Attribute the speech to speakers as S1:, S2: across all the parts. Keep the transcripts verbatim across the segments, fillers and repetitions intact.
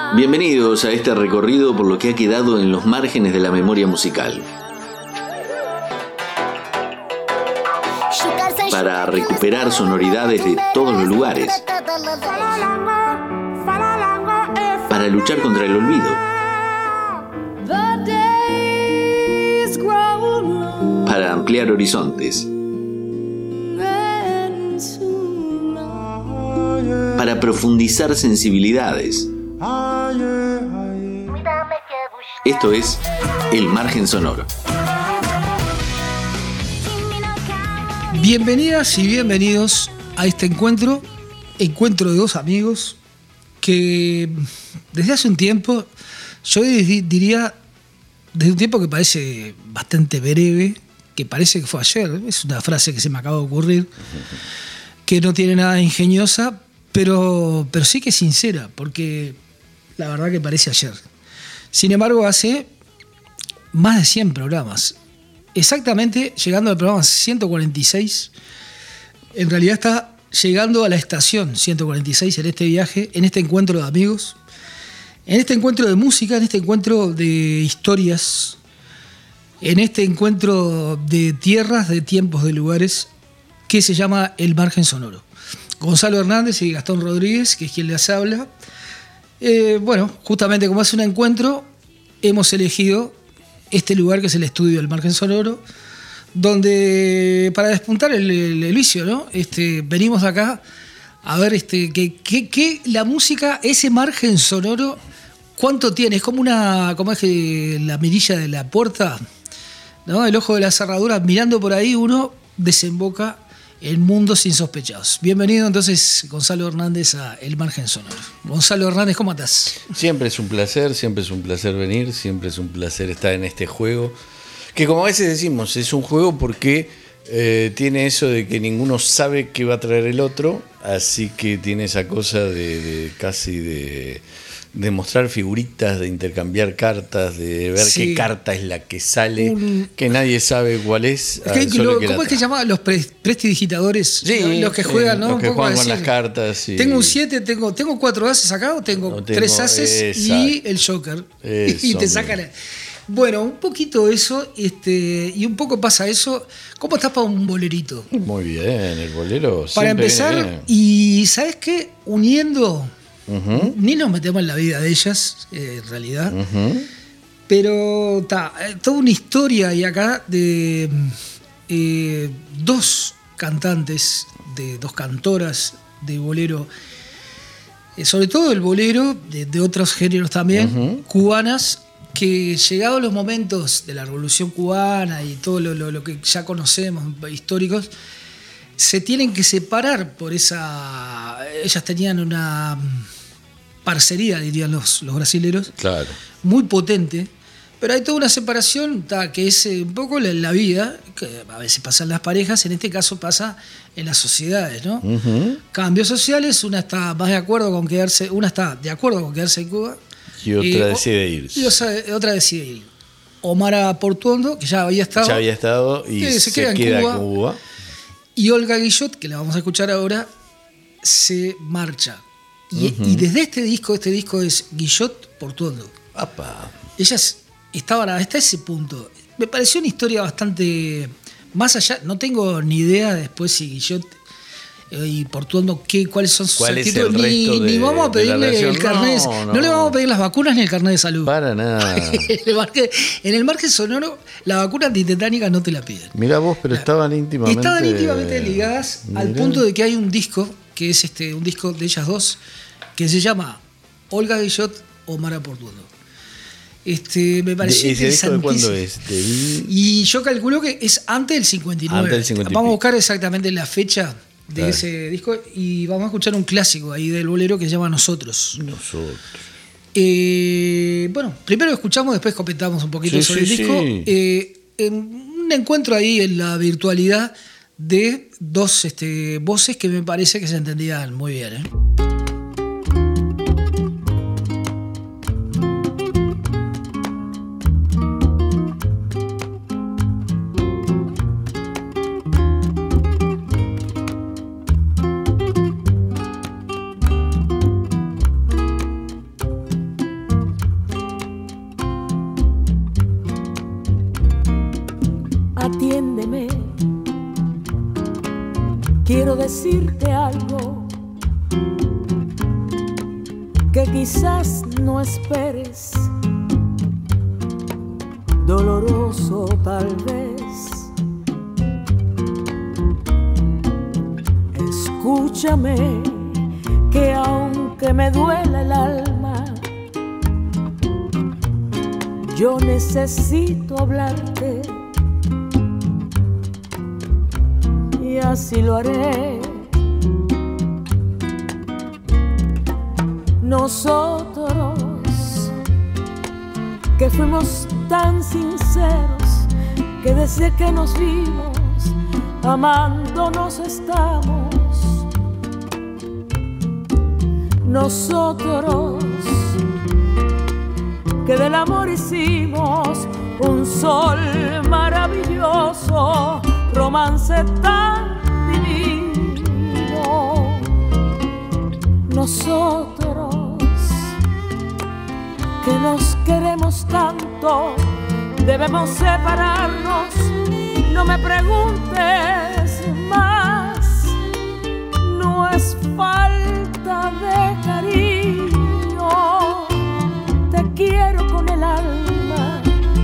S1: Bienvenidos a este recorrido por lo que ha quedado en los márgenes de la memoria musical. Para recuperar sonoridades de todos los lugares. Para luchar contra el olvido. Para ampliar horizontes. Para profundizar sensibilidades. Esto es El Margen Sonoro.
S2: Bienvenidas y bienvenidos a este encuentro, encuentro de dos amigos que desde hace un tiempo, yo diría, desde un tiempo que parece bastante breve, que parece que fue ayer, es una frase que se me acaba de ocurrir, que no tiene nada de ingeniosa, pero, pero sí que es sincera, porque la verdad que parece ayer. Sin embargo, hace más de cien programas. Exactamente, llegando al programa ciento cuarenta y seis, en realidad está llegando a la estación ciento cuarenta y seis en este viaje, en este encuentro de amigos, en este encuentro de música, en este encuentro de historias, en este encuentro de tierras, de tiempos, de lugares, que se llama El Margen Sonoro. Gonzalo Hernández y Gastón Rodríguez, que es quien les habla. Eh, bueno, justamente como es un encuentro, hemos elegido este lugar que es el estudio del Margen Sonoro, donde para despuntar el, el, el vicio, ¿no? Este, venimos acá a ver este, que, que, que la música, ese margen sonoro, ¿cuánto tiene? Es como una, como es que la mirilla de la puerta, ¿no? El ojo de la cerradura, mirando por ahí uno desemboca en mundos insospechados. Bienvenido entonces, Gonzalo Hernández, a El Margen Sonoro. Gonzalo Hernández, ¿cómo estás?
S3: Siempre es un placer, siempre es un placer venir, siempre es un placer estar en este juego, que como a veces decimos, es un juego porque eh, tiene eso de que ninguno sabe qué va a traer el otro, así que tiene esa cosa de, de casi de... de mostrar figuritas, de intercambiar cartas, de ver sí. qué carta es la que sale, un... que nadie sabe cuál es.
S2: es que, lo, ¿Cómo es que se llama? Los pre, prestidigitadores,
S3: sí,
S2: los que juegan,
S3: eh,
S2: ¿no?
S3: Los
S2: un
S3: que
S2: poco
S3: juegan
S2: decir,
S3: con las cartas. Y...
S2: Tengo un siete, tengo, tengo cuatro ases acá o tengo, no tengo tres ases exacto. y el Joker.
S3: Eso,
S2: y te sacan... A... Bueno, un poquito eso, este, y un poco pasa eso. ¿Cómo estás para un bolerito?
S3: Muy bien, el bolero
S2: para empezar, y ¿sabes qué? Uniendo...
S3: Uh-huh.
S2: Ni nos metemos en la vida de ellas, eh, en realidad.
S3: Uh-huh.
S2: Pero está toda una historia y acá de eh, dos cantantes, de dos cantoras de bolero, eh, sobre todo el bolero, de, de otros géneros también, uh-huh. cubanas, que llegados los momentos de la Revolución Cubana y todo lo, lo, lo que ya conocemos, históricos, se tienen que separar por esa... Ellas tenían una parcería, dirían los, los brasileros,
S3: claro.
S2: muy potente, pero hay toda una separación ta, que es un poco la, la vida, que a veces pasa en las parejas, en este caso pasa en las sociedades, ¿no?
S3: Uh-huh.
S2: Cambios sociales, una está más de acuerdo con quedarse, una está de acuerdo con quedarse en Cuba,
S3: y otra
S2: eh,
S3: decide irse.
S2: Y otra, otra decide ir. Omar Portuondo, que ya había estado,
S3: ya había estado y se, se queda, queda en Cuba. Cuba.
S2: Y Olga Guillot, que la vamos a escuchar ahora, se marcha. Y, uh-huh. y desde este disco, este disco es Guillot Portuondo.
S3: Apa.
S2: Ellas estaban hasta ese punto. Me pareció una historia bastante más allá. No tengo ni idea después si Guillot y Portuondo qué, cuáles son sus
S3: ¿Cuál
S2: actitudes.
S3: Es el
S2: ni,
S3: resto de,
S2: ni vamos a pedirle el carnet. No, no. no le vamos a pedir las vacunas ni el carnet de salud.
S3: Para nada.
S2: En el margen sonoro, la vacuna antitetánica no te la piden.
S3: Mirá vos, pero la, estaban íntimamente.
S2: Estaban íntimamente ligadas mirá. Al punto de que hay un disco, que es este un disco de ellas dos, que se llama Olga Guillot, Omar Portuondo. Este, me pareció interesante.
S3: ¿De cuándo es? ¿Del...
S2: Y yo calculo que es antes del cincuenta y nueve.
S3: Antes del cincuenta y nueve.
S2: Vamos a buscar exactamente la fecha de claro. ese disco y vamos a escuchar un clásico ahí del bolero que se llama Nosotros.
S3: Nosotros.
S2: Eh, bueno, primero escuchamos, después comentamos un poquito
S3: sí,
S2: sobre
S3: sí,
S2: el disco.
S3: Sí.
S2: Eh, un encuentro ahí en la virtualidad de dos este, voces que me parece que se entendían muy bien, ¿eh?
S4: decirte algo que quizás no esperes, doloroso tal vez. Escúchame, que aunque me duela el alma, yo necesito hablarte, y así lo haré. Nosotros, que fuimos tan sinceros, que desde que nos vimos, amándonos estamos. Nosotros, que del amor hicimos un sol maravilloso, romance tan divino. Nosotros, que nos queremos tanto, debemos separarnos. No me preguntes más, no es falta de cariño, te quiero con el alma,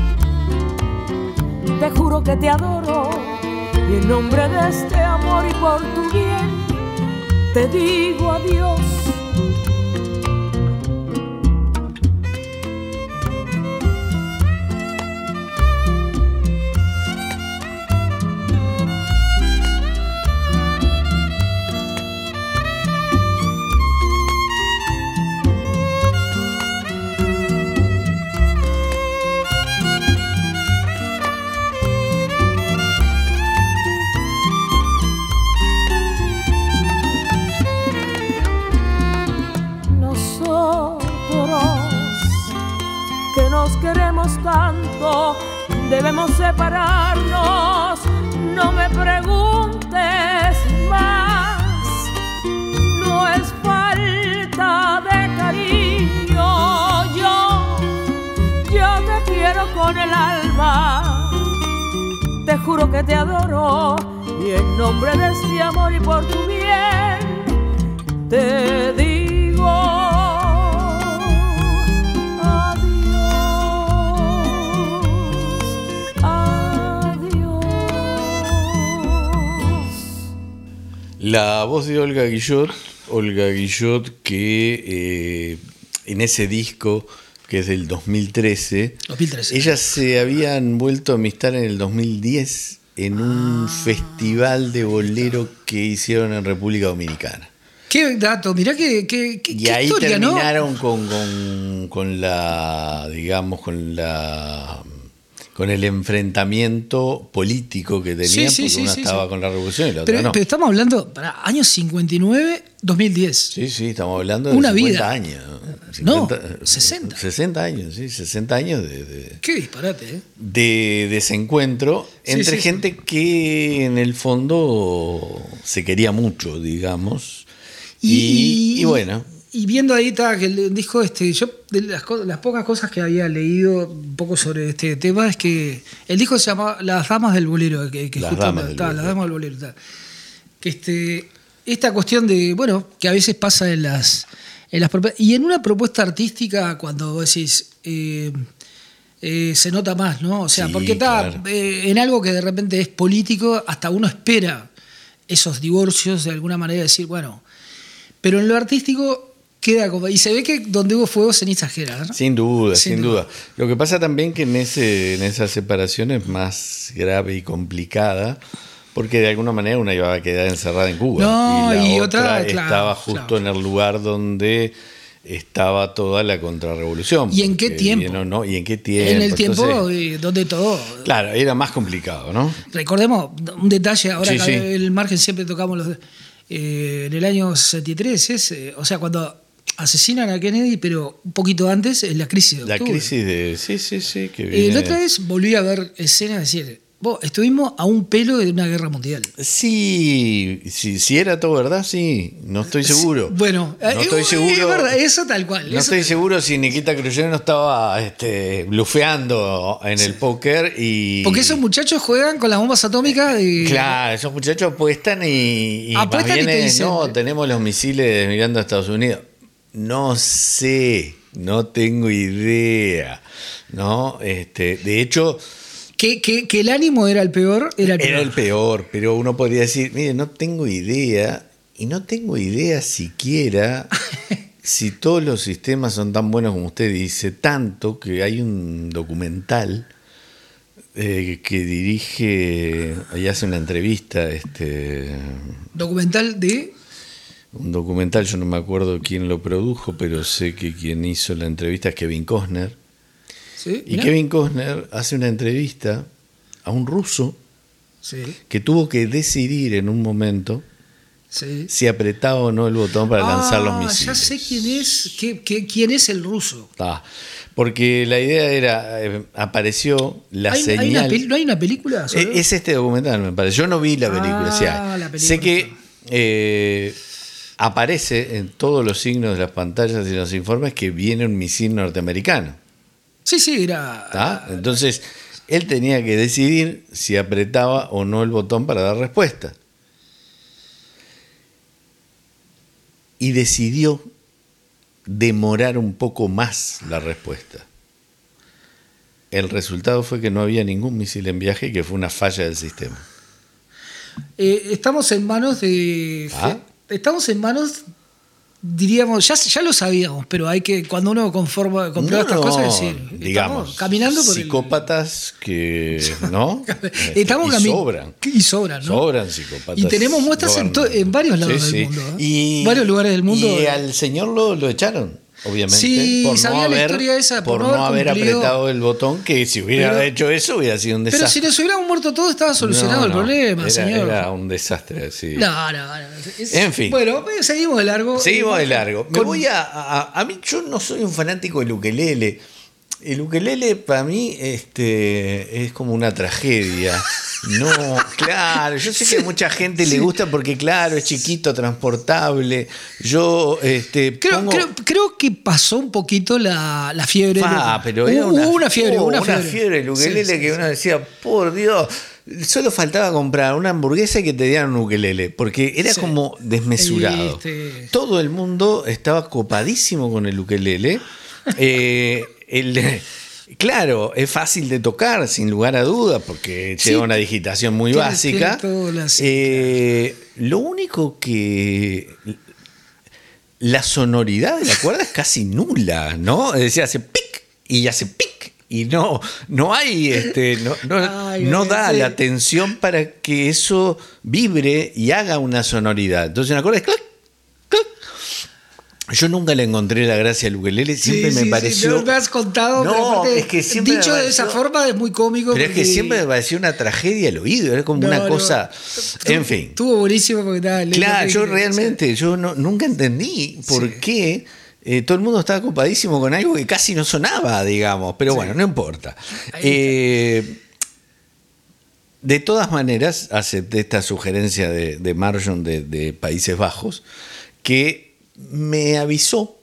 S4: te juro que te adoro, y en nombre de este amor y por tu bien te digo adiós. Queremos tanto, debemos separarnos. No me preguntes más, no es falta de cariño. Yo, yo te quiero con el alma, te juro que te adoro, y en nombre de este amor y por tu bien te digo
S3: la voz de Olga Guillot, Olga Guillot que eh, en ese disco que es del dos mil trece,
S2: dos mil trece,
S3: ellas se habían vuelto a amistar en el dos mil diez en un ah. festival de bolero que hicieron en República Dominicana.
S2: Qué dato, mirá que, que, que
S3: y
S2: qué
S3: ahí
S2: historia,
S3: terminaron
S2: ¿no?
S3: con, con, con la, digamos, con la... con el enfrentamiento político que tenían,
S2: sí, sí,
S3: porque
S2: sí,
S3: una
S2: sí,
S3: estaba
S2: sí.
S3: con la revolución y la otra
S2: pero,
S3: no.
S2: Pero estamos hablando, para años cincuenta y nueve, dos mil diez.
S3: Sí, sí, estamos hablando de
S2: una
S3: cincuenta
S2: vida.
S3: años.
S2: cincuenta, no, sesenta.
S3: sesenta años, sí, sesenta años de... de
S2: Qué disparate, ¿eh?
S3: De desencuentro entre sí, sí, gente sí. que en el fondo se quería mucho, digamos. Y, y, y bueno...
S2: Y viendo ahí está que el disco este, yo de las, las pocas cosas que había leído un poco sobre este tema es que el disco se llama Las Damas del Bolero, que, que
S3: las,
S2: justo
S3: damas
S2: está,
S3: del
S2: Las Damas del Bolero, está. Que este, esta cuestión de, bueno, que a veces pasa en las, en las y en una propuesta artística cuando vos decís eh, eh, se nota más, ¿no? O sea, sí, porque está claro. eh, en algo que de repente es político, hasta uno espera esos divorcios de alguna manera, decir, bueno, pero en lo artístico queda como, y se ve que donde hubo fuego ceniza ajena, ¿no?
S3: Sin duda, sin, sin duda. duda. Lo que pasa también que en ese en esa separación es más grave y complicada, porque de alguna manera una iba a quedar encerrada en Cuba.
S2: No,
S3: y la
S2: y
S3: otra,
S2: otra
S3: estaba
S2: claro,
S3: justo
S2: claro.
S3: en el lugar donde estaba toda la contrarrevolución.
S2: ¿Y en qué tiempo?
S3: No, no, ¿y en qué tiempo?
S2: En el tiempo
S3: Entonces,
S2: donde todo...
S3: Claro, era más complicado, ¿no?
S2: Recordemos un detalle, ahora
S3: sí,
S2: que
S3: sí.
S2: el margen siempre tocamos los... Eh, en el año sesenta y tres, es, eh, o sea, cuando asesinan a Kennedy, pero un poquito antes, es la crisis de octubre.
S3: La crisis de... Sí, sí, sí. Que
S2: eh,
S3: viene...
S2: La otra vez volví a ver escenas, es decir, Vos, estuvimos a un pelo de una guerra mundial.
S3: Sí, si, si era todo verdad, sí. No estoy seguro.
S2: Bueno,
S3: no estoy
S2: es
S3: seguro.
S2: verdad, eso tal cual.
S3: No
S2: eso
S3: estoy
S2: tal
S3: seguro si Nikita Khrushchev no estaba este, blufeando en el póker y.
S2: Porque esos muchachos juegan con las bombas atómicas y.
S3: Claro, esos muchachos apuestan y, y
S2: Apuestan
S3: más bien
S2: y te
S3: es,
S2: dicen-
S3: no, tenemos los misiles mirando a Estados Unidos. No sé, no tengo idea. ¿No? Este, de hecho.
S2: Que, que, que el ánimo era el peor, era el peor.
S3: Era el peor, pero uno podría decir, mire, no tengo idea, y no tengo idea siquiera si todos los sistemas son tan buenos como usted dice, tanto que hay un documental eh, que dirige, y hace una entrevista, este,
S2: Documental de.
S3: un documental, yo no me acuerdo quién lo produjo, pero sé que quien hizo la entrevista es Kevin Costner.
S2: ¿Sí?
S3: Y
S2: Mirá.
S3: Kevin Costner hace una entrevista a un ruso
S2: Sí,
S3: que tuvo que decidir en un momento
S2: sí.
S3: si apretaba o no el botón para lanzar los
S2: Ah,
S3: misiles.
S2: ya sé quién es, qué- qué- quién es el ruso.
S3: Ah, porque la idea era, eh, apareció la
S2: ¿Hay,
S3: señal.
S2: hay una peli- ¿No hay una película sobre
S3: Eh, es este documental, me parece. Yo no vi la película.
S2: Ah,
S3: sí hay.
S2: la película.
S3: Sé que eh, aparece en todos los signos de las pantallas y los informes que viene un misil norteamericano.
S2: Sí, sí, era.
S3: ¿Tá? Entonces, él tenía que decidir si apretaba o no el botón para dar respuesta. Y decidió demorar un poco más la respuesta. El resultado fue que no había ningún misil en viaje y que fue una falla del sistema.
S2: Eh, estamos en manos de.
S3: Ah.
S2: Estamos en manos, diríamos, ya, ya lo sabíamos, pero hay que, cuando uno conforma, comprueba
S3: No,
S2: estas
S3: no,
S2: cosas, decir,
S3: digamos,
S2: estamos caminando por
S3: psicópatas que, ¿no?
S2: el. Estamos
S3: y
S2: cami-
S3: sobran.
S2: Y sobran, ¿no?
S3: Sobran psicópatas.
S2: Y tenemos muestras en, to- en varios lados
S3: Sí,
S2: del
S3: sí.
S2: mundo. ¿eh?
S3: Y,
S2: varios lugares del mundo.
S3: Y al señor lo, lo echaron, obviamente.
S2: Sí,
S3: por no
S2: sabía la
S3: haber,
S2: historia esa, por
S3: por
S2: no
S3: no
S2: haber
S3: haber
S2: cumplido.
S3: apretado el botón, que si hubiera
S2: Pero-
S3: hecho eso hubiera sido un
S2: Pero
S3: desastre.
S2: si nos hubiéramos muerto todos, estaba solucionado
S3: No,
S2: el
S3: no,
S2: problema,
S3: era,
S2: señor.
S3: Era un desastre, sí.
S2: No, no, no. Es-
S3: En fin.
S2: Bueno, pues, seguimos de largo.
S3: Seguimos
S2: Eh,
S3: de largo. Me
S2: con-
S3: voy a, a. A mí, yo no soy un fanático del ukelele. El ukelele para mí este, es como una tragedia. No, claro, yo sé que a mucha gente le gusta porque, claro, es chiquito, transportable. Yo este,
S2: Creo,
S3: pongo.
S2: creo, creo que pasó un poquito la, la fiebre.
S3: Ah, pero
S2: Hubo-
S3: era
S2: hubo
S3: una,
S2: una fiebre,
S3: hubo
S2: una
S3: una
S2: fiebre.
S3: fiebre el ukelele
S2: Sí, sí,
S3: que
S2: sí.
S3: uno decía, por Dios, solo faltaba comprar una hamburguesa y que te dieran un ukelele, porque era
S2: Sí.
S3: como desmesurado.
S2: Este-
S3: Todo el mundo estaba copadísimo con el ukelele. Eh, el, claro, es fácil de tocar, sin lugar a dudas, porque
S2: Sí,
S3: lleva una digitación muy
S2: tiene-
S3: básica.
S2: tiene todas las-
S3: Eh, lo único que la sonoridad de la cuerda es casi nula, ¿no? Es decir, hace pic y hace pic y no, no hay, este, no, no,
S2: Ay,
S3: no da
S2: sí.
S3: la tensión para que eso vibre y haga una sonoridad. Entonces una cuerda es clac, clac. Yo nunca le encontré la gracia al ukelele, siempre
S2: Sí,
S3: me
S2: sí, sí,
S3: pareció.
S2: no me has contado,
S3: No,
S2: pero aparte,
S3: es que siempre
S2: dicho
S3: me
S2: de esa
S3: pareció-
S2: forma es muy cómico.
S3: Pero es que
S2: porque-
S3: siempre me pareció una tragedia al oído, era como
S2: No,
S3: una
S2: no.
S3: cosa.
S2: Tu-
S3: En fin.
S2: Estuvo buenísimo porque estaba lento,
S3: Claro, yo
S2: que-
S3: realmente, yo no, nunca entendí por qué eh, todo el mundo estaba ocupadísimo con algo que casi no sonaba, digamos. Pero bueno, no importa.
S2: Ahí
S3: Eh, de todas maneras, acepté esta sugerencia de, de Marjon de, de Países Bajos, que me avisó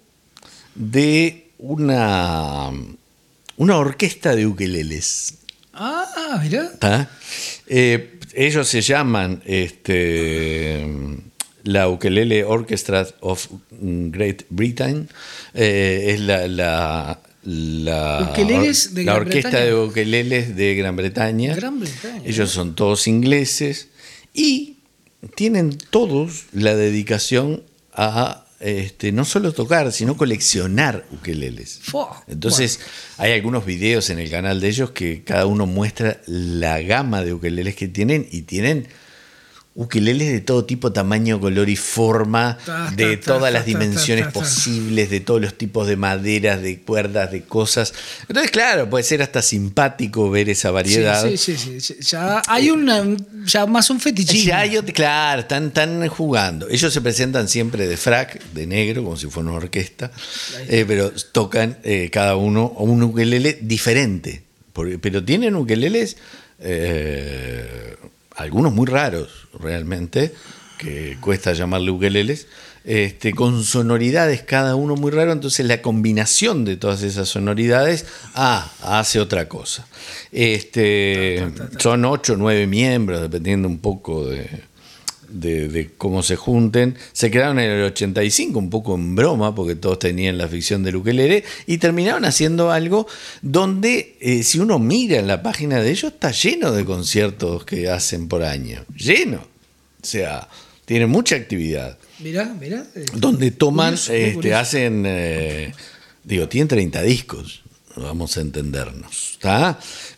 S3: de una, una orquesta de ukeleles.
S2: Ah, mirá.
S3: ¿Tá? Eh, ellos se llaman este, la Ukelele Orchestra of Great Britain. Eh, es la, la, la,
S2: Ukeleles de
S3: la
S2: Gran
S3: orquesta
S2: Bretaña.
S3: de ukeleles de Gran Bretaña.
S2: Gran Bretaña.
S3: Ellos son todos ingleses y tienen todos la dedicación a este, no solo tocar, sino coleccionar ukeleles.
S2: Fua,
S3: Entonces, hay algunos videos en el canal de ellos que cada uno muestra la gama de ukeleles que tienen y tienen ukeleles de todo tipo, tamaño, color y forma,
S2: Ta, ta,
S3: de
S2: ta,
S3: todas
S2: ta,
S3: las
S2: ta,
S3: dimensiones
S2: ta, ta, ta.
S3: posibles, de todos los tipos de maderas, de cuerdas, de cosas. Entonces, claro, puede ser hasta simpático ver esa variedad.
S2: Sí, sí, sí, sí. Ya hay una, ya más un fetichismo.
S3: Ya hay ot- claro, están, están jugando. Ellos se presentan siempre de frac, de negro, como si fuera una orquesta, eh, pero tocan eh, cada uno un ukelele diferente. Porque- pero tienen ukeleles eh, algunos muy raros realmente, que cuesta llamarle ukeleles, este, con sonoridades cada uno muy raro, entonces la combinación de todas esas sonoridades ah, hace otra cosa. Este, son ocho o nueve miembros, dependiendo un poco de, de, de cómo se junten. Se quedaron en el ochenta y cinco un poco en broma, porque todos tenían la ficción del ukelele, y terminaron haciendo algo donde, eh, si uno mira en la página de ellos, está lleno de conciertos que hacen por año. Lleno. O sea, tienen mucha actividad.
S2: Mirá, mirá. Eh,
S3: donde toman,
S2: curioso,
S3: este, hacen, eh, digo, tienen treinta discos, vamos a entendernos, ¿está?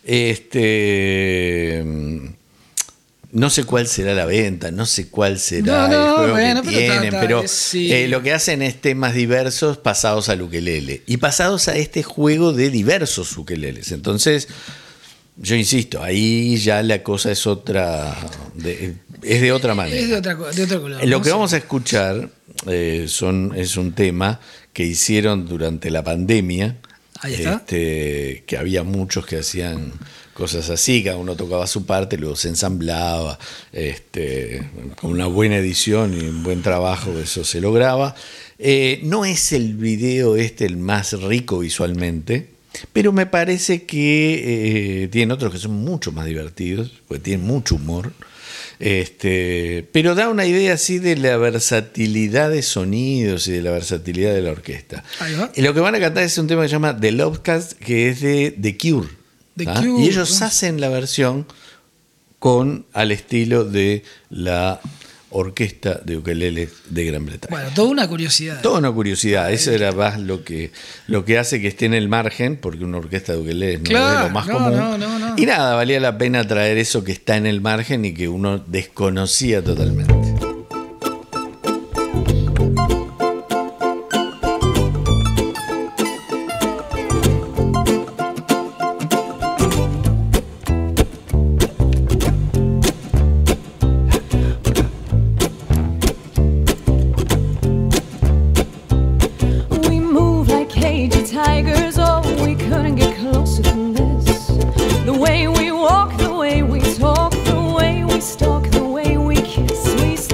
S3: Este, no sé cuál será la venta, no sé cuál será
S2: no, no,
S3: el juego
S2: bueno,
S3: que
S2: pero
S3: tienen,
S2: ta, ta,
S3: pero
S2: es, sí.
S3: eh, lo que hacen es temas diversos pasados al ukelele y pasados a este juego de diversos ukeleles. Entonces, yo insisto, ahí ya la cosa es otra, de, es de otra manera.
S2: Es de, otra, de otro color.
S3: Lo
S2: ¿no?
S3: que vamos a escuchar eh, son, es un tema que hicieron durante la pandemia.
S2: Ahí está.
S3: Este, que había muchos que hacían cosas así, cada uno tocaba su parte, luego se ensamblaba, este, con una buena edición y un buen trabajo, eso se lograba. Eh, no es el video este el más rico visualmente, pero me parece que eh, tienen otros que son mucho más divertidos, porque tienen mucho humor. Este, pero da una idea así de la versatilidad de sonidos y de la versatilidad de la orquesta.
S2: Ahí va.
S3: Y lo que van a cantar es un tema que se llama The Lovecast, que es de The Cure.
S2: The
S3: ¿ah?
S2: Cure,
S3: Y ellos
S2: ¿no?
S3: hacen la versión con al estilo de la orquesta de ukeleles de Gran Bretaña.
S2: Bueno, toda una curiosidad.
S3: Toda una curiosidad, eso era más lo que, lo que hace que esté en el margen, porque una orquesta de ukeleles no
S2: Claro,
S3: es lo más
S2: no,
S3: común.
S2: no, no, no.
S3: Y nada, valía la pena traer eso que está en el margen y que uno desconocía totalmente.
S4: Tigers, oh, we couldn't get closer than this. The way we walk, the way we talk, the way we stalk, the way we kiss. We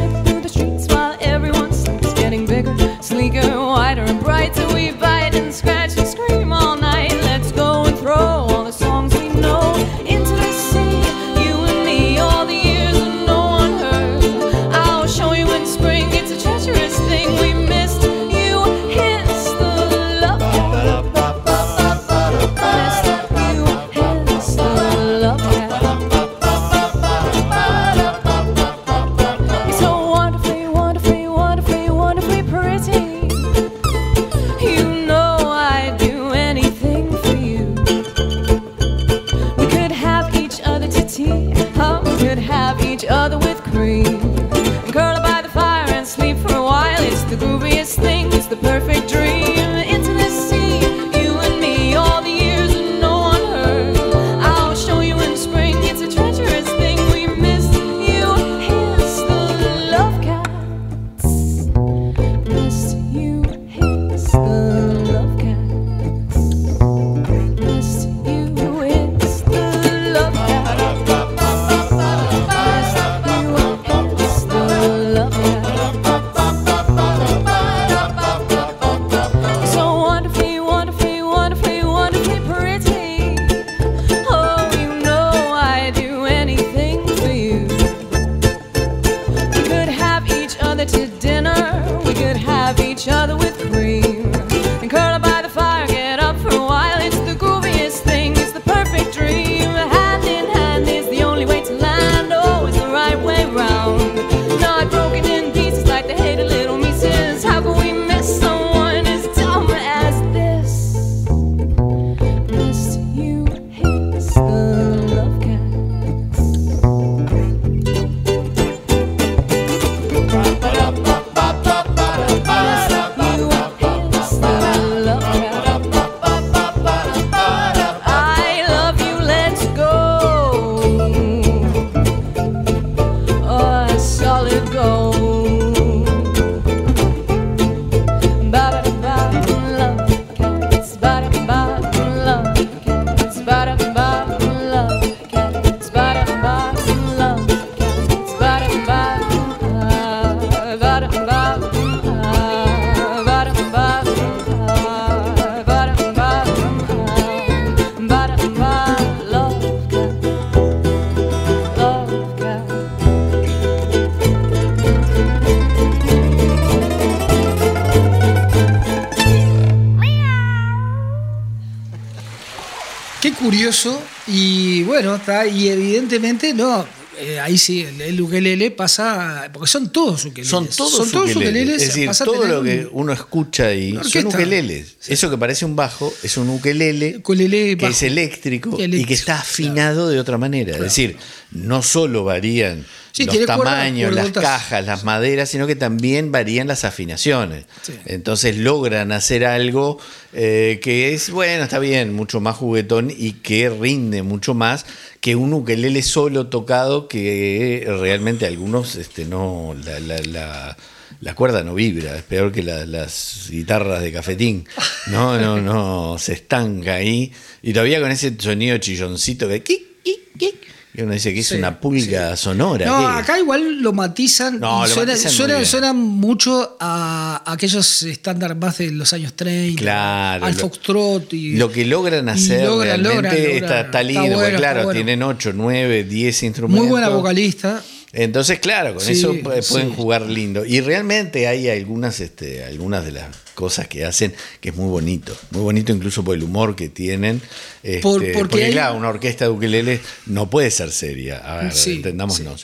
S2: Qué curioso. Y bueno, está, y evidentemente no. Eh, ahí sí, el, el ukelele pasa. Porque son todos ukeleles.
S3: Son todos,
S2: son todos
S3: ukeleles.
S2: ukeleles.
S3: Es decir,
S2: pasa a
S3: todo
S2: tener
S3: lo que
S2: un-
S3: uno escucha ahí son ukeleles.
S2: Sí.
S3: Eso que parece un bajo es un ukelele,
S2: Ukelele
S3: que
S2: bajo.
S3: es eléctrico,
S2: Eléctrico,
S3: y que está afinado de otra manera.
S2: Claro.
S3: Es decir, no solo varían
S2: Sí,
S3: los
S2: tiene cuerdas,
S3: tamaños, las
S2: cuerdotas.
S3: cajas, las maderas, sino que también varían las afinaciones.
S2: Sí.
S3: Entonces logran hacer algo eh, que es, bueno, está bien, mucho más juguetón y que rinde mucho más que un ukelele solo tocado, que realmente algunos este, no, la, la, la, la cuerda no vibra, es peor que la- las guitarras de cafetín. No, no, no, se estanca ahí. Y todavía con ese sonido chilloncito que kick, kick, kick, que uno dice que es
S2: Sí,
S3: una pulga sonora.
S2: No,
S3: ¿qué es?
S2: acá igual lo matizan.
S3: No,
S2: y
S3: lo
S2: suena,
S3: matizan muy
S2: suena-
S3: bien.
S2: suena mucho a aquellos estándares más de los años treinta.
S3: Claro,
S2: Al
S3: lo-
S2: foxtrot. Y,
S3: Lo que logran
S2: y
S3: hacer
S2: logran,
S3: realmente
S2: logran, logran.
S3: está, está lindo,
S2: Está
S3: porque
S2: bueno,
S3: claro,
S2: está bueno.
S3: tienen ocho, nueve, diez instrumentos.
S2: Muy buena vocalista.
S3: Entonces, claro, con
S2: Sí,
S3: eso pu- pueden
S2: sí.
S3: jugar lindo. Y realmente hay algunas, este, algunas de las cosas que hacen que es muy bonito. Muy bonito incluso por el humor que tienen. Este,
S2: Por- porque
S3: porque,
S2: hay-
S3: claro, una orquesta de ukelele no puede ser seria. A ver,
S2: Sí,
S3: entendámonos.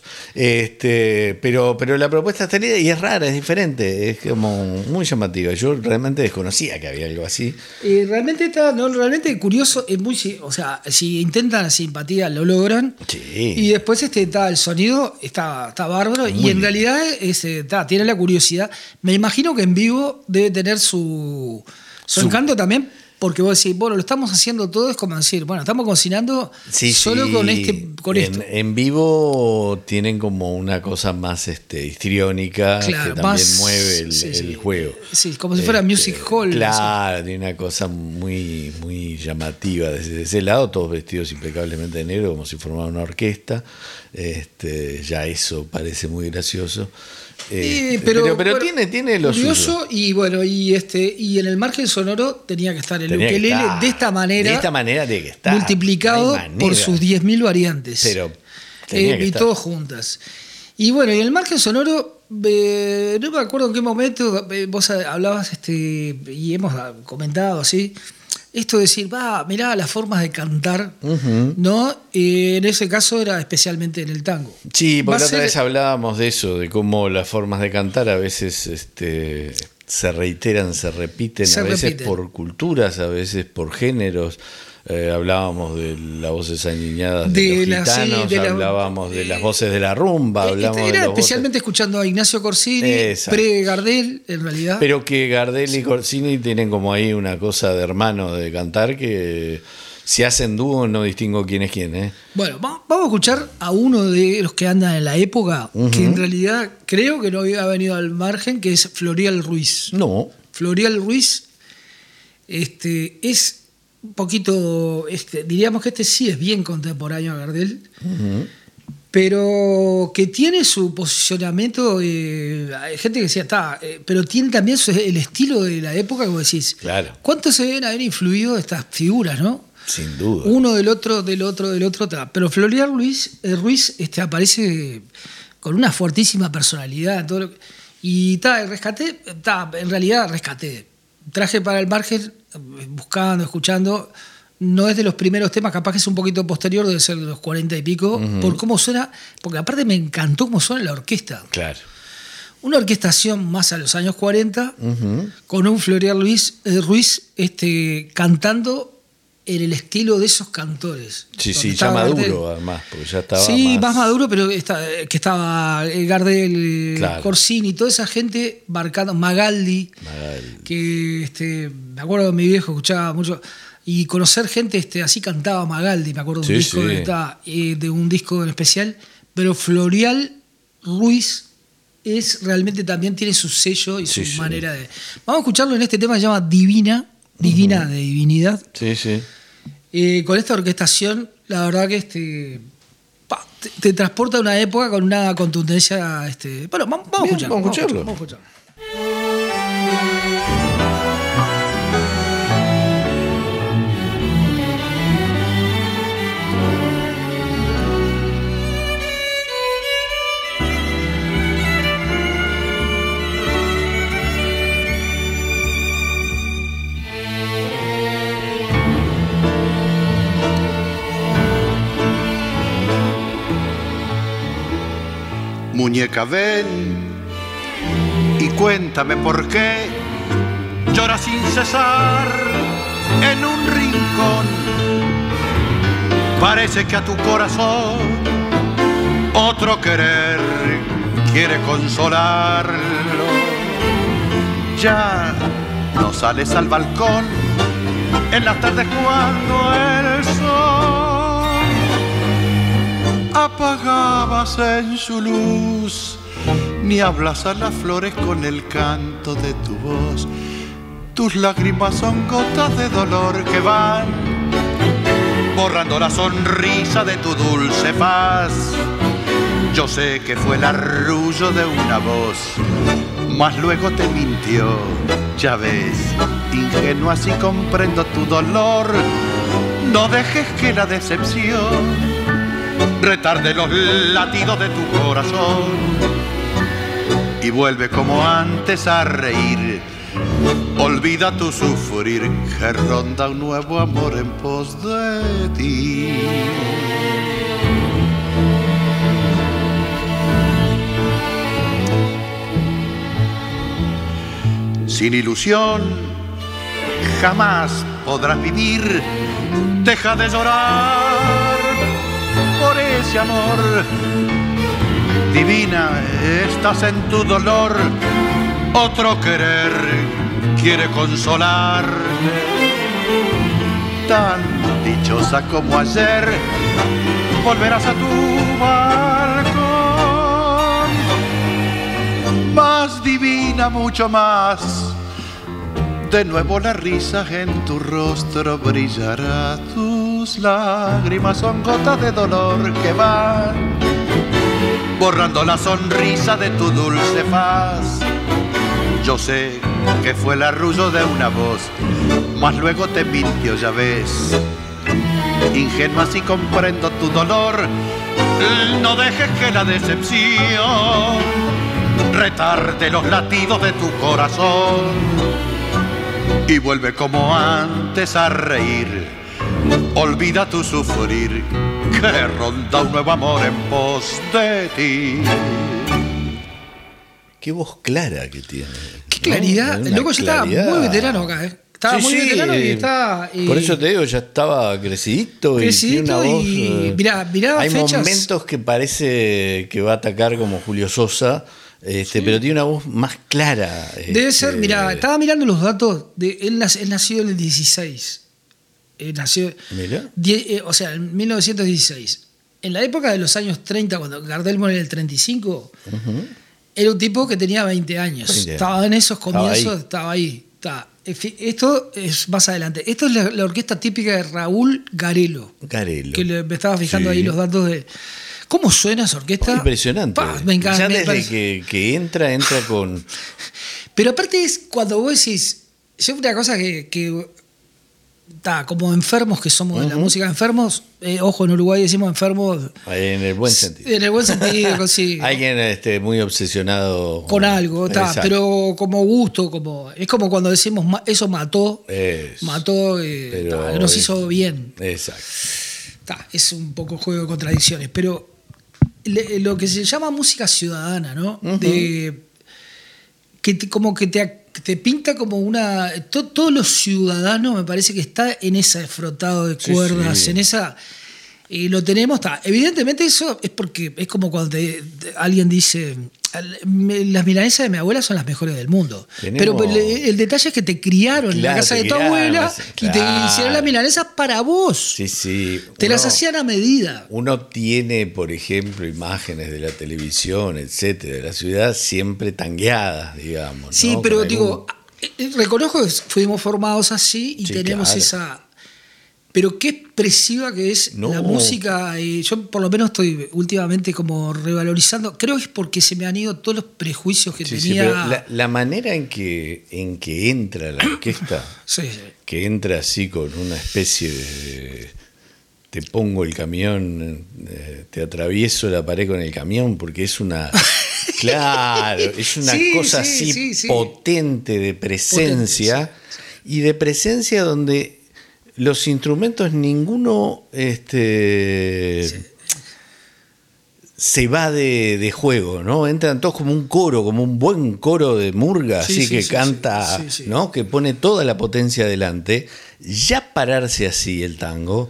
S3: Este, pero, pero la propuesta está linda y es rara, es diferente. Es como muy llamativa. Yo realmente desconocía que había algo así.
S2: Eh, realmente está, no, realmente curioso, es muy, si- o sea, si intentan simpatía lo logran.
S3: Sí.
S2: Y después este está el sonido, está, está bárbaro.
S3: Muy
S2: y en
S3: lindo.
S2: realidad es, eh, está, tiene la curiosidad. Me imagino que en vivo debe tener su, su,
S3: Su-
S2: encanto también, porque vos decís, bueno, lo estamos haciendo todo, es como decir, bueno, estamos cocinando
S3: Sí,
S2: solo
S3: sí.
S2: con este, con
S3: en,
S2: esto.
S3: en vivo tienen como una cosa más este, histriónica
S2: Claro,
S3: que también
S2: más-
S3: mueve el,
S2: sí,
S3: el
S2: sí.
S3: juego.
S2: Sí, como si fuera music hall.
S3: Claro, tiene una cosa muy, muy llamativa desde ese lado, todos vestidos impecablemente de negro, como si formaran una orquesta. Este, ya eso parece muy gracioso.
S2: Eh,
S3: Este,
S2: pero,
S3: pero, pero
S2: bueno,
S3: tiene, tiene lo
S2: curioso.
S3: suyo.
S2: Y bueno, y este y en el margen sonoro tenía que estar el
S3: Tenía que
S2: ukelele
S3: estar.
S2: de esta manera,
S3: De esta manera tiene que estar.
S2: multiplicado
S3: No hay manera.
S2: por sus diez mil variantes.
S3: Pero tenía
S2: Eh,
S3: que
S2: y
S3: estar.
S2: todos juntas. Y bueno, y el margen sonoro, eh, no me acuerdo en qué momento eh, vos hablabas, este, y hemos comentado así, esto de decir, va, mirá las formas de cantar,
S3: Ujú.
S2: ¿no? Eh, en ese caso era especialmente en el tango.
S3: Sí,
S2: Va
S3: porque
S2: a
S3: la otra
S2: ser-
S3: vez hablábamos de eso, de cómo las formas de cantar a veces este, se reiteran, se repiten,
S2: Se
S3: a veces
S2: repiten.
S3: por culturas, a veces por géneros. Eh, hablábamos de las voces aniñadas de,
S2: De
S3: los
S2: la- sí,
S3: gitanos,
S2: de la-
S3: hablábamos de las
S2: eh,
S3: voces de la rumba,
S2: Eh,
S3: hablábamos de
S2: Era
S3: las voces-
S2: especialmente escuchando a Ignacio Corsini,
S3: Exacto.
S2: pre-Gardel, en realidad.
S3: Pero que Gardel y Corsini tienen como ahí una cosa de hermano de cantar que si hacen dúo no distingo quién es quién, ¿eh?
S2: Bueno, va- vamos a escuchar a uno de los que andan en la época, que en realidad creo que no había venido al margen, que es Florial Ruiz.
S3: No.
S2: Florial Ruiz este, es un poquito, este, diríamos que este sí es bien contemporáneo a Gardel, pero que tiene su posicionamiento, eh, hay gente que decía, está, eh, pero tiene también su- el estilo de la época, como decís.
S3: Claro.
S2: ¿Cuánto se deben haber influido estas figuras, no?
S3: Sin duda.
S2: Uno del otro, del otro, del otro. ta. Pero Florial Ruiz, eh, Ruiz este, aparece con una fuertísima personalidad. Todo lo que- y ta, rescaté, ta, en realidad rescaté. Traje para el margen, eh, buscando, escuchando. No es de los primeros temas, capaz que es un poquito posterior, debe ser de los cuarenta y pico, por cómo suena, porque aparte me encantó cómo suena la orquesta.
S3: Claro.
S2: Una orquestación más a los años cuarenta,
S3: Ujú.
S2: con un Florial Ruiz, eh, Ruiz este, cantando en el estilo de esos cantores.
S3: Sí,
S2: Donde
S3: sí, ya
S2: estaba
S3: maduro
S2: Gardel.
S3: además, porque ya estaba
S2: Sí, más,
S3: más
S2: maduro, pero está, que estaba eh, Gardel, eh,
S3: Claro.
S2: Corsini, toda esa gente marcando, Magaldi,
S3: Magaldi.
S2: que este, me acuerdo de mi viejo, escuchaba mucho, y conocer gente este, así cantaba Magaldi, me acuerdo de un,
S3: Sí,
S2: disco,
S3: sí.
S2: de, ta, eh, de un disco en especial, pero Florial Ruiz es realmente también tiene su sello y
S3: Sí,
S2: su
S3: sí.
S2: manera de... Vamos a escucharlo en este tema que se llama Divina, Divina de Divinidad.
S3: Sí, sí.
S2: Eh, con esta orquestación, la verdad que este, pa, te, te transporta a una época con una contundencia. Este, bueno, vamos, vamos a
S3: Bien,
S2: escucharlo.
S3: vamos a escucharlo.
S2: Vamos a escucharlo.
S5: Divina Muñeca, ven y cuéntame por qué lloras sin cesar en un rincón. Parece que a tu corazón otro querer quiere consolarlo. Ya no sales al balcón en las tardes cuando el sol apagabas en su luz, ni hablas a las flores con el canto de tu voz. Tus lágrimas son gotas de dolor que van borrando la sonrisa de tu dulce paz. Yo sé que fue el arrullo de una voz, mas luego te mintió, ya ves, ingenua así comprendo tu dolor. No dejes que la decepción retarde los latidos de tu corazón y vuelve como antes a reír. Olvida tu sufrir, que ronda un nuevo amor en pos de ti. Sin ilusión jamás podrás vivir. Deja de llorar por ese amor. Divina, estás en tu dolor. Otro querer quiere consolarte. Tan dichosa como ayer, volverás a tu balcón. Más divina, mucho más. De nuevo la risa en tu rostro brillará. Tus lágrimas son gotas de dolor que van borrando la sonrisa de tu dulce faz. Yo sé que fue el arrullo de una voz, mas luego te mintió, ya ves. Ingenua así comprendo tu dolor. No dejes que la decepción retarde los latidos de tu corazón y vuelve como antes a reír. Olvida tu sufrir, que ronda un nuevo amor en pos de ti.
S3: Qué voz clara que tiene.
S2: Qué claridad.
S3: ¿No?
S2: El loco ya estaba muy veterano acá, ¿eh? Estaba
S3: sí,
S2: muy
S3: sí,
S2: veterano y estaba. Y...
S3: Por eso te digo, ya estaba crecidito.
S2: Crecidito
S3: y tiene una voz.
S2: Y,
S3: eh,
S2: mirá, mirá
S3: hay
S2: fechas.
S3: momentos que parece que va a atacar como Julio Sosa, este, sí. pero tiene una voz más clara.
S2: Debe
S3: este,
S2: ser, mirá, estaba mirando los datos. De, él, él nació en el dieciséis. Él nació. Die, eh, o sea, en mil novecientos dieciséis. En la época de los años treinta, cuando Gardel muere en el treinta y cinco. Uh-huh. Era un tipo que tenía veinte años. veinte. Estaba en esos comienzos, estaba ahí. Estaba ahí. Esto es más adelante. Esto es la, la orquesta típica de Raúl Garelo.
S3: Garelo.
S2: Que le, me estaba fijando
S3: sí.
S2: ahí los datos de. ¿Cómo suena esa orquesta?
S3: Oh, impresionante.
S2: Pa, me encanta.
S3: Ya
S2: me
S3: desde
S2: parece...
S3: que, que entra, entra con.
S2: Pero aparte es cuando vos decís. Yo una cosa que. que Ta, como enfermos que somos uh-huh. de la música, enfermos, eh, ojo, en Uruguay decimos enfermos.
S3: En el buen sentido.
S2: En el buen sentido, sí.
S3: Alguien este, muy obsesionado
S2: con algo, ta, pero como gusto, como es como cuando decimos eso mató, es, mató, eh, ta, nos es, hizo bien.
S3: Exacto.
S2: Ta, es un poco juego de contradicciones, pero le, lo que se llama música ciudadana, ¿no? Uh-huh. De que te, como que te te pinta como una... To, todos los ciudadanos me parece que está en ese frotado de cuerdas, sí, sí. en esa... Y lo tenemos, está. Evidentemente eso es porque es como cuando te, te, alguien dice, las milanesas de mi abuela son las mejores del mundo. Tenemos... Pero el, el detalle es que te criaron claro, en la casa de tu abuela claro. y te hicieron las milanesas para vos.
S3: Sí, sí.
S2: Te uno, las hacían a medida.
S3: Uno tiene, por ejemplo, imágenes de la televisión, etcétera, de la ciudad siempre tangueadas, digamos.
S2: Sí,
S3: ¿no?
S2: pero digo, un... reconozco que fuimos formados así y sí, tenemos claro. esa... Pero qué expresiva que es no. la música. Y yo por lo menos estoy últimamente como revalorizando. Creo que es porque se me han ido todos los prejuicios que sí, tenía.
S3: Sí, pero la, la manera en que, en que entra la orquesta,
S2: sí, sí.
S3: que entra así con una especie de... Te pongo el camión, te atravieso la pared con el camión, porque es una... Claro, es una sí, cosa sí, así sí, sí. potente de presencia. Potente, sí. Y de presencia donde... Los instrumentos, ninguno este, sí. se va de, de juego, ¿no? Entran todos como un coro, como un buen coro de murga,
S2: Sí,
S3: así
S2: sí,
S3: que
S2: sí,
S3: canta,
S2: sí, sí, sí.
S3: ¿no? Que pone toda la potencia adelante. Ya pararse así el tango,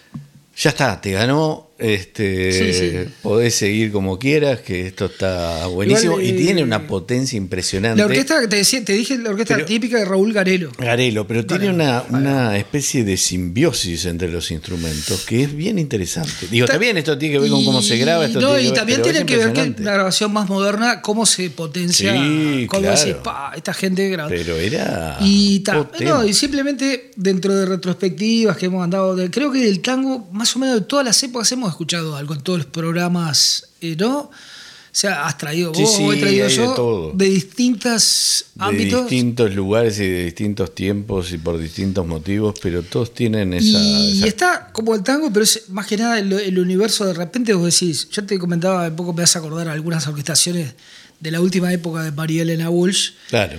S3: ya está, te ganó. Este,
S2: Sí, sí.
S3: Podés seguir como quieras, que esto está buenísimo.
S2: Igual,
S3: y
S2: eh,
S3: tiene una potencia impresionante.
S2: La orquesta que te decía, te dije, la orquesta
S3: Pero-
S2: típica de Raúl Garelo.
S3: Garelo, pero tiene
S2: Garelo,
S3: una,
S2: Garelo.
S3: una especie de simbiosis entre los instrumentos que es bien interesante. Digo,
S2: Ta-
S3: también esto tiene que ver con cómo se graba. Esto
S2: no,
S3: tiene
S2: y
S3: que ver-
S2: también
S3: pero
S2: tiene
S3: es
S2: que ver que
S3: impresionante.
S2: una grabación más moderna, cómo se potencia.
S3: Sí,
S2: Cuando
S3: claro.
S2: decís, pa, esta gente graba.
S3: Pero era.
S2: Y, ta-
S3: potente.
S2: no, y simplemente dentro de retrospectivas que hemos andado, de- creo que del tango, más o menos de todas las épocas hemos escuchado algo en todos los programas, eh, ¿no? O sea, has traído
S3: Sí,
S2: vos,
S3: sí,
S2: o he traído
S3: hay de
S2: yo,
S3: todo.
S2: de distintos
S3: de
S2: ámbitos.
S3: distintos lugares y de distintos tiempos y por distintos motivos, pero todos tienen esa.
S2: Y
S3: esa-
S2: está como el tango, pero es más que nada el, el universo. De repente vos decís, yo te comentaba, un poco me vas a acordar algunas orquestaciones de la última época de María Elena Walsh.
S3: Claro.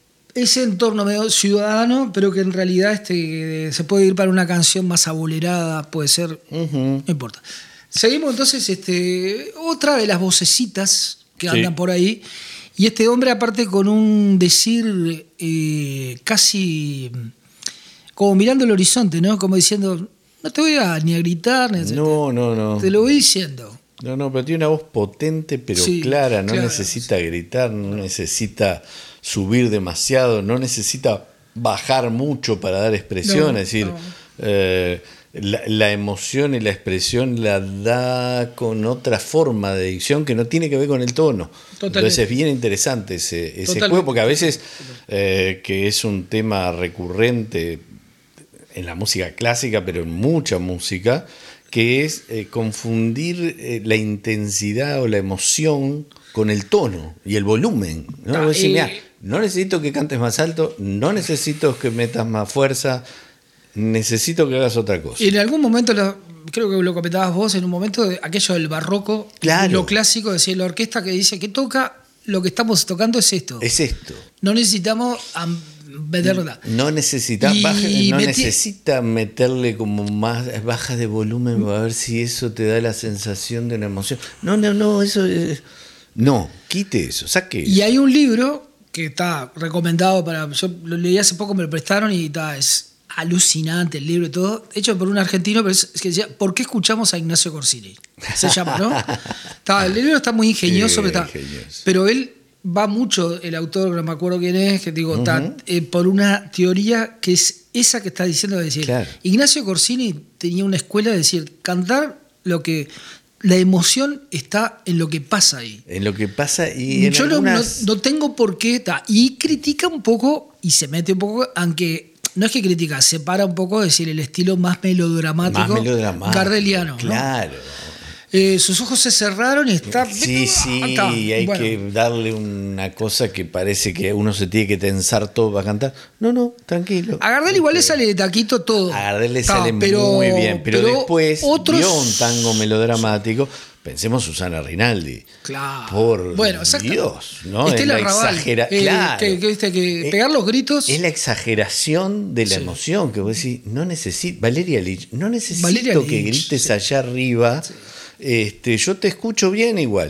S2: Ese entorno medio ciudadano, pero que en realidad este, se puede ir para una canción más abolerada, puede ser,
S3: Ujú.
S2: no importa. Seguimos entonces, este, otra de las vocecitas que
S3: Sí.
S2: andan por ahí. Y este hombre, aparte, con un decir eh, casi como mirando el horizonte, ¿no? Como diciendo, no te voy a ni a gritar, ni a-
S3: No, no, no.
S2: te lo voy diciendo.
S3: No, no, pero tiene una voz potente, pero
S2: Sí,
S3: clara. No
S2: claro,
S3: necesita gritar, no necesita subir demasiado, no necesita bajar mucho para dar expresión.
S2: No,
S3: es decir,
S2: no.
S3: eh, la, la emoción y la expresión la da con otra forma de dicción que no tiene que ver con el tono.
S2: Totalmente.
S3: Entonces es bien interesante ese, ese
S2: Totalmente.
S3: juego, porque a veces, eh, que es un tema recurrente en la música clásica, pero en mucha música, que es eh, confundir eh, la intensidad o la emoción con el tono y el volumen, ¿no?
S2: Ah,
S3: Vos decís,
S2: eh,
S3: mirá, no necesito que cantes más alto, no necesito que metas más fuerza, necesito que hagas otra cosa.
S2: Y en algún momento, lo- creo que lo comentabas vos, en un momento de aquello del barroco,
S3: Claro.
S2: lo clásico, decir, la orquesta que dice que toca, lo que estamos tocando es esto.
S3: Es esto.
S2: No necesitamos am- meterla.
S3: No necesita,
S2: Y
S3: baja- no
S2: metí-
S3: necesita meterle como más baja de volumen para ver si eso te da la sensación de una emoción. No, no, no, eso es- no, quite eso, saque eso.
S2: Y hay un libro que está recomendado para. Yo lo leí hace poco, me lo prestaron y está, es alucinante el libro y todo, hecho por un argentino, pero es, es que decía, ¿por qué escuchamos a Ignacio Corsini? Se llama, ¿no? Está, el libro está muy ingenioso,
S3: Sí,
S2: pero, está,
S3: ingenioso.
S2: pero él va mucho, el autor, no me acuerdo quién es, que digo, está, eh, por una teoría que es esa que está diciendo, de decir,
S3: Claro.
S2: Ignacio Corsini tenía una escuela de decir, cantar lo que. La emoción está en lo que pasa ahí.
S3: En lo que pasa y en
S2: Yo no-
S3: algunas...
S2: no, no tengo por qué. Ta, y critica un poco, y se mete un poco, aunque no es que critica, separa un poco, es decir, el estilo más melodramático,
S3: más melodramático.
S2: gardeliano. ¿no?
S3: Claro.
S2: Eh, sus ojos se cerraron y está.
S3: Sí, sí,
S2: está,
S3: y hay
S2: bueno.
S3: que darle una cosa que parece que uno se tiene que tensar todo para cantar. No, no, tranquilo.
S2: A Gardel igual le sale de taquito todo.
S3: A Gardel le
S2: Ta,
S3: sale
S2: pero-
S3: muy bien, pero, después
S2: otros,
S3: vio un tango melodramático. Pensemos Susana Rinaldi.
S2: Claro.
S3: Por
S2: Bueno, exacto.
S3: Dios, ¿no?
S2: Estela
S3: Es la
S2: Raval,
S3: exagera-
S2: eh,
S3: claro.
S2: que- que, viste, que
S3: Eh,
S2: pegar los gritos.
S3: Es la exageración de la
S2: Sí.
S3: emoción, que vos decís, no necesito, Valeria Lich, no necesito
S2: Valeria
S3: que
S2: Lich,
S3: grites
S2: sí.
S3: allá arriba. Este, yo te escucho bien igual.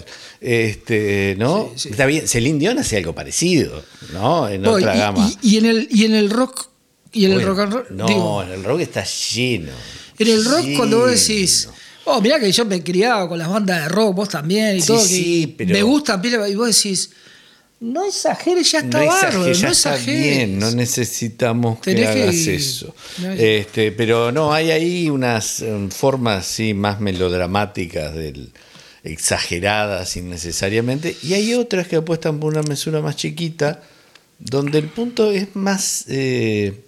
S3: Este, ¿no?
S2: Sí, sí.
S3: Está bien, Celine Dion hace algo parecido, ¿no? En
S2: No,
S3: otra
S2: y,
S3: gama.
S2: y- y en el, y en el rock. Y en el
S3: Bueno,
S2: rock and roll.
S3: no,
S2: digo,
S3: en el rock está lleno.
S2: En el rock,
S3: lleno.
S2: cuando vos decís, oh, mirá que yo me he criado con las bandas de rock, vos también y
S3: Sí,
S2: todo, que
S3: sí, pero-
S2: me gusta, y vos decís, no exageres, ya está
S3: no
S2: bárbaro,
S3: exageres, ya
S2: no
S3: está
S2: exageres.
S3: bien, no necesitamos que
S2: Tenés que-
S3: hagas eso.
S2: no,
S3: Este, pero no, hay ahí unas em, formas sí, más melodramáticas, del, exageradas innecesariamente, y hay otras que apuestan por una mesura más chiquita, donde el punto es más, eh,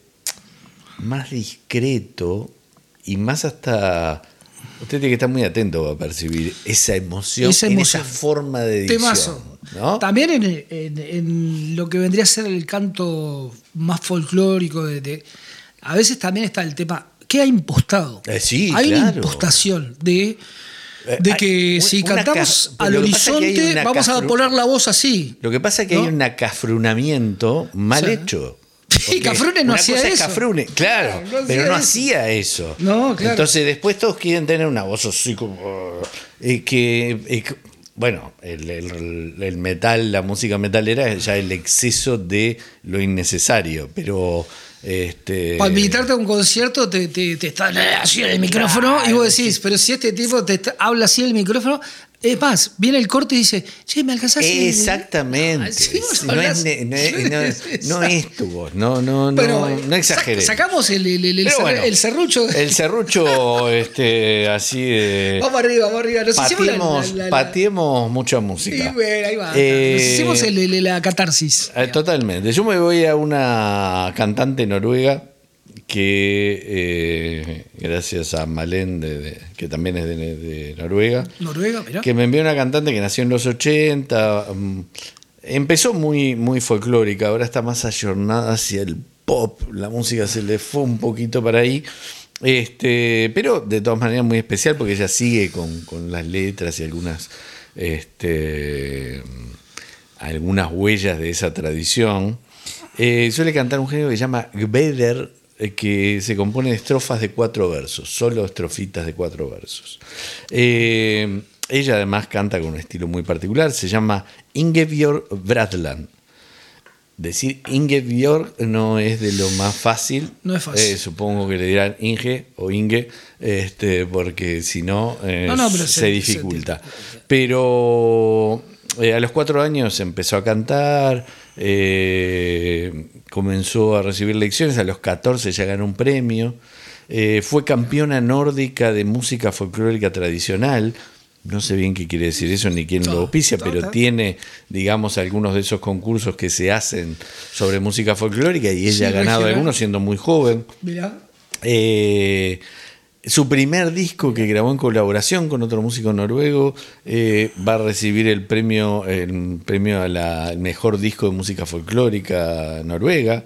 S3: más discreto y más hasta... Usted tiene que estar muy atento a percibir esa emoción,
S2: Esa
S3: en
S2: emoción.
S3: esa forma de dicción.
S2: Temazo.
S3: ¿no?
S2: También en, en- en lo que vendría a ser el canto más folclórico, de, de- a veces también está el tema, ¿qué ha impostado?
S3: Eh, sí,
S2: hay una
S3: claro.
S2: impostación de, de
S3: hay
S2: que
S3: un-
S2: si
S3: una
S2: cantamos
S3: ca-
S2: al
S3: lo que pasa es que hay
S2: horizonte,
S3: una
S2: vamos a
S3: cafru-
S2: poner la voz así.
S3: Lo que pasa es que
S2: ¿no?
S3: hay un acafrunamiento mal
S2: Sí.
S3: hecho.
S2: Y Cafrune no
S3: una
S2: hacía
S3: cosa es
S2: eso.
S3: Cafrune, claro,
S2: No, no
S3: pero
S2: hacía
S3: no
S2: eso.
S3: hacía eso.
S2: No, claro.
S3: Entonces después todos quieren tener una voz así como... eh, que, eh, que- bueno, el, el- el metal, la música metalera es ya el exceso de lo innecesario, pero... Este,
S2: Para invitarte a un concierto te, te, te está así en el micrófono
S3: Claro,
S2: y vos decís, pero si este tipo te está- habla así en el micrófono, es más, viene el corte y dice, che, ¿me alcanzás?
S3: Exactamente.
S2: Ah, sí, vos
S3: no, es,
S2: hablás.
S3: ne- no, es, no es- no es tu voz, no, no, no,
S2: Pero,
S3: no exageré.
S2: sa- sacamos el, el, el, el,
S3: Pero
S2: cer-
S3: bueno,
S2: el serrucho.
S3: El serrucho, este, así de.
S2: Vamos arriba, vamos arriba. Nos hicimos la-
S3: Pateemos,
S2: la- la- la-
S3: pateemos mucha
S2: Sí,
S3: música.
S2: bueno, ahí va.
S3: Eh,
S2: Nos hicimos el- el- la catarsis.
S3: Eh, Totalmente. Yo me voy a una cantante noruega que, eh, gracias a Malén, de, de- que también es de, de Noruega,
S2: Noruega, mirá.
S3: que me envió una cantante que nació en los ochenta. um, empezó muy, muy folclórica, ahora está más ayornada hacia el pop. La música se le fue un poquito para ahí. Este, pero de todas maneras muy especial porque ella sigue con, con las letras y algunas, este, algunas huellas de esa tradición. Eh, suele cantar un género que se llama Gbeder, eh, que se compone de estrofas de cuatro versos, solo estrofitas de cuatro versos. Eh, ella además canta con un estilo muy particular, se llama Ingebjörg Bratland. Decir Ingebjörg no es de lo más fácil.
S2: No es fácil.
S3: Eh, supongo que le dirán Inge o Inge, este, porque si no, eh,
S2: No, no, pero
S3: se,
S2: se-
S3: dificulta. Pero eh, a los cuatro años empezó a cantar, eh, comenzó a recibir lecciones, a los catorce ya ganó un premio, eh, fue campeona nórdica de música folclórica tradicional. No sé bien qué quiere decir eso ni quién lo
S2: No,
S3: auspicia,
S2: no,
S3: pero
S2: no.
S3: tiene, digamos, algunos de esos concursos que se hacen sobre música folclórica y ella
S2: Sí,
S3: ha ganado
S2: regional.
S3: algunos siendo muy joven.
S2: Mirá.
S3: Eh, su primer disco que grabó en colaboración con otro músico noruego eh, va a recibir el premio, el premio a la, al mejor disco de música folclórica noruega.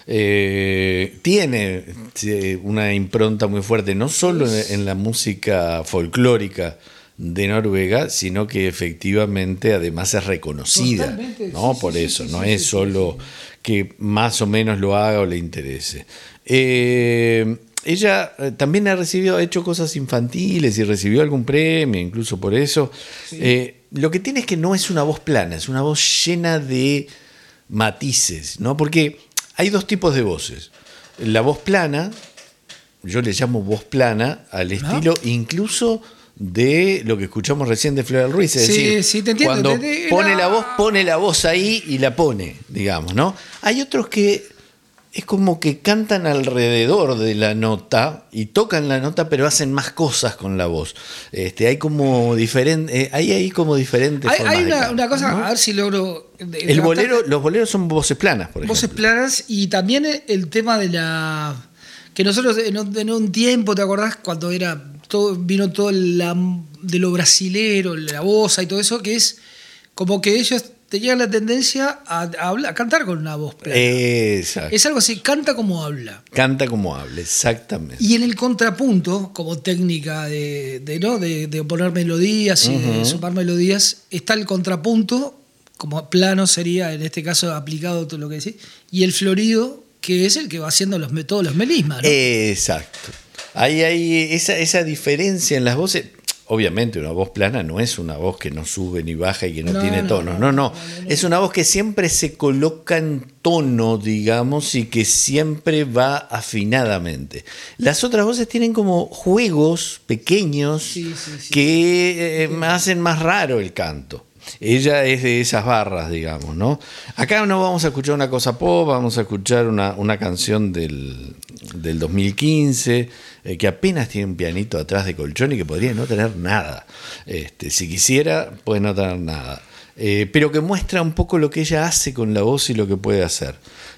S3: Eh, tiene eh, una impronta muy fuerte, no solo en, en la música folclórica de Noruega, sino que efectivamente además es reconocida,
S2: Totalmente,
S3: ¿no?
S2: sí,
S3: Por
S2: sí,
S3: eso,
S2: sí,
S3: no
S2: sí,
S3: es
S2: sí,
S3: solo que más o menos lo haga o le interese. Eh, ella eh, también ha recibido, ha hecho cosas infantiles y recibió algún premio, incluso por eso. Eh, lo que tiene es que no es una voz plana, es una voz llena de matices, ¿no? Porque hay dos tipos de voces. La voz plana, yo le llamo voz plana al estilo incluso de lo que escuchamos recién de Floral Ruiz, es
S2: Sí,
S3: decir,
S2: sí, te entiendo,
S3: cuando
S2: te- te-
S3: pone
S2: la-
S3: la voz, pone la voz ahí y la pone, digamos, ¿no? Hay otros que es como que cantan alrededor de la nota y tocan la nota, pero hacen más cosas con la voz. Este, hay como diferente, hay ahí como diferentes
S2: Hay,
S3: formas
S2: hay
S3: de
S2: una,
S3: canto,
S2: una cosa,
S3: ¿no?
S2: a ver si logro. de-
S3: El
S2: captar-
S3: bolero, los boleros son voces planas, por ejemplo.
S2: Voces planas y también el tema de la. Que nosotros en un, en un tiempo, ¿te acordás? Cuando era todo, vino todo la, de lo brasilero, la bossa y todo eso, que es como que ellos tenían la tendencia a, a hablar- a cantar con una voz plana.
S3: Exacto.
S2: Es algo así, canta como habla.
S3: Canta como habla, exactamente.
S2: Y en el contrapunto, como técnica de, de, ¿no? de, de poner melodías y de sumar melodías, está el contrapunto, como plano sería en este caso aplicado todo lo que decís, y el florido, que es el que va haciendo los, todos los melismas, ¿no?
S3: Exacto. Ahí hay esa, esa diferencia en las voces. Obviamente una voz plana no es una voz que no sube ni baja y que no,
S2: No,
S3: tiene
S2: no,
S3: tonos. No no, Es una voz que siempre se coloca en tono, digamos, y que siempre va afinadamente. Las otras voces tienen como juegos pequeños
S2: Sí, sí, sí.
S3: que eh, hacen más raro el canto. Ella es de esas barras, digamos, ¿no? Acá no vamos a escuchar una cosa pop, vamos a escuchar una, una canción del, del dos mil quince, eh, que apenas tiene un pianito atrás de colchón y que podría no tener nada. Este, si quisiera, puede no tener nada. Eh, pero que muestra un poco lo que ella hace con la voz y lo que puede hacer.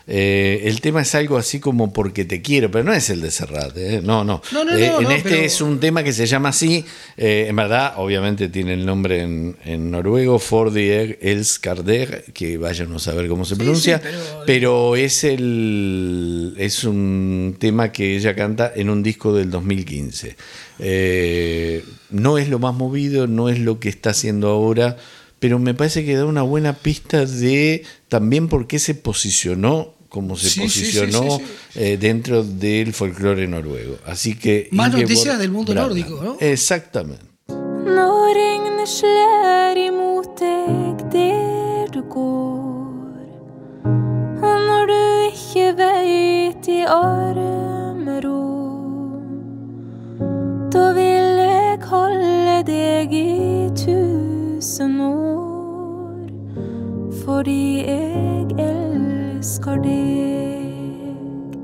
S3: Eh, el tema es algo así como Porque te quiero, pero no es el de Serrat, ¿eh? no, no.
S2: No, no,
S3: Eh,
S2: no,
S3: en
S2: no,
S3: este
S2: pero-
S3: es un tema que se llama así, eh, en verdad, obviamente tiene el nombre en, en noruego, Fordi Elskarder, que vayan a saber cómo se pronuncia,
S2: sí, pero-
S3: pero es el es un tema que ella canta en un disco del dos mil quince. Eh, no es lo más movido, no es lo que está haciendo ahora, pero me parece que da una buena pista de también por qué se posicionó cómo se
S2: Sí,
S3: posicionó
S2: sí, sí, sí, sí.
S3: Eh, dentro del folclore noruego. Así que
S2: Más
S3: Ingeborg
S2: noticias del mundo
S3: Bradland.
S2: nórdico, ¿no?
S3: Exactamente.
S4: Når regnet slår imot deg der du går, og når du ikke vet i armro, da vil jeg holde deg i tusen år, fordi jeg elsker deg.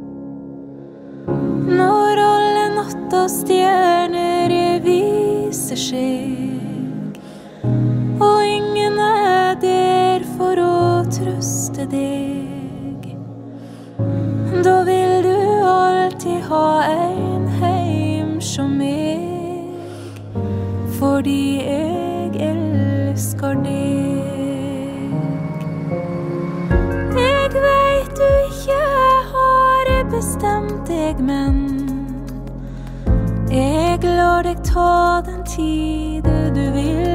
S4: Når alle nattas stjerner viser seg, og ingen er der for å trøste deg, da vil du alltid ha en heim som meg, fordi jeg elsker deg. Jeg vet du ikke har bestemt deg, men jeg lar deg ta den tide du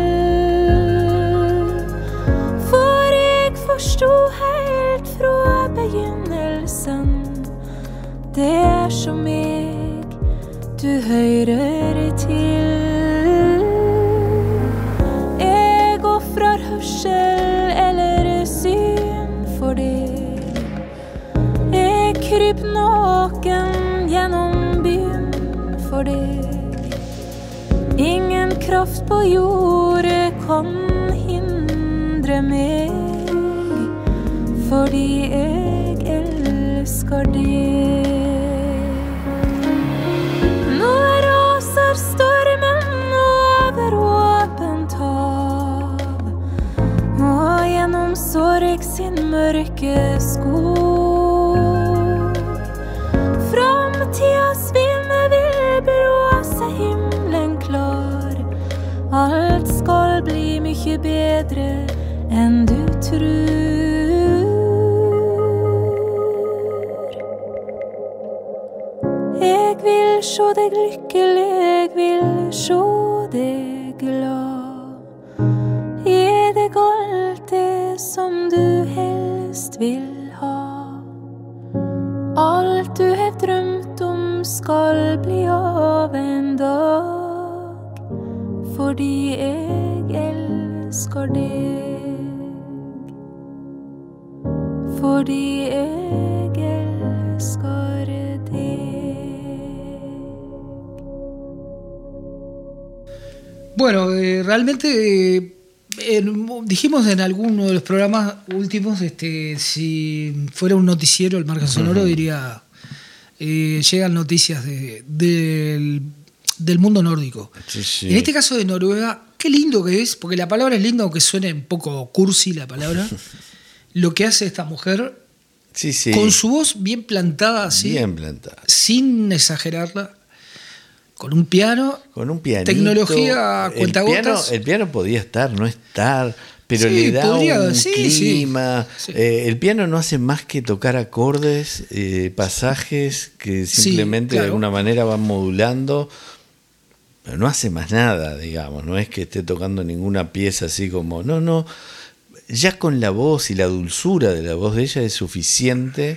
S4: vil, for jeg forstod helt fra begynnelsen, det er som meg du hører til. Jeg offrer hørsel eller syn for deg, jeg kryp naken gjennom byen for deg. Ingen kraft på jordet kan hindre meg, fordi jeg elsker deg. Nå raser stormen over åpent hav, og gjennom sorg sin mørke skog. Framtidas vind vil blåse himmelen klar, alt skal bli mye bedre enn du tror. Jeg vil se deg lykkelig, jeg vil se deg glad, gi deg alt det som du helst vil ha. Alt du har drømt om skal bli av en dag, fordi jeg elsker deg, fordi jeg elsker deg.
S2: Bueno, eh, realmente eh, en- dijimos en alguno de los programas últimos, este, si fuera un noticiero, el Marca Sonoro diría, eh, llegan noticias de- del, del mundo nórdico.
S3: Sí, sí.
S2: En este caso de Noruega, qué lindo que es, porque la palabra es linda, aunque suene un poco cursi la palabra, lo que hace esta mujer,
S3: Sí, sí.
S2: con su voz bien plantada así,
S3: Bien plantada.
S2: sin exagerarla, con un piano.
S3: Con un pianito.
S2: Tecnología
S3: el
S2: cuentagotas.
S3: piano, el piano podía estar, no estar, pero
S2: Sí,
S3: le da
S2: podría,
S3: un
S2: sí,
S3: clima.
S2: sí. Sí.
S3: Eh, el piano no hace más que tocar acordes, eh, pasajes que
S2: Sí,
S3: simplemente
S2: claro.
S3: de alguna manera van modulando, pero no hace más nada, digamos. No es que esté tocando ninguna pieza así como. No, no. Ya con la voz y la dulzura de la voz de ella es suficiente.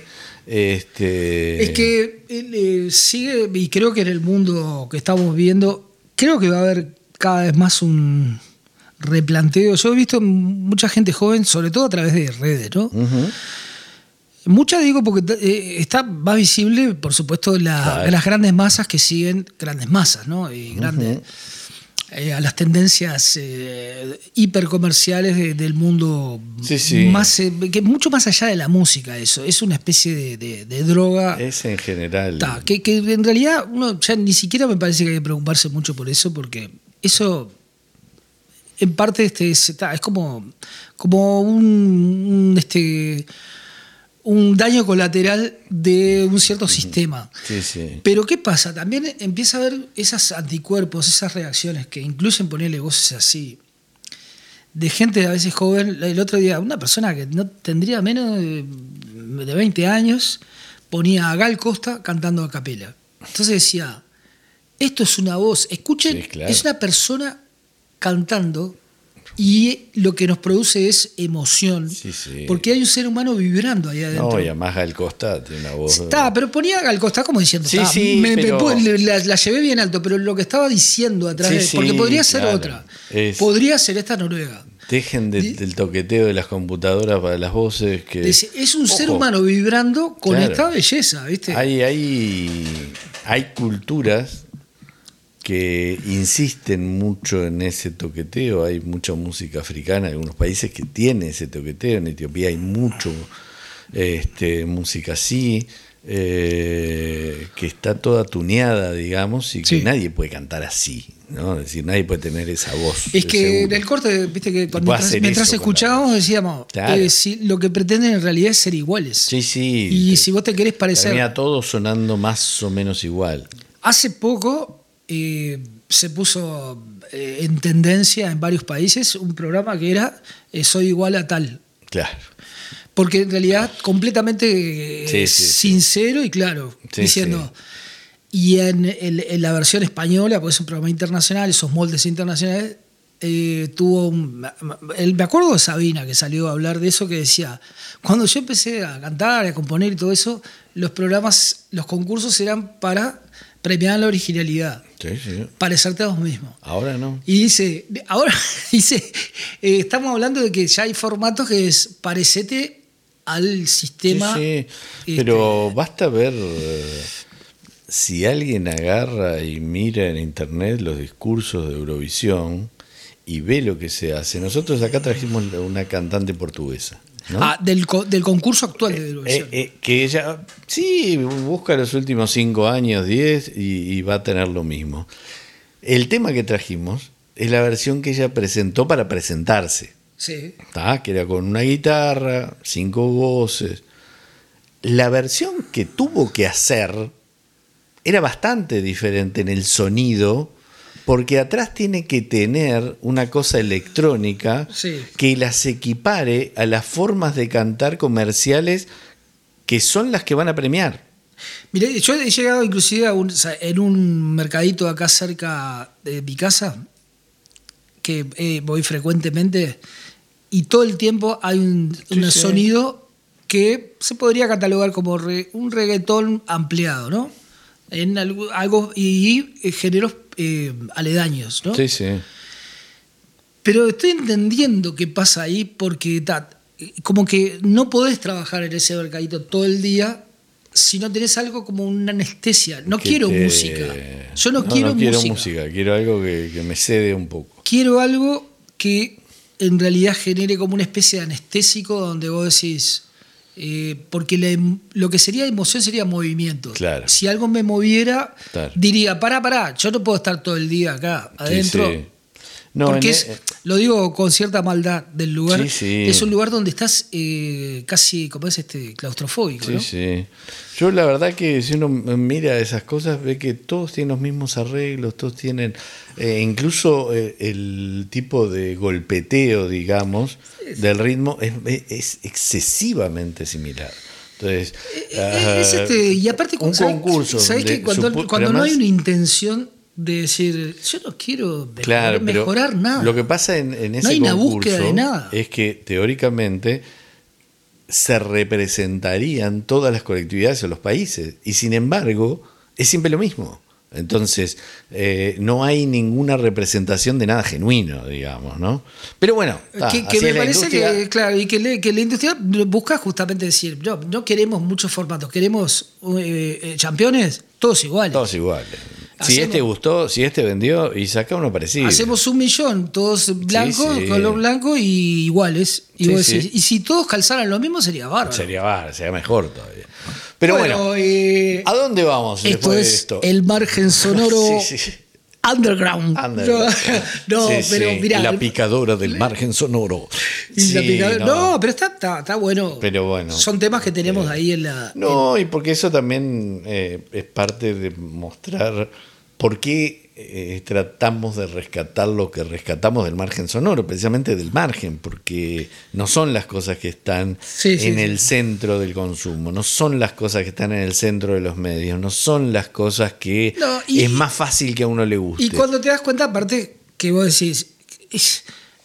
S3: Este,
S2: Es que él, eh, sigue, y creo que en el mundo que estamos viendo, creo que va a haber cada vez más un replanteo. Yo he visto mucha gente joven, sobre todo a través de redes, ¿no?
S3: Ujú.
S2: Mucha digo porque eh, está más visible, por supuesto, la,
S3: Claro.
S2: las grandes masas que siguen, grandes masas, ¿no? Y grandes, eh, a las tendencias eh, hipercomerciales de- del mundo,
S3: Sí, sí.
S2: más, eh, que mucho más allá de la música, eso. Es una especie de, de- de droga.
S3: Es en general.
S2: Ta, que, que en realidad uno ya ni siquiera me parece que hay que preocuparse mucho por eso, porque eso en parte este, es, ta, es como, como un, un, este, un daño colateral de un cierto sistema.
S3: Sí, sí.
S2: Pero ¿qué pasa? También empieza a haber esos anticuerpos, esas reacciones que incluyen ponerle voces así, de gente a veces joven. El otro día, una persona que no tendría menos de, de veinte años, ponía a Gal Costa cantando a capela. Entonces decía, esto es una voz, escuchen,
S3: Sí, claro.
S2: es una persona cantando Y lo que nos produce es emoción.
S3: Sí, sí.
S2: Porque hay un ser humano vibrando ahí adentro.
S3: No, y además Gal Costa tiene una voz.
S2: Está, pero ponía Gal Costa como diciendo,
S3: Sí,
S2: está,
S3: sí,
S2: me,
S3: pero-
S2: me- la, la llevé bien alto, pero lo que estaba diciendo atrás,
S3: Sí,
S2: de,
S3: sí,
S2: porque podría ser
S3: claro.
S2: otra.
S3: Es-
S2: Podría ser esta Noruega.
S3: Dejen de-
S2: Di-
S3: del toqueteo de las computadoras para las voces. Que,
S2: Dice, es un ser
S3: Ojo,
S2: humano vibrando con
S3: Claro.
S2: esta belleza, ¿viste?
S3: Hay, hay, hay culturas que insisten mucho en ese toqueteo. Hay mucha música africana, algunos países que tienen ese toqueteo. En Etiopía hay mucho este, música así, eh, que está toda tuneada, digamos, y que
S2: Sí.
S3: nadie puede cantar así, ¿no? Es decir, nadie puede tener esa voz.
S2: Es que
S3: seguro.
S2: en el corte, viste que cuando
S3: puede
S2: mientras,
S3: hacer
S2: mientras
S3: eso con
S2: escuchábamos decíamos,
S3: Claro.
S2: eh, si, lo que pretenden en realidad es ser iguales.
S3: Sí, sí.
S2: Y
S3: te-
S2: si vos te querés parecer...
S3: termina todo sonando más o menos igual.
S2: Hace poco eh, se puso eh, en tendencia en varios países un programa que era eh, Soy igual a tal.
S3: Claro.
S2: Porque en realidad completamente eh,
S3: Sí, sí, sí.
S2: sincero y claro,
S3: Sí,
S2: diciendo... Y en, el- en la versión española, pues es un programa internacional, esos moldes internacionales, eh, tuvo un, el- me acuerdo de Sabina que salió a hablar de eso, que decía, cuando yo empecé a cantar, a componer y todo eso, los programas, los concursos eran para premiar la originalidad,
S3: Sí, sí.
S2: parecerte a vos mismo.
S3: Ahora no.
S2: Y dice, ahora dice, eh, estamos hablando de que ya hay formatos que es parecete al sistema.
S3: Sí, sí.
S2: este,
S3: Pero basta ver eh, si alguien agarra y mira en internet los discursos de Eurovisión y ve lo que se hace. Nosotros acá trajimos una cantante portuguesa, ¿no?
S2: ah, del, co- del concurso actual de
S3: Eh,
S2: Eurovisión.
S3: eh, que ella, sí, busca los últimos cinco años, diez, y, y va a tener lo mismo. El tema que trajimos es la versión que ella presentó para presentarse.
S2: Sí.
S3: ¿Tá? Que era con una guitarra, cinco voces. La versión que tuvo que hacer era bastante diferente en el sonido, porque atrás tiene que tener una cosa electrónica
S2: Sí.
S3: que las equipare a las formas de cantar comerciales que son las que van a premiar.
S2: Miré, yo he llegado inclusive a un, o sea, en un mercadito acá cerca de mi casa, que eh, voy frecuentemente, y todo el tiempo hay un,
S3: Sí,
S2: un
S3: sí.
S2: sonido que se podría catalogar como re- un reggaetón ampliado, ¿no? En algo, algo y, y géneros eh, aledaños, ¿no?
S3: Sí, sí.
S2: Pero estoy entendiendo qué pasa ahí porque ta, como que no podés trabajar en ese mercadito todo el día si no tenés algo como una anestesia. No
S3: Que
S2: quiero
S3: te-
S2: música. Yo no, quiero,
S3: quiero
S2: música.
S3: música. Quiero algo que, que me cede un poco.
S2: Quiero algo que en realidad genere como una especie de anestésico donde vos decís... eh, porque la em- lo que sería emoción sería movimiento.
S3: Claro.
S2: Si algo me moviera,
S3: Claro.
S2: diría, pará, pará, yo no puedo estar todo el día acá adentro.
S3: Sí, sí. No,
S2: Porque
S3: en-
S2: es, lo digo con cierta maldad del lugar,
S3: Sí, sí.
S2: es un lugar donde estás eh, casi, como es este, claustrofóbico,
S3: Sí,
S2: ¿no?
S3: sí. Yo la verdad que si uno mira esas cosas ve que todos tienen los mismos arreglos, todos tienen, eh, incluso eh, el tipo de golpeteo, digamos, del ritmo es, es excesivamente similar. Entonces,
S2: Eh, es
S3: ah,
S2: este, y aparte,
S3: un
S2: ¿sabes-
S3: concurso
S2: ¿sabes
S3: donde
S2: que cuando,
S3: supo-
S2: cuando
S3: pero
S2: no hay
S3: además-
S2: una intención de decir, yo no quiero mejor-
S3: Claro, pero
S2: mejorar nada?
S3: Lo que pasa en, en ese
S2: No hay una
S3: concurso
S2: búsqueda de nada.
S3: es que teóricamente se representarían todas las colectividades o los países y sin embargo es siempre lo mismo. Entonces eh, no hay ninguna representación de nada genuino, digamos, ¿no? Pero bueno, ta,
S2: que, que
S3: así
S2: me
S3: es la
S2: parece
S3: industria.
S2: que, claro, y que, le- que la industria busca justamente decir, no, no queremos muchos formatos, queremos eh, eh, campeones, todos iguales.
S3: Todos iguales. Si
S2: Hacemos-
S3: este gustó, si este vendió y saca uno parecido.
S2: Hacemos un millón, todos blancos,
S3: sí.
S2: color blanco y iguales. Y,
S3: Sí,
S2: vos
S3: sí.
S2: decís, y si todos calzaran lo mismo sería bárbaro.
S3: Sería bar, sería mejor todavía. Pero bueno,
S2: eh,
S3: ¿a dónde vamos
S2: esto
S3: después de
S2: es
S3: esto?
S2: el margen sonoro
S3: Sí, sí.
S2: underground.
S3: Underground.
S2: No, no,
S3: Sí,
S2: pero
S3: sí,
S2: mirá.
S3: la picadora del margen sonoro.
S2: y la
S3: Sí,
S2: picadora-
S3: no.
S2: no. pero está, está, está bueno.
S3: Pero bueno.
S2: Son temas que tenemos ahí en la.
S3: No, y porque eso también eh, es parte de mostrar por qué eh, tratamos de rescatar lo que rescatamos del margen sonoro, precisamente del margen, porque no son las cosas que están
S2: Sí, sí,
S3: en
S2: sí.
S3: el centro del consumo, no son las cosas que están en el centro de los medios, no son las cosas que
S2: No, y-
S3: es más fácil que a uno le guste.
S2: Y cuando te das cuenta, aparte, que vos decís, es-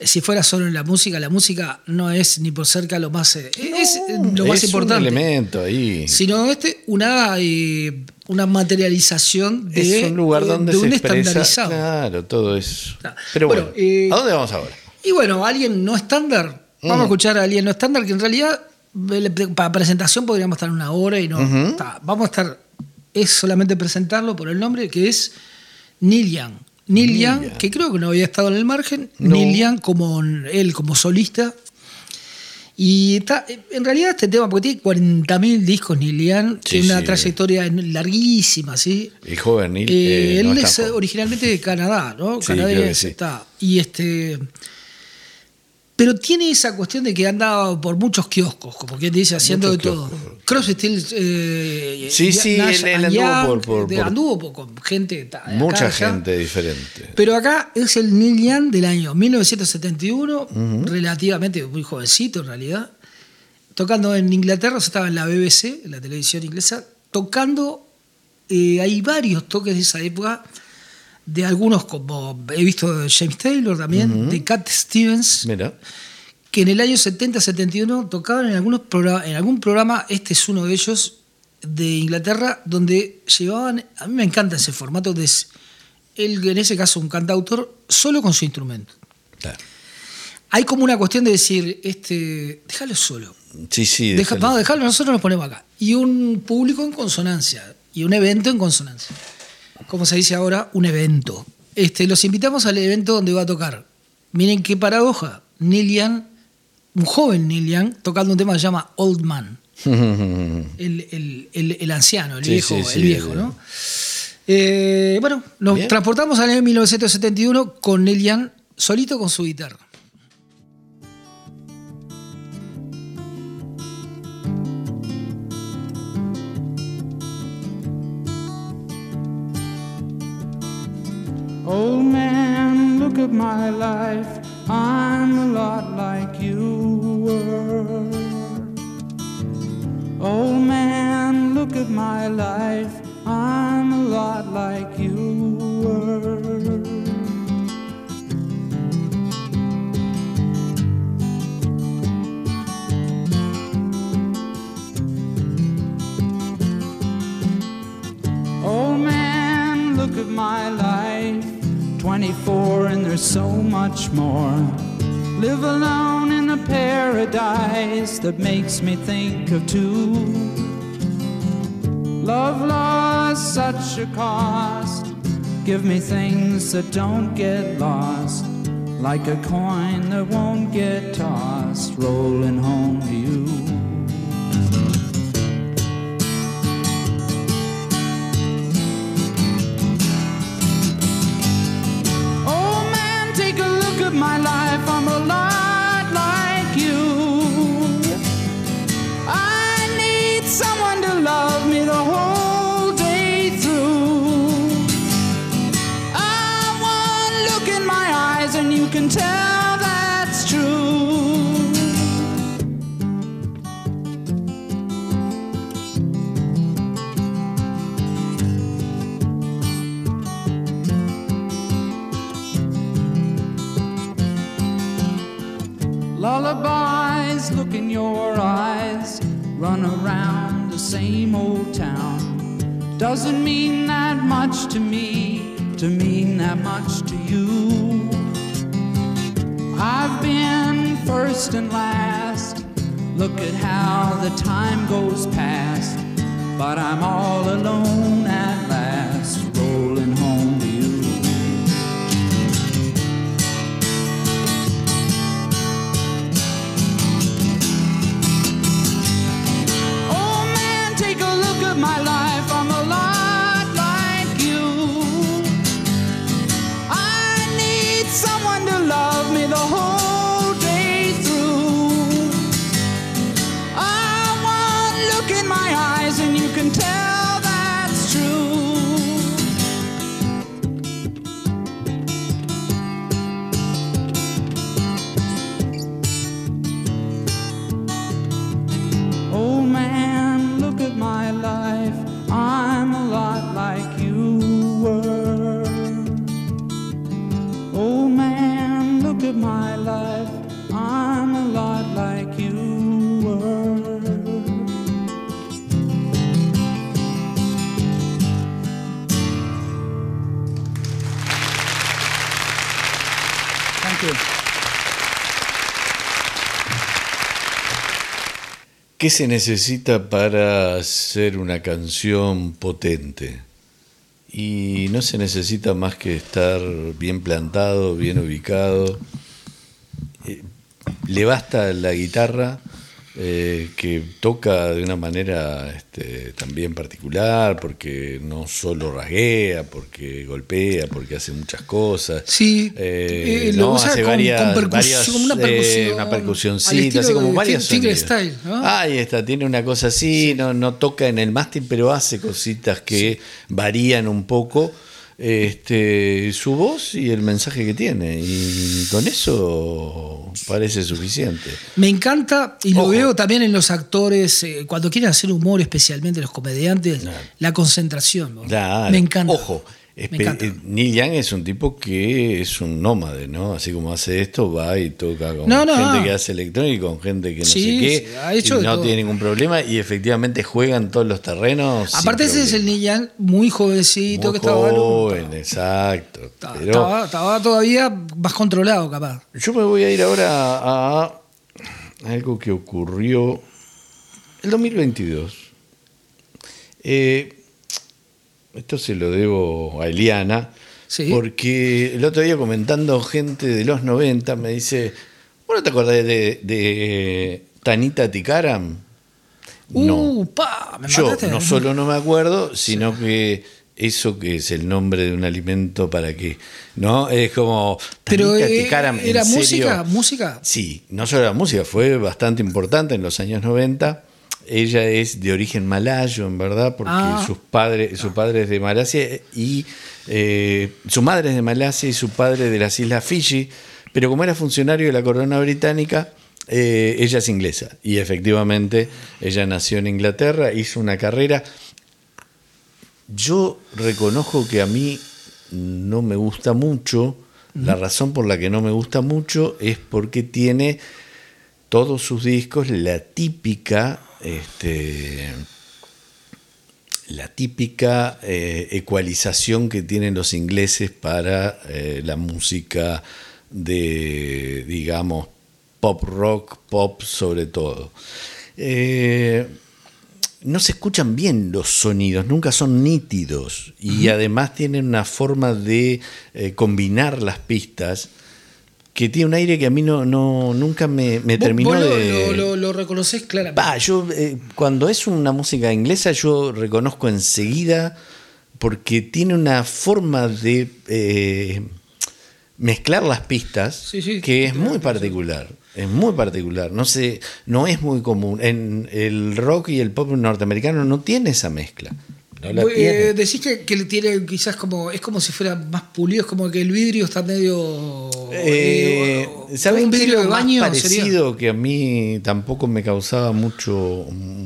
S2: si fuera solo en la música, la música no es ni por cerca lo más, eh, es lo más
S3: es
S2: importante.
S3: un elemento ahí.
S2: Sino este, una, eh, una materialización de,
S3: es un lugar donde
S2: de
S3: se
S2: un
S3: expresa,
S2: estandarizado.
S3: claro, todo eso.
S2: Claro.
S3: Pero bueno,
S2: Bueno, eh,
S3: ¿a dónde vamos ahora?
S2: Y bueno, alguien no estándar. Vamos
S3: Mm.
S2: a escuchar a alguien no estándar que en realidad para presentación podríamos estar una hora y no.
S3: Uh-huh.
S2: Está, vamos a estar, es solamente presentarlo por el nombre, que es Neil Young. Neil,
S3: Neil
S2: Young,
S3: Young.
S2: que creo que no había estado en el margen.
S3: No.
S2: Neil Young como él como solista. Y está, en realidad este tema, porque tiene cuarenta mil discos Neil Young,
S3: Sí,
S2: tiene una
S3: sí.
S2: trayectoria larguísima, ¿sí?
S3: El joven Neil.
S2: Eh,
S3: eh,
S2: él
S3: no
S2: es
S3: está poco.
S2: originalmente de Canadá, ¿no?
S3: Sí,
S2: Canadiense,
S3: creo que sí.
S2: está. Y este. Pero tiene esa cuestión de que anda por muchos kioscos, como quien dice, haciendo
S3: Muchos
S2: de todo.
S3: kioscos.
S2: Crosby, Stills, eh,
S3: Sí, sí,
S2: Nash
S3: él- él
S2: and
S3: anduvo
S2: Young,
S3: por- por-
S2: de-
S3: por-
S2: anduvo por- con gente. ta, de
S3: Mucha
S2: acá, allá.
S3: gente diferente.
S2: Pero acá es el Neil Young del año mil novecientos setenta y uno, relativamente muy jovencito en realidad, tocando en Inglaterra, o sea, estaba en la B B C, en la televisión inglesa, tocando, eh, hay varios toques de esa época, de algunos como he visto de James Taylor también, de Cat Stevens,
S3: Mira.
S2: que en el año setenta setenta y uno tocaban en, algunos programa- en algún programa, este es uno de ellos, de Inglaterra, donde llevaban, a mí me encanta ese formato de él, en ese caso un cantautor, solo con su instrumento.
S3: Claro.
S2: Hay como una cuestión de decir, este, déjalo solo.
S3: Sí, sí.
S2: Deja,
S3: déjalo.
S2: vamos a dejarlo, nosotros nos ponemos acá. Y un público en consonancia. Y un evento en consonancia. Como se dice ahora, un evento. Este, los invitamos al evento donde va a tocar. Miren qué paradoja. Neil Young, un joven Neil Young, tocando un tema que se llama Old Man. El, el- el- el anciano, el
S3: Sí,
S2: viejo,
S3: sí, sí,
S2: el viejo,
S3: el-
S2: ¿no? Eh, bueno, nos
S3: Bien.
S2: transportamos al año mil novecientos setenta y uno con Neil Young solito con su guitarra.
S6: Old man, look at my life. I'm a lot like you were. Old man, look at my life. I'm a lot like you were. Old man, look at my life. twenty-four and there's so much more. Live alone in a paradise that makes me think of two. Love lost such a cost. Give me things that don't get lost. Like a coin that won't get tossed, rolling home to you. Oh man, take a look at my life. I'm a lot like you. I need someone to love me the whole day through. I want look in my eyes and you can tell that's true. Lullabies look in your eyes, run around the same old town. Doesn't mean that much to me, to mean that much to you. I've been first and last, look at how the time goes past. But I'm all alone at last, rolling home to you. Oh man, take a look at my life. I'm a lot like you. I need someone to love me the whole day through. I want look in my eyes and you can tell that's true.
S2: maestro.
S3: ¿Qué se necesita para hacer una canción potente? Y no se necesita más que estar bien plantado, bien ubicado. Eh, le basta la guitarra, eh, que toca de una manera este, también particular, porque no solo rasguea, porque golpea, porque hace muchas cosas.
S2: Sí,
S3: eh,
S2: eh, lo
S3: no,
S2: usa
S3: hace
S2: con-
S3: varias,
S2: con percusión,
S3: varias,
S2: como una
S3: eh,
S2: percusión,
S3: una
S2: al
S3: percusioncita,
S2: estilo
S3: hace como
S2: de
S3: varias
S2: Tigre
S3: sonidos.
S2: Style, ¿no?
S3: Ahí está, tiene una cosa así, no, no toca en el mástil, pero hace cositas que varían un poco. Este, su voz y el mensaje que tiene, y con eso parece suficiente.
S2: Me encanta y lo
S3: Ojo.
S2: veo también en los actores, eh, cuando quieren hacer humor, especialmente los comediantes,
S3: Claro.
S2: la concentración. ¿no?
S3: Claro.
S2: Me encanta.
S3: Ojo,
S2: Me
S3: espe-
S2: encanta.
S3: eh, Neil Young es un tipo que es un nómade, ¿no? Así como hace esto, va y toca con
S2: No, no,
S3: gente
S2: no.
S3: que hace electrónica, con gente que no
S2: Sí,
S3: sé qué,
S2: sí, ha hecho
S3: y
S2: de
S3: no
S2: todo.
S3: tiene ningún problema, y efectivamente juega en todos los terrenos.
S2: Aparte
S3: sin
S2: ese es el
S3: problema.
S2: Neil Young muy jovencito,
S3: Muy
S2: que estaba,
S3: joven, exacto.
S2: estaba,
S3: Pero
S2: estaba- estaba todavía más controlado, capaz.
S3: yo me voy a ir ahora a algo que ocurrió el dos mil veintidós. Eh, esto se lo debo a Eliana,
S2: Sí.
S3: porque el otro día comentando gente de los noventa me dice, ¿vos no te acordás de, de Tanita Tikaram? No.
S2: Uh, pa, me
S3: Yo
S2: mataste.
S3: no solo no me acuerdo, sino que eso que es el nombre de un alimento para qué, ¿no? Es como
S2: Pero
S3: Tanita
S2: eh,
S3: Tikaram, ¿en
S2: era
S3: serio?
S2: música, música.
S3: Sí, no solo la música, fue bastante importante en los años noventa. Ella es de origen malayo, en verdad, porque
S2: Ah.
S3: sus padres, su padre es de Malasia y eh, su madre es de Malasia y su padre de las Islas Fiji, pero como era funcionario de la corona británica, eh, ella es inglesa. Y efectivamente, ella nació en Inglaterra, hizo una carrera. Yo reconozco que a mí no me gusta mucho. La razón por la que no me gusta mucho es porque tiene todos sus discos la típica, este, la típica eh, ecualización que tienen los ingleses para eh, la música de, digamos, pop rock, pop sobre todo. Eh, no se escuchan bien los sonidos, nunca son nítidos, y además tienen una forma de eh, combinar las pistas que tiene un aire que a mí no, no nunca me, me
S2: Vos-
S3: terminó
S2: vos lo,
S3: de...
S2: lo, lo- lo reconocés claramente.
S3: Va, yo eh, cuando es una música inglesa yo reconozco enseguida porque tiene una forma de eh, mezclar las pistas
S2: Sí, sí,
S3: que es
S2: claro,
S3: muy
S2: sí.
S3: particular, es muy particular. No sé, no es muy común. En el rock y el pop norteamericano no tiene esa mezcla. No la
S2: Eh,
S3: tiene.
S2: decís que, que le tiene quizás como, es como si fuera más pulido, es como que el vidrio está medio...
S3: Eh,
S2: eh,
S3: ¿Sabes
S2: como un
S3: qué es
S2: vidrio
S3: lo
S2: de
S3: más
S2: baño?
S3: parecido
S2: sería?
S3: que a mí tampoco me causaba mucho, mm,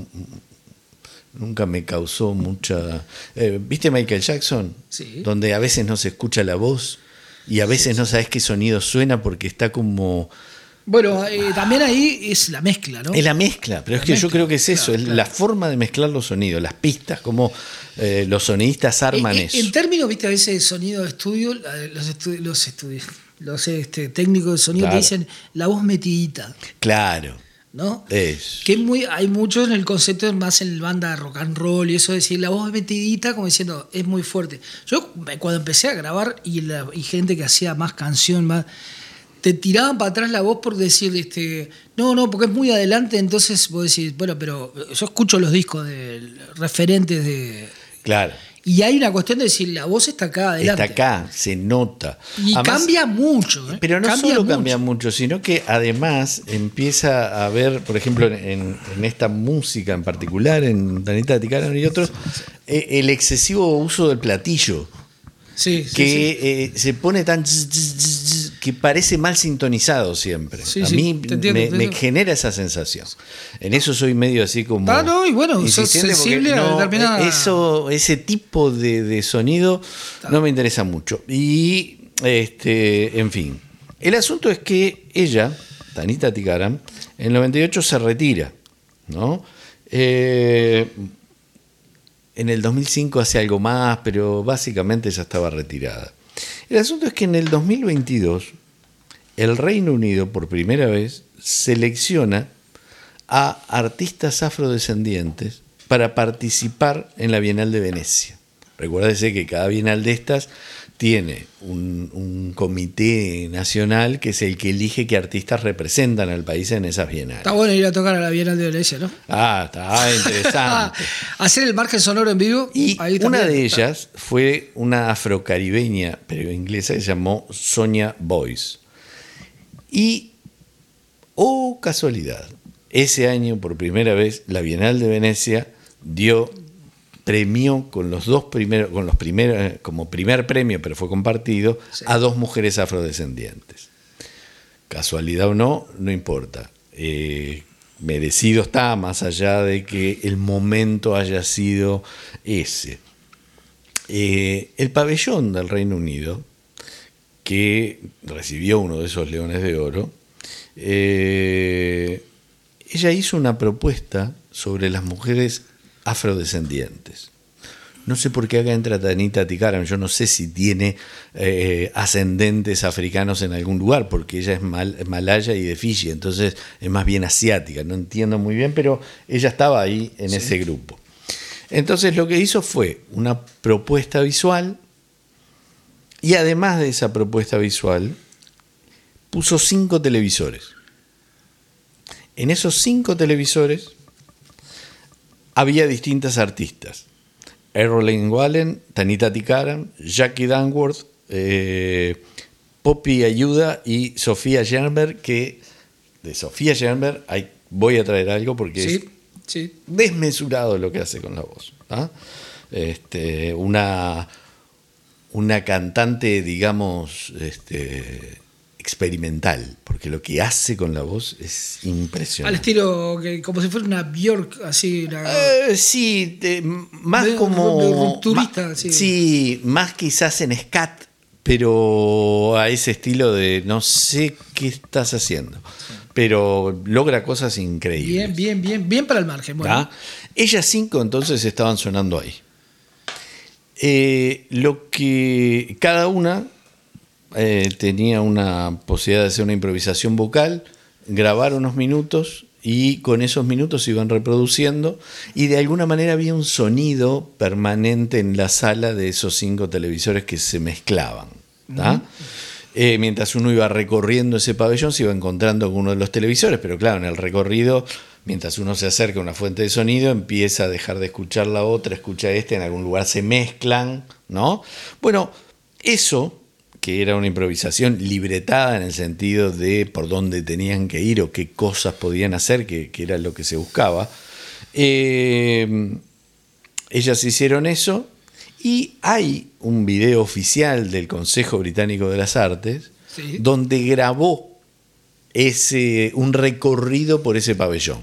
S3: nunca me causó mucha... eh, ¿Viste Michael Jackson?
S2: Sí.
S3: Donde a veces no se escucha la voz y a veces no sabes qué sonido suena porque está como...
S2: Bueno, eh, también ahí es la mezcla, ¿no?
S3: Es la mezcla, pero es
S2: La
S3: que yo
S2: mezcla,
S3: creo que es eso,
S2: claro,
S3: es
S2: claro.
S3: la forma de mezclar los sonidos, las pistas, como eh, los sonidistas arman
S2: Eh, eh,
S3: eso.
S2: En términos, viste, a veces de sonido de estudio, la- los, estu- los estudios, los este, técnicos de sonido
S3: Claro.
S2: te dicen la voz metidita,
S3: Claro,
S2: ¿no?
S3: es.
S2: Que es muy, hay mucho en el concepto, más en el banda de rock and roll y eso de decir la voz metidita, como diciendo, es muy fuerte. Yo eh, cuando empecé a grabar y, la, y gente que hacía más canción, más, te tiraban para atrás la voz por decir, este, no, no, porque es muy adelante, entonces vos decís, bueno, pero yo escucho los discos de referentes de...
S3: Claro.
S2: Y hay una cuestión de decir, la voz está acá adelante.
S3: Está acá, se nota.
S2: Y
S3: Además,
S2: cambia mucho. ¿eh?
S3: pero no
S2: Cambia
S3: solo
S2: mucho.
S3: cambia mucho, sino que además empieza a haber, por ejemplo, en, en esta música en particular, en Tanita Tikaram y otros, eh, el excesivo uso del platillo,
S2: Sí, sí,
S3: que
S2: sí.
S3: eh, se pone tan zzz, zzz, zzz, que parece mal sintonizado siempre.
S2: Sí,
S3: a
S2: sí,
S3: mí
S2: te entiendo,
S3: me,
S2: te
S3: me
S2: entiendo.
S3: genera esa sensación. En eso soy medio así como...
S2: Ah, no, y bueno, sos
S3: insistente porque
S2: sensible a
S3: no,
S2: determinada-
S3: Eso, ese tipo de, de sonido no me interesa mucho. Y, este, en fin. El asunto es que ella, Tanita Tikaram, en el noventa y ocho se retira, ¿no? Eh, en el dos mil cinco hace algo más, pero básicamente ya estaba retirada. El asunto es que en el dos mil veintidós el Reino Unido por primera vez selecciona a artistas afrodescendientes para participar en la Bienal de Venecia. Recuérdese que cada Bienal de estas tiene un, un comité nacional que es el que elige qué artistas representan al país en esas bienales.
S2: Está bueno ir a tocar a la Bienal de Venecia, ¿no?
S3: Ah, está interesante.
S2: Hacer el margen sonoro en vivo.
S3: Y
S2: ahí
S3: una
S2: también.
S3: de ellas fue una afrocaribeña, pero inglesa, que se llamó Sonia Boyce. Y, oh casualidad, ese año por primera vez la Bienal de Venecia dio premió con los dos primeros, con los primeros, como primer premio, pero fue compartido, sí, a dos mujeres afrodescendientes. Casualidad o no, no importa. Eh, merecido está, más allá de que el momento haya sido ese. Eh, el pabellón del Reino Unido, que recibió uno de esos Leones de Oro, eh, ella hizo una propuesta sobre las mujeres afrodescendientes. No sé por qué acá entra Tanita Tikaram, yo no sé si tiene eh, ascendentes africanos en algún lugar, porque ella es mal, malaya y de Fiji, entonces es más bien asiática, no entiendo muy bien, pero ella estaba ahí en sí, ese grupo. Entonces lo que hizo fue una propuesta visual, y además de esa propuesta visual, puso cinco televisores. En esos cinco televisores había distintas artistas. Errol Wallen, Tanita Tikaram, Jackie Danworth, eh, Poppy Ayuda y Sofía Jernberg, que de Sofía Jernberg hay, voy a traer algo porque sí, es sí. desmesurado lo que hace con la voz. ¿Ah? Este, una, una cantante, digamos, este, experimental, porque lo que hace con la voz es impresionante.
S2: Al estilo, que como si fuera una Björk, así. Una...
S3: Eh, sí, te, más de, como...
S2: De rupturista,
S3: más,
S2: sí.
S3: sí, más quizás en scat, pero a ese estilo de no sé qué estás haciendo, sí, pero logra cosas increíbles.
S2: Bien, bien, bien, bien para el margen. Bueno.
S3: ¿Ah? Ellas cinco entonces estaban sonando ahí. Eh, lo que cada una eh, tenía una posibilidad de hacer una improvisación vocal, grabar unos minutos y con esos minutos se iban reproduciendo y de alguna manera había un sonido permanente en la sala de esos cinco televisores que se mezclaban. ¿Tá? Uh-huh. Eh, mientras uno iba recorriendo ese pabellón se iba encontrando con uno de los televisores, pero claro, en el recorrido, mientras uno se acerca a una fuente de sonido, empieza a dejar de escuchar la otra, escucha este, en algún lugar se mezclan, ¿no? Bueno, eso, que era una improvisación libretada en el sentido de por dónde tenían que ir o qué cosas podían hacer, que, que era lo que se buscaba, eh, ellas hicieron eso. Y hay un video oficial del Consejo Británico de las Artes, sí, donde grabó ese, un recorrido por ese pabellón,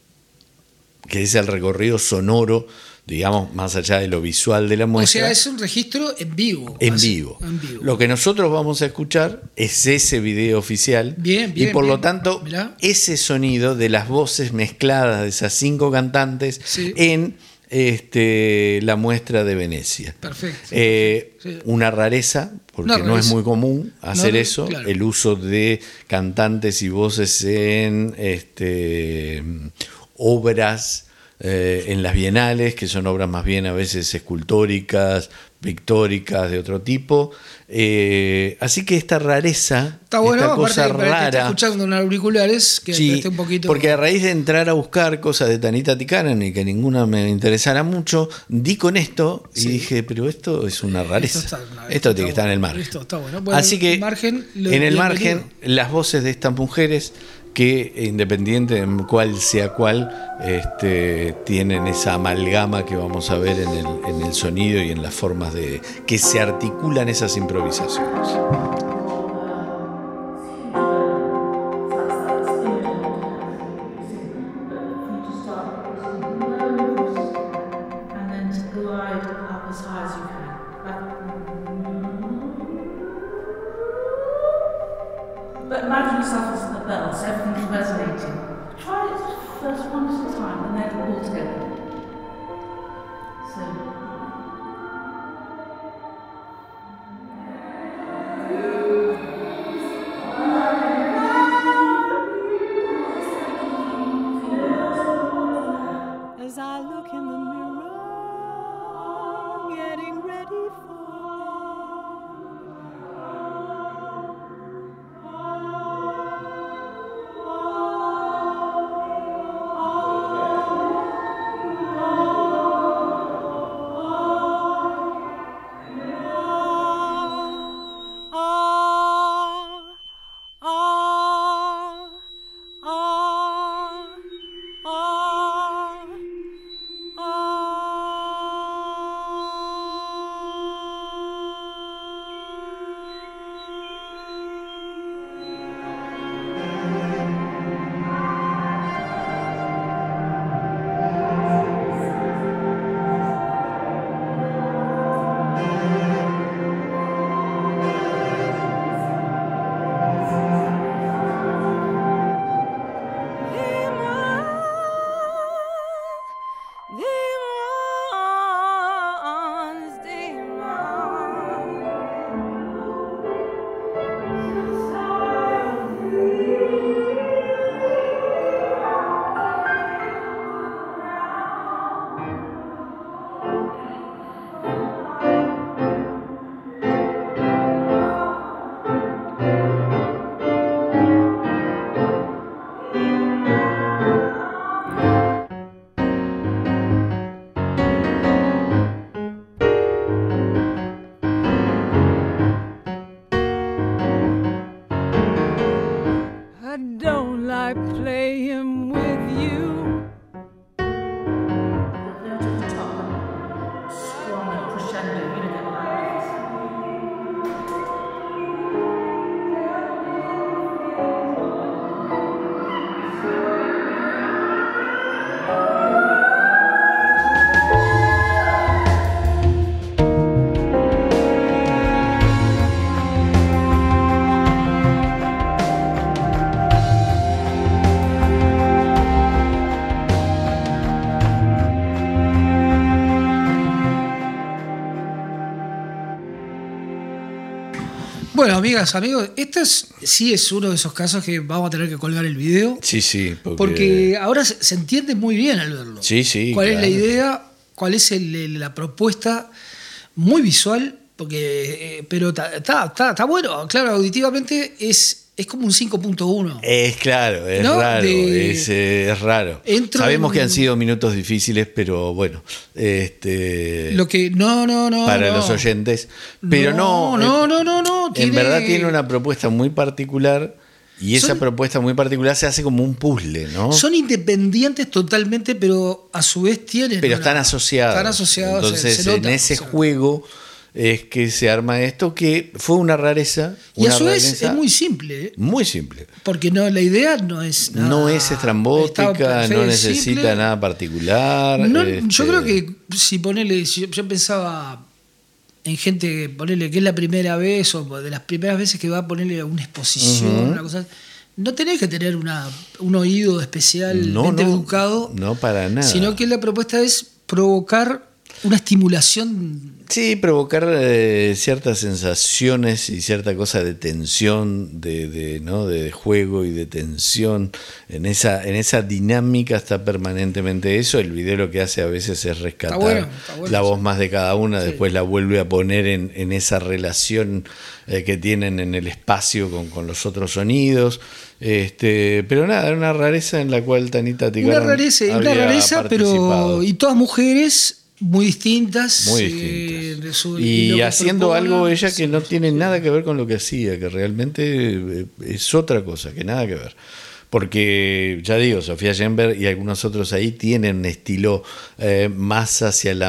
S3: que es el recorrido sonoro, digamos, más allá de lo visual de la muestra.
S2: O sea, es un registro en vivo.
S3: En vivo.
S2: En vivo.
S3: Lo que nosotros vamos a escuchar es ese video oficial.
S2: Bien, bien,
S3: y por
S2: bien.
S3: lo tanto,
S2: Mirá,
S3: ese sonido de las voces mezcladas de esas cinco cantantes, sí, en... Este, la muestra de Venecia.
S2: Perfecto.
S3: Eh,
S2: sí.
S3: Una rareza, porque
S2: no,
S3: no es muy común hacer
S2: no,
S3: eso,
S2: claro,
S3: el uso de cantantes y voces en este, obras, eh, en las bienales, que son obras más bien a veces escultóricas, pictóricas, de otro tipo. Eh, así que esta rareza,
S2: está bueno,
S3: esta cosa
S2: aparte,
S3: rara,
S2: que está escuchando en auriculares, que
S3: sí,
S2: esté un poquito...
S3: porque a raíz de entrar a buscar cosas de Tanita Tikaram y que ninguna me interesara mucho, di con esto y sí, dije, pero esto es una rareza. Esto, está, no, esto, esto tiene que estar en el margen.
S2: Esto está bueno. Bueno,
S3: así que
S2: margen,
S3: en el margen, las voces de estas mujeres que, independiente de cuál sea cuál, este, tienen esa amalgama que vamos a ver en el, en el sonido y en las formas de que se articulan esas improvisaciones.
S7: But imagine yourself as the bells, everything's resonating. Try it first one at a time and then all together. So. Thank you.
S4: getting ready for.
S2: Bueno, amigas, amigos, este es, sí es uno de esos casos que vamos a tener que colgar el video.
S3: Sí, sí.
S2: Porque, porque ahora se, se entiende muy bien al verlo.
S3: Sí, sí.
S2: ¿Cuál
S3: claro.
S2: es la idea? ¿Cuál es el, el, la propuesta? Muy visual, porque, eh, pero está está está bueno. Claro, auditivamente es... Es como un cinco punto uno.
S3: Es claro, es ¿no? raro, de... es, es raro. Entro Sabemos en... que han sido minutos difíciles, pero bueno, este
S2: lo que no, no, no
S3: para
S2: no.
S3: los oyentes, pero
S2: no,
S3: no,
S2: no, no, no, no.
S3: En
S2: tiene...
S3: verdad tiene una propuesta muy particular y esa
S2: son...
S3: propuesta muy particular se hace como un puzzle, ¿no?
S2: Son independientes totalmente, pero a su vez tienen.
S3: Pero
S2: una...
S3: están asociados.
S2: Están asociados.
S3: Entonces,
S2: se, se nota,
S3: en ese
S2: se
S3: juego es que se arma esto, que fue una rareza.
S2: Y
S3: una
S2: a su vez
S3: rareza
S2: es muy simple. ¿eh?
S3: Muy simple.
S2: Porque no, la idea no es nada.
S3: No es estrambótica, no necesita simple. nada particular.
S2: No,
S3: este...
S2: Yo creo que si ponele, si yo, yo pensaba en gente, ponele que es la primera vez o de las primeras veces que va a ponerle una exposición, uh-huh. una cosa. No tenés que tener una, un oído especialmente
S3: no, no,
S2: educado.
S3: No, para nada.
S2: Sino que la propuesta es provocar una estimulación.
S3: Sí, provocar eh, ciertas sensaciones y cierta cosa de tensión, de, de, ¿no? de juego y de tensión. En esa, en esa dinámica está permanentemente eso. El video lo que hace a veces es rescatar está bueno, está bueno, la voz sí. más de cada una, sí. después la vuelve a poner en, en esa relación eh, que tienen en el espacio con, con los otros sonidos. Este, pero nada, era una rareza en la cual Tanita Tikaram
S2: Una rareza, una rareza, pero y todas mujeres muy distintas.
S3: Muy distintas.
S2: Eh, su,
S3: y
S2: y
S3: haciendo
S2: propone,
S3: algo ella que
S2: sí,
S3: no tiene
S2: sí.
S3: nada que ver con lo que hacía, que realmente es otra cosa, que nada que ver. Porque, ya digo, Sofía Jember y algunos otros ahí tienen un estilo eh, más hacia la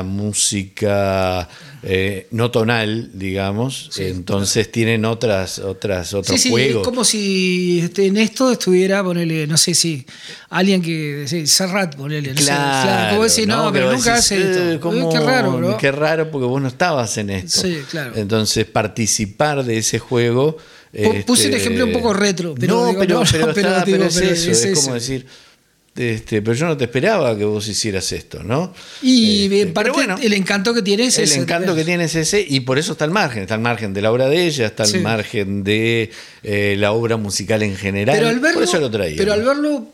S3: música eh, no tonal, digamos. Sí, entonces claro. tienen otras, otras, otros
S2: sí, sí,
S3: juegos.
S2: Es como si este, en esto estuviera, ponele, no sé si alguien que, sí, Serrat, ponele, no
S3: claro,
S2: sé, claro, como decir, no,
S3: no
S2: pero nunca
S3: decís,
S2: hace esto.
S3: Eh, ¿cómo?
S2: Qué raro, ¿no?
S3: Qué raro porque vos no estabas en esto.
S2: Sí, claro.
S3: Entonces, participar de ese juego.
S2: Puse
S3: este,
S2: un ejemplo un poco retro, pero
S3: no,
S2: digo,
S3: pero,
S2: no,
S3: pero,
S2: pero,
S3: está,
S2: digo,
S3: pero es
S2: pero
S3: eso,
S2: es
S3: es,
S2: eso.
S3: como decir, este, pero yo no te esperaba que vos hicieras esto, ¿no?
S2: Y
S3: este,
S2: en parte
S3: bueno,
S2: el encanto que tiene es
S3: el
S2: ese.
S3: El encanto
S2: también.
S3: que tiene es ese, y por eso está al margen, está al margen de la obra de ella, está al
S2: sí.
S3: margen de eh, la obra musical en general,
S2: pero al verlo,
S3: por eso lo traía.
S2: Pero al verlo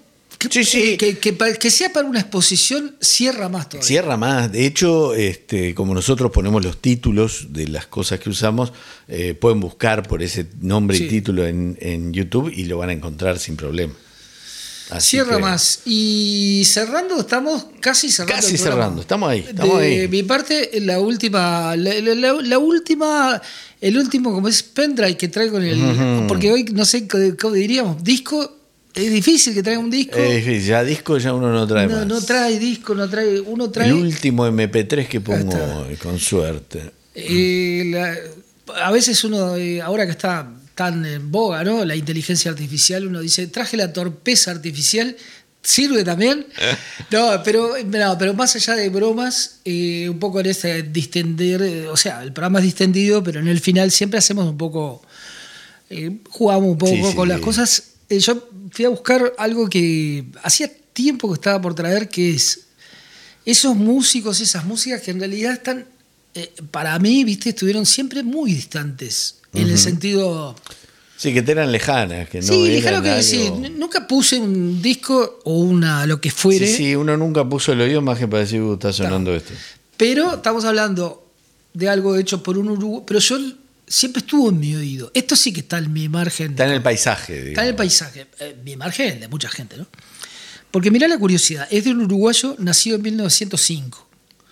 S3: Sí, sí.
S2: Que, que, que, que sea para una exposición, cierra más todavía.
S3: Cierra más. De hecho, este, como nosotros ponemos los títulos de las cosas que usamos, eh, pueden buscar por ese nombre
S2: Sí.
S3: y título en, en YouTube y lo van a encontrar sin problema. Así
S2: Cierra
S3: que-
S2: más. Y cerrando, estamos casi cerrando.
S3: Casi
S2: el programa.
S3: cerrando. Estamos ahí. Estamos
S2: de
S3: ahí.
S2: mi parte, la última, la, la- la- la última, el último, como es pendrive que traigo en el.
S3: Ujú.
S2: Porque hoy no sé cómo, cómo diríamos, disco. Es difícil que traiga un disco.
S3: Es difícil, ya disco ya uno no trae
S2: no,
S3: más.
S2: no trae disco, no trae. Uno trae.
S3: El último eme pe tres que pongo
S2: Ahí
S3: con suerte.
S2: Eh, la- a veces uno, eh, ahora que está tan en boga, ¿no? La inteligencia artificial, uno dice, traje la torpeza artificial, ¿sirve también? No, pero, no, pero más allá de bromas, eh, un poco en este distender, eh, o sea, el programa es distendido, pero en el final siempre hacemos un poco, eh, jugamos un poco
S3: Sí, sí.
S2: con las cosas. Eh, yo fui a buscar algo que hacía tiempo que estaba por traer, que es esos músicos, esas músicas que en realidad están, eh, para mí, viste, estuvieron siempre muy distantes, en el sentido...
S3: Sí, que te eran lejanas, que no
S2: sí,
S3: eran
S2: déjalo que
S3: algo-
S2: decir, nunca puse un disco o una lo que fuere,
S3: Sí, sí, uno nunca puso el oído más que para decir, "Uh, está sonando esto".
S2: pero estamos hablando de algo hecho por un uruguayo, pero yo siempre estuvo en mi oído. Esto sí que está en mi margen.
S3: Está en el paisaje, digamos.
S2: Está en el paisaje, eh, mi margen de mucha gente, ¿no? Porque mirá la curiosidad, es de un uruguayo nacido en mil novecientos cinco.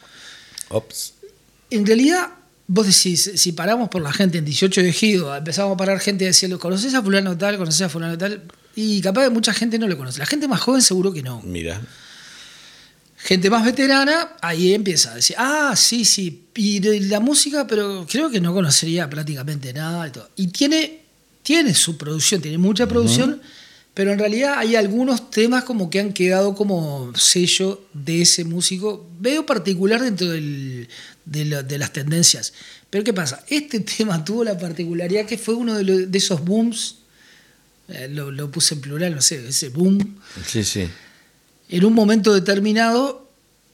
S3: Ops.
S2: En realidad, vos decís, si paramos por la gente en dieciocho de Ejido, empezamos a parar gente y decirle, ¿conoces a fulano tal? ¿Conoces a fulano tal? Y capaz que mucha gente no lo conoce. La gente más joven seguro que no.
S3: Mira.
S2: Gente más veterana, ahí empieza a decir, ah, sí, sí. Y de la música, pero creo que no conocería prácticamente nada. Y, todo. Y tiene, tiene su producción, tiene mucha producción, pero en realidad hay algunos temas como que han quedado como sello de ese músico, veo particular dentro del, de, la- de las tendencias. Pero ¿qué pasa? Este tema tuvo la particularidad que fue uno de, lo- de esos booms, eh, lo, lo puse en plural, no sé, ese boom,
S3: Sí, sí.
S2: en un momento determinado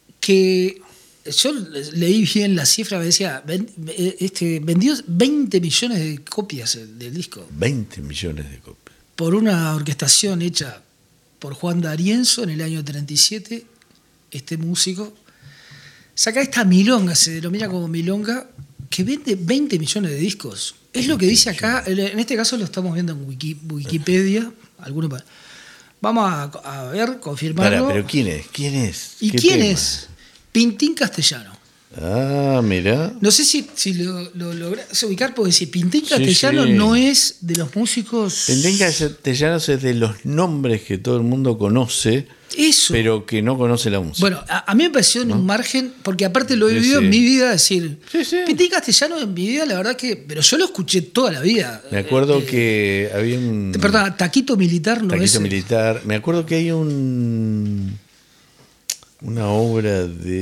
S2: que yo leí bien la cifra, me decía, ven- este, vendió veinte millones de copias el- del disco
S3: veinte millones de copias.
S2: por una orquestación hecha por Juan D'Arienzo en el año treinta y siete, este músico. Saca esta milonga, se denomina como milonga, que vende veinte millones de discos. Es lo que dice acá, en este caso lo estamos viendo en Wiki- Wikipedia. Alguno pa- Vamos a, a ver, confirmarlo.
S3: Pará, pero ¿quién es? ¿Quién es?
S2: ¿Y
S3: ¿Qué
S2: quién
S3: tema?
S2: es? Pintín Castellano.
S3: Ah, mira.
S2: No sé si, si lo, lo lográs ubicar, porque si Pintín
S3: Sí,
S2: Castellano
S3: sí.
S2: no es de los músicos...
S3: Tendrían Castellanos es de los nombres que todo el mundo conoce,
S2: Eso.
S3: pero que no conoce la música.
S2: Bueno, a, a mí me pareció en un margen, porque aparte lo he
S3: Sí,
S2: vivido
S3: sí.
S2: en mi vida, decir,
S3: Sí, sí.
S2: Pintín Castellano en mi vida, la verdad que, pero yo lo escuché toda la vida.
S3: Me acuerdo
S2: Eh,
S3: que había un
S2: eh, Perdón, Taquito Militar no
S3: taquito
S2: es.
S3: militar. Me acuerdo que hay un una obra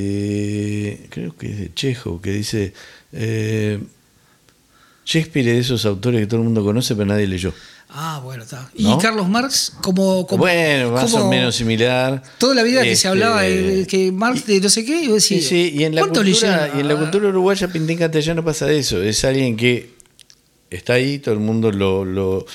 S3: de creo que es de Chekhov que dice eh, Shakespeare es de esos autores que todo el mundo conoce pero nadie leyó.
S2: Ah, bueno, está. Y
S3: ¿No?
S2: Carlos Marx, como. como
S3: Bueno, más
S2: como
S3: o menos similar.
S2: Toda la vida que se
S3: Este,
S2: hablaba de que Marx de no sé qué, y vos
S3: Sí,
S2: decís,
S3: sí, y en la
S2: ¿cuánto
S3: cultura,
S2: leyeron?
S3: y en la
S2: Ah,
S3: cultura uruguaya Pintín Castellano pasa eso, es alguien que está ahí, todo el mundo lo, lo,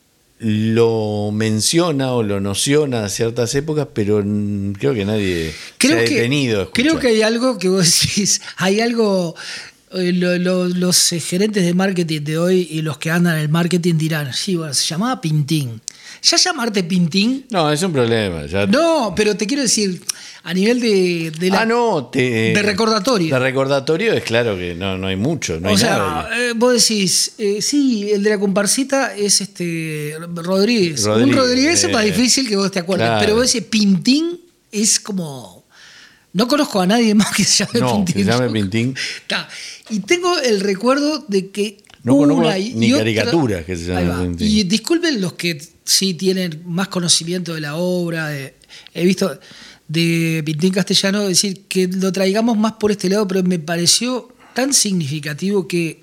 S3: lo menciona o lo nociona a ciertas épocas, pero mm, creo que nadie
S2: Creo
S3: se ha
S2: que,
S3: detenido a escuchar.
S2: creo que hay algo que vos decís, hay algo, eh, lo- lo- los eh, gerentes de marketing de hoy y los que andan en el marketing dirán, sí, bueno, se llamaba Pintín. Ya llamarte Pintín,
S3: No, es un problema. Ya...
S2: no, pero te quiero decir, a nivel de, de la-
S3: ah, no, te-
S2: de recordatorio.
S3: De recordatorio es claro que no, no hay mucho, no
S2: o
S3: hay
S2: sea,
S3: nada.
S2: eh, vos decís, eh, sí, el de la comparsita es este Rodríguez. Un
S3: Rodríguez,
S2: Rodríguez es más
S3: eh,
S2: difícil que vos te acuerdes,
S3: claro.
S2: pero vos decís Pintín es como... No conozco a nadie más que se llame
S3: No,
S2: Pintín.
S3: que se llame Pintín.
S2: Ta. Y tengo el recuerdo de que
S3: No
S2: una
S3: conozco
S2: y-
S3: ni
S2: y otra-
S3: caricaturas que se llamen
S2: Ahí va.
S3: Pintín.
S2: Y disculpen los que sí tienen más conocimiento de la obra. de- he visto de Pintín Castellano decir que lo traigamos más por este lado, pero me pareció tan significativo que,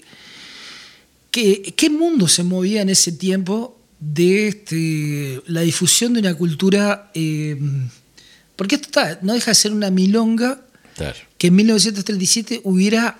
S2: que qué mundo se movía en ese tiempo de este, la difusión de una cultura, eh, porque esto está, no deja de ser una milonga
S3: Claro.
S2: que en mil novecientos treinta y siete hubiera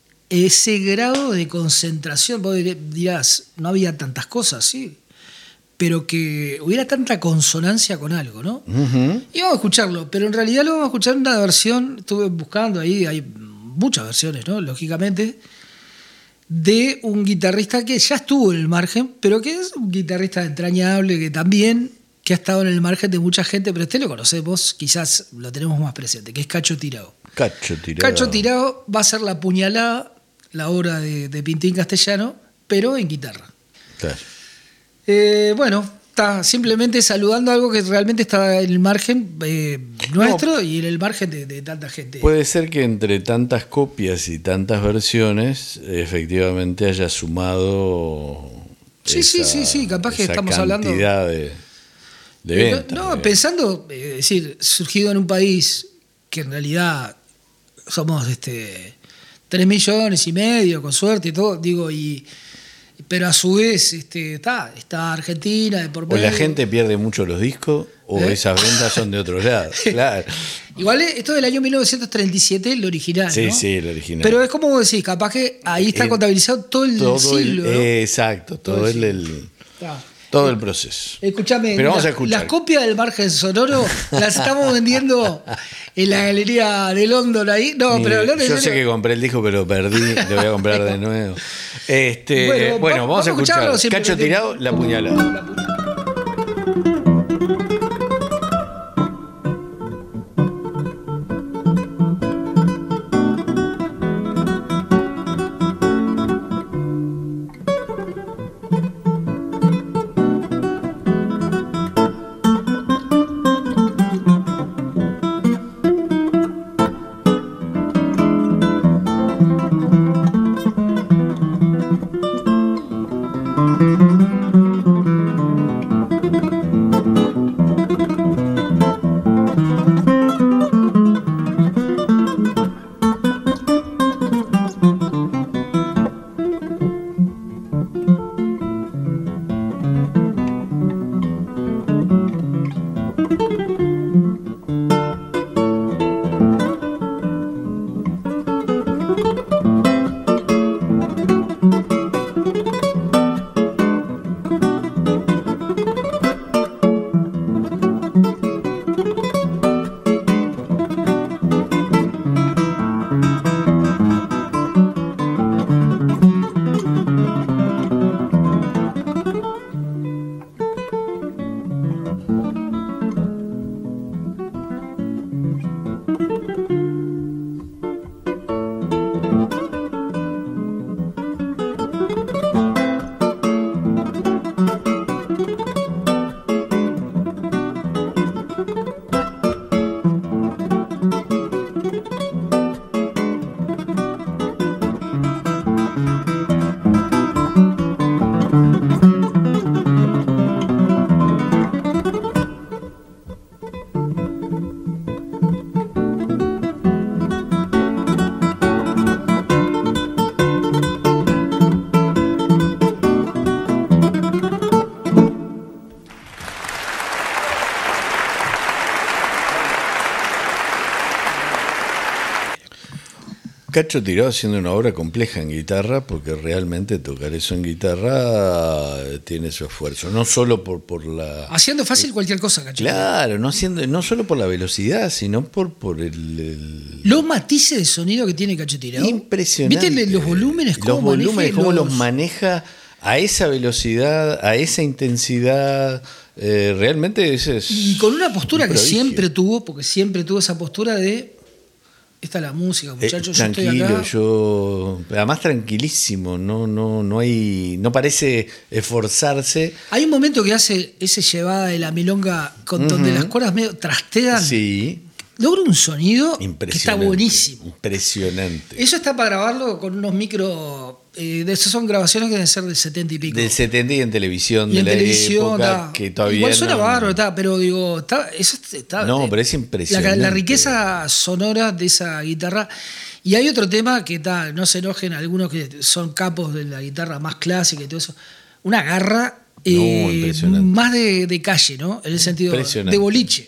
S2: ese grado de concentración. Vos dirás, no había tantas cosas, sí, pero que hubiera tanta consonancia con algo, ¿no?
S3: Ujú.
S2: Y vamos a escucharlo, pero en realidad lo vamos a escuchar en una versión, estuve buscando ahí, hay muchas versiones, ¿no? Lógicamente, de un guitarrista que ya estuvo en el margen, pero que es un guitarrista entrañable, que también que ha estado en el margen de mucha gente, pero este lo conocemos, quizás lo tenemos más presente, que es Cacho Tirao.
S3: Cacho Tirao.
S2: Cacho Tirao va a ser La Puñalada, la obra de, de Pintín Castellano, pero en guitarra.
S3: Claro.
S2: Eh, bueno, está simplemente saludando algo que realmente está en el margen eh, nuestro y en el margen de, de tanta gente.
S3: Puede ser que entre tantas copias y tantas versiones, efectivamente haya sumado.
S2: Sí, sí, sí, sí, capaz que
S3: esa
S2: estamos hablando-
S3: cantidad de, de
S2: Eh,
S3: ventas.
S2: no,
S3: digamos.
S2: pensando, eh, es decir, surgido en un país que en realidad somos este tres millones y medio, con suerte y todo, digo, y pero a su vez este, está, está Argentina de por
S3: O
S2: medio.
S3: la gente pierde mucho los discos, o
S2: ¿Eh?
S3: esas ventas son de otro lado. Claro.
S2: Igual eh, esto del año mil novecientos treinta y siete, el original,
S3: Sí,
S2: ¿no?
S3: sí, el original.
S2: Pero es como vos decís, capaz que ahí está
S3: El-
S2: contabilizado todo el
S3: todo
S2: siglo,
S3: el,
S2: ¿no?
S3: eh, exacto, todo,
S2: Todo el
S3: el,
S2: siglo.
S3: el-
S2: Está.
S3: todo el proceso.
S2: Escúchame,
S3: Pero vamos
S2: la-
S3: a escuchar.
S2: las copias del margen sonoro las estamos vendiendo en la galería de London ahí. No, pero
S3: Mire,
S2: hablando en
S3: yo sé
S2: serio,
S3: que compré el disco, pero perdí. Lo voy a comprar de nuevo. Este,
S2: Bueno,
S3: bueno,
S2: vamos-
S3: vamos, a
S2: vamos a
S3: escuchar.
S2: escucharlo simplemente.
S3: Cacho Tirao, La Puñalada.
S2: La puta-
S3: Cacho Tirao haciendo una obra compleja en guitarra, porque realmente tocar eso en guitarra eh, tiene su esfuerzo. No solo por, por la.
S2: Haciendo fácil cualquier cosa, Cacho.
S3: Claro, no, haciendo, no solo por la velocidad, sino por, por el, el-
S2: Los matices de sonido que tiene Cacho Tirao.
S3: Impresionante.
S2: ¿Viste los volúmenes?
S3: Los
S2: cómo
S3: volúmenes,
S2: maneja
S3: cómo
S2: los-
S3: los maneja a esa velocidad, a esa intensidad. Eh, realmente ese es.
S2: Y con una postura
S3: un
S2: que
S3: prodigio.
S2: siempre tuvo, porque siempre tuvo esa postura de esta es la música,
S3: Eh,
S2: muchachos, yo estoy
S3: tranquilo,
S2: acá.
S3: yo. Además, tranquilísimo, no, no, no hay. No parece esforzarse.
S2: Hay un momento que hace ese llevada de la milonga con donde las cuerdas medio trastean.
S3: Sí,
S2: Logra un sonido que está
S3: impresionante.
S2: buenísimo.
S3: Impresionante.
S2: Eso está para grabarlo con unos micro. Eh, de esas son grabaciones que deben ser del setenta y pico.
S3: Del setenta y en televisión
S2: y
S3: de
S2: en
S3: la
S2: televisión,
S3: época
S2: ta.
S3: que todavía
S2: igual suena
S3: no-
S2: bárbaro, ta, pero digo, está, eso está,
S3: No,
S2: eh,
S3: pero es
S2: la,
S3: impresionante.
S2: la riqueza sonora de esa guitarra. Y hay otro tema que está, no se enojen algunos que son capos de la guitarra más clásica y todo eso. Una garra eh,
S3: impresionante.
S2: más de, de calle, ¿no? En el sentido
S3: Impresionante.
S2: de boliche.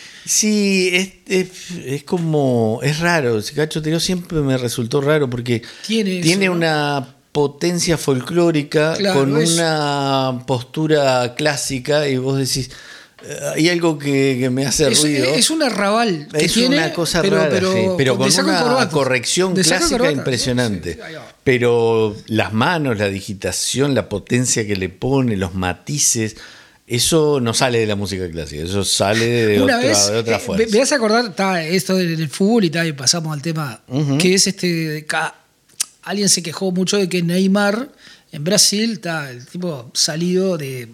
S3: Sí, es, es, es como. Es raro. Cacho Tirao siempre me resultó raro porque
S2: Tiene eso,
S3: tiene
S2: ¿no?
S3: una potencia folclórica,
S2: Claro,
S3: con
S2: es-
S3: una postura clásica, y vos decís, eh, hay algo que, que me hace
S2: Es,
S3: ruido.
S2: es un arrabal que
S3: Es
S2: tiene,
S3: una cosa
S2: pero,
S3: rara,
S2: pero,
S3: sí, pero
S2: de
S3: con
S2: saco y
S3: una
S2: corbata.
S3: corrección
S2: De saco y
S3: clásica
S2: corbata.
S3: impresionante.
S2: Sí, sí, ahí va.
S3: Pero las manos, la digitación, la potencia que le pone, los matices, eso no sale de la música clásica, eso sale de,
S2: Una
S3: otra,
S2: vez,
S3: de otra
S2: eh,
S3: fuerza.
S2: me, me vas a acordar, está esto del, del fútbol y tal, y pasamos al tema,
S3: Ujú.
S2: que es este, ca- alguien se quejó mucho de que Neymar en Brasil está el tipo salido de...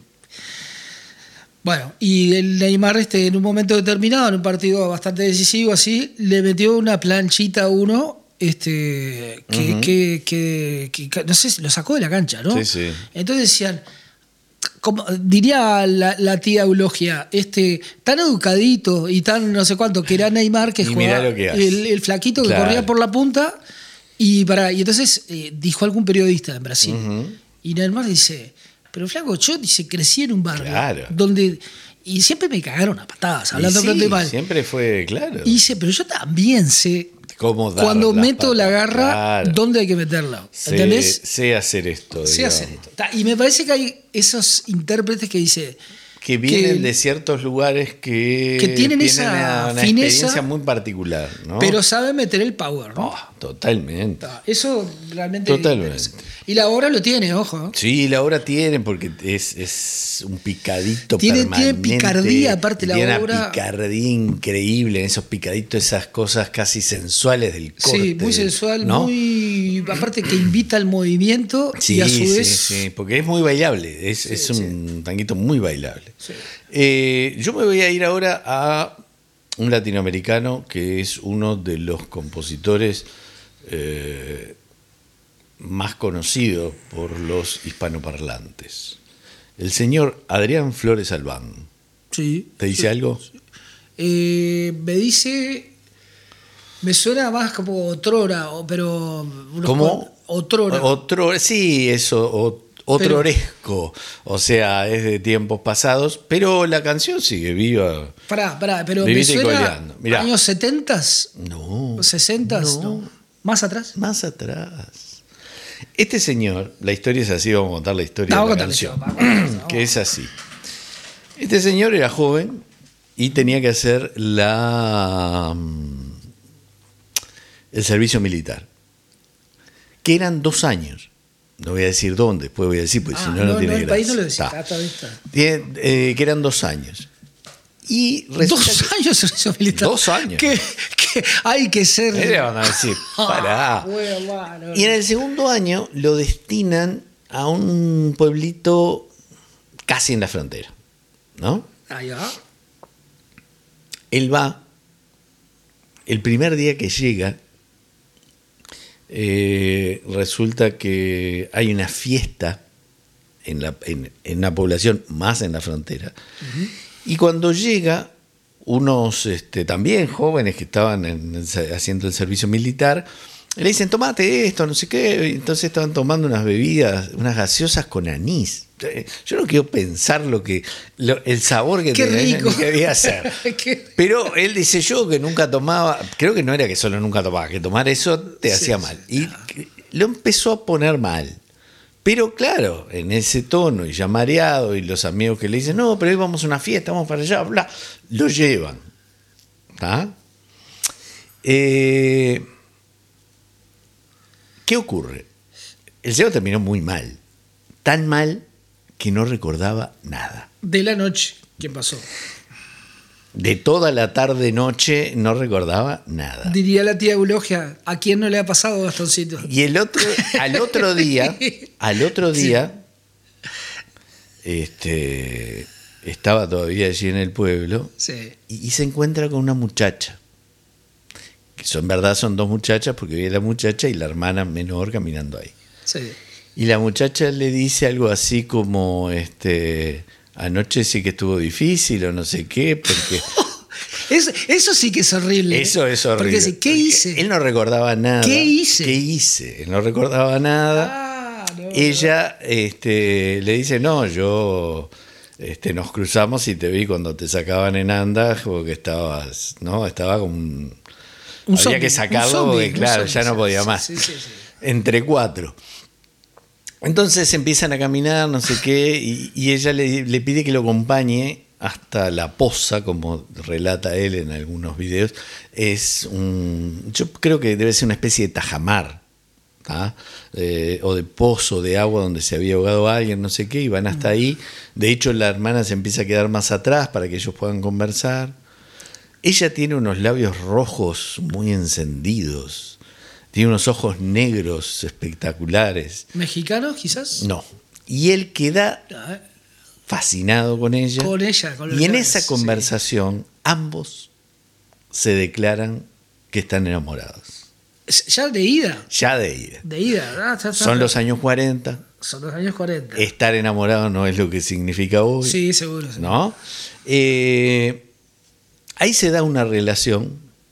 S2: Bueno, y el Neymar este, en un momento determinado, en un partido bastante decisivo así, le metió una planchita a uno este, que,
S3: Ujú.
S2: que, que- que- no sé, lo sacó de la cancha, ¿no?
S3: Sí, sí.
S2: Entonces decían, como diría la, la tía Eulogia, este, tan educadito y tan no sé cuánto, que era Neymar, que
S3: Y mirá
S2: jugaba
S3: lo que hace.
S2: el, el flaquito que
S3: Claro.
S2: corría por la punta, y para y entonces eh, dijo algún periodista en Brasil,
S3: Ujú.
S2: y Neymar dice, pero flaco, yo dice, crecí en un barrio
S3: Claro.
S2: donde, y siempre me cagaron a patadas,
S3: Y
S2: hablando
S3: sí,
S2: plata y mal.
S3: siempre fue claro.
S2: Y dice, pero yo también sé,
S3: Cómo dar
S2: cuando
S3: las
S2: meto la
S3: patas,
S2: garra,
S3: claro.
S2: dónde hay que meterla.
S3: Sé-
S2: ¿Entendés?
S3: sé hacer esto.
S2: Sé
S3: digamos.
S2: hacer esto. Ta, y me parece que hay esos intérpretes que dice
S3: Que vienen
S2: que-
S3: de ciertos lugares que,
S2: que tienen esa
S3: una, una
S2: fineza,
S3: experiencia muy particular, ¿no?
S2: pero sabe meter el power, ¿no?
S3: Oh, totalmente.
S2: Ta, Eso realmente
S3: Totalmente.
S2: interesa. Y la obra lo tiene, ojo.
S3: Sí, la obra tienen porque es, es un picadito
S2: Tiene- tiene
S3: permanente.
S2: picardía, aparte la
S3: tiene
S2: obra.
S3: una picardía increíble en esos picaditos, esas cosas casi sensuales del corte.
S2: Sí, muy sensual,
S3: ¿no?
S2: muy. Aparte que invita al movimiento
S3: Sí,
S2: y a su
S3: sí,
S2: vez.
S3: sí, porque es muy bailable, es,
S2: Sí,
S3: es
S2: sí.
S3: un tanguito muy bailable.
S2: Sí.
S3: Eh, yo me voy a ir ahora a un latinoamericano que es uno de los compositores eh, más conocidos por los hispanoparlantes. El señor Adrián Flores Albán.
S2: Sí.
S3: ¿Te dice
S2: Sí.
S3: algo?
S2: Eh, me dice. Me suena más como otrora, o- pero. unos
S3: ¿Cómo?
S2: cuan- Otrora.
S3: Otro, sí, eso, o- otroresco. O sea, es de tiempos pasados, pero la canción sigue viva.
S2: Pará, pará, pero
S3: Vivite
S2: me suena
S3: coleando. Mirá.
S2: años setentas,
S3: No.
S2: sesentas,
S3: no.
S2: no. ¿Más atrás?
S3: Más atrás. Este señor, la historia es así, vamos a contar la historia
S2: No,
S3: de la
S2: contame,
S3: canción,
S2: vamos, vamos, vamos.
S3: que es así. Este señor era joven y tenía que hacer la mm, el servicio militar, que eran dos años. No voy a decir dónde, después voy a decir, porque
S2: Ah,
S3: si no, no, tiene
S2: el
S3: gracia.
S2: país no lo decía.
S3: Está.
S2: Está, está, está.
S3: Tiene, eh, que eran dos años. Y resulta
S2: Dos
S3: que-
S2: años servicio militar.
S3: Dos años.
S2: Que, que hay que ser.
S3: Eh, le van a decir, pará.
S2: Ah, bueno, bueno,
S3: Y en el segundo año lo destinan a un pueblito casi en la frontera, ¿no?
S2: Ahí va.
S3: Él va, el primer día que llega, eh, resulta que hay una fiesta en, la, en, en una población más en la frontera. Y cuando llega, unos este, también jóvenes que estaban en el- haciendo el servicio militar, le dicen, tomate esto, no sé qué. Y entonces estaban tomando unas bebidas, unas gaseosas con anís. Yo no quiero pensar lo que lo- el sabor que
S2: Qué
S3: tenía,
S2: rico.
S3: ni qué debía ser.
S2: Qué-
S3: Pero él dice, yo que nunca tomaba, creo que no era que solo nunca tomaba, que tomar eso te
S2: Sí,
S3: hacía
S2: sí,
S3: mal. Y lo empezó a poner mal. Pero claro, en ese tono y ya mareado, y los amigos que le dicen, no, pero hoy vamos a una fiesta, vamos para allá, bla, lo llevan. ¿Está? Eh, ¿Qué ocurre? El señor terminó muy mal. Tan mal que no recordaba nada.
S2: De la noche. ¿Quién pasó?
S3: De toda la tarde-noche no recordaba nada.
S2: Diría la tía Eulogia, ¿a quién no le ha pasado, Gastoncito?
S3: Y el otro, al otro día, al otro día, este, estaba todavía allí en el pueblo
S2: Sí.
S3: y, y se encuentra con una muchacha. Que son, en verdad son dos muchachas porque ve la muchacha y la hermana menor caminando ahí.
S2: Sí.
S3: Y la muchacha le dice algo así como, este, anoche sí que estuvo difícil o no sé qué, porque...
S2: Eso, eso sí que es horrible.
S3: Eso es horrible.
S2: Porque dice, ¿qué
S3: Porque
S2: hice?
S3: Él no recordaba nada.
S2: ¿Qué hice?
S3: ¿Qué hice? Él no recordaba nada.
S2: Ah, no,
S3: Ella este, le dice, no, yo este, nos cruzamos y te vi cuando te sacaban en andas, porque estabas, ¿no? Estaba como un...
S2: Un
S3: había
S2: zombie,
S3: que
S2: un
S3: sacarlo
S2: zombie,
S3: porque,
S2: un
S3: claro,
S2: zombie,
S3: ya no
S2: sí,
S3: podía
S2: sí,
S3: más.
S2: sí, sí, sí.
S3: Entre cuatro. Entonces empiezan a caminar, no sé qué, y, y ella le, le pide que lo acompañe hasta la poza, como relata él en algunos videos. Es un, yo creo que debe ser una especie de tajamar, ¿ah? eh, o de pozo de agua donde se había ahogado alguien, no sé qué, y van hasta ahí. De hecho, la hermana se empieza a quedar más atrás para que ellos puedan conversar. Ella tiene unos labios rojos muy encendidos. Tiene unos ojos negros espectaculares.
S2: ¿Mexicanos, quizás?
S3: No. Y él queda fascinado con ella.
S2: Con ella. Con
S3: y en
S2: labios,
S3: esa conversación, sí. ambos se declaran que están enamorados.
S2: ¿Ya de ida?
S3: Ya de ida.
S2: De ida, ¿verdad? Ya, ya,
S3: Son los años cuarenta.
S2: Son los años cuarenta.
S3: Estar enamorado no es lo que significa hoy.
S2: Sí, seguro. seguro.
S3: ¿No? Eh, ahí se da una relación.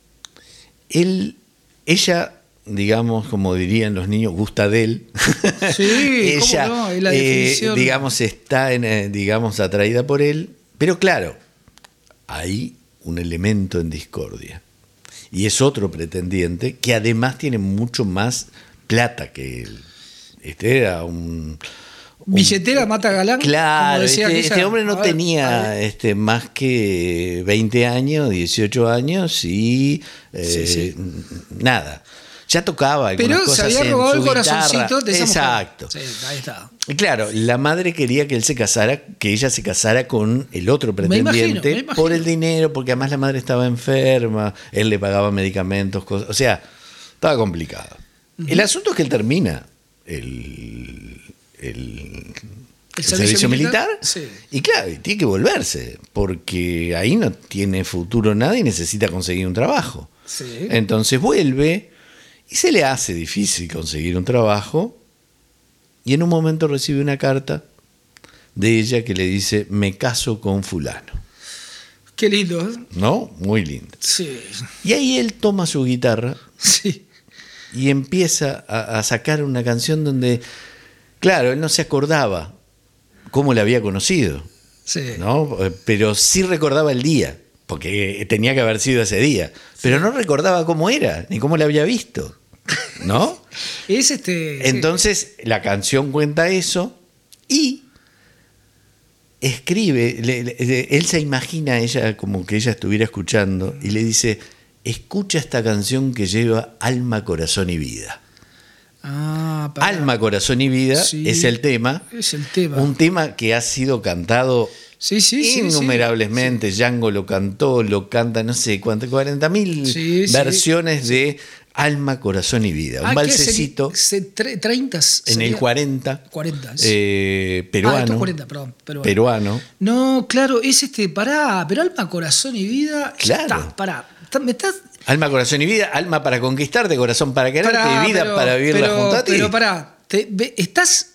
S3: Él, ella... digamos, como dirían los niños, gusta de él.
S2: Sí,
S3: ella,
S2: ¿cómo no? Es la definición.
S3: Eh, digamos, está, en, eh, digamos, atraída por él. Pero claro, hay un elemento en discordia. Y es otro pretendiente que además tiene mucho más plata que él. Este era un... un
S2: billetera mata galán.
S3: Claro,
S2: como decía
S3: este,
S2: aquella.
S3: este hombre no
S2: A ver,
S3: tenía este, más que veinte años, dieciocho años y eh,
S2: Sí, sí.
S3: nada. Ya tocaba algunas
S2: Pero
S3: cosas
S2: se había
S3: en
S2: robado
S3: su
S2: el corazoncito
S3: guitarra.
S2: de esa
S3: Exacto.
S2: mujer. Sí, ahí está.
S3: Y claro, la madre quería que él se casara, que ella se casara con el otro
S2: Me imagino,
S3: pretendiente
S2: me imagino.
S3: por el dinero, porque además la madre estaba enferma, él le pagaba medicamentos, cosas, o sea, estaba complicado. Uh-huh. El asunto es que él termina el, el, el, el servicio, servicio militar, militar
S2: sí.
S3: Y claro, tiene que volverse, porque ahí no tiene futuro nada y necesita conseguir un trabajo.
S2: Sí.
S3: Entonces vuelve. Y se le hace difícil conseguir un trabajo y en un momento recibe una carta de ella que le dice, me caso con fulano.
S2: Qué lindo, ¿eh?
S3: ¿No? Muy lindo.
S2: Sí.
S3: Y ahí él toma su guitarra
S2: sí.
S3: y empieza a, a sacar una canción donde, claro, él no se acordaba cómo la había conocido,
S2: sí.
S3: ¿no? Pero sí recordaba el día. Porque tenía que haber sido ese día. Pero no recordaba cómo era, ni cómo la había visto. ¿No?
S2: Es este.
S3: Entonces, sí. La canción cuenta eso y escribe. Le, le, él se imagina a ella como que ella estuviera escuchando y le dice: escucha esta canción que lleva alma, corazón y vida.
S2: Ah, para...
S3: Alma, corazón y vida sí, es el tema.
S2: Es el tema.
S3: Un tema que ha sido cantado. Sí, sí, innumerables, sí. Django lo cantó, lo canta, no sé cuántas, cuarenta mil sí, versiones sí. de Alma, Corazón y Vida. Un ah, balsecito.
S2: treinta.
S3: En el cuarenta.
S2: cuarenta.
S3: Eh, peruano.
S2: Ah, cuarenta, perdón. Peruano.
S3: peruano.
S2: No, claro, es este, pará, pero Alma, Corazón y Vida.
S3: Claro.
S2: Está, pará. Está, me estás.
S3: Alma, Corazón y Vida, alma para conquistarte, corazón para quererte,
S2: pará,
S3: vida
S2: pero,
S3: para vivirla
S2: pero,
S3: junto a ti.
S2: Pero pará, te, ve, estás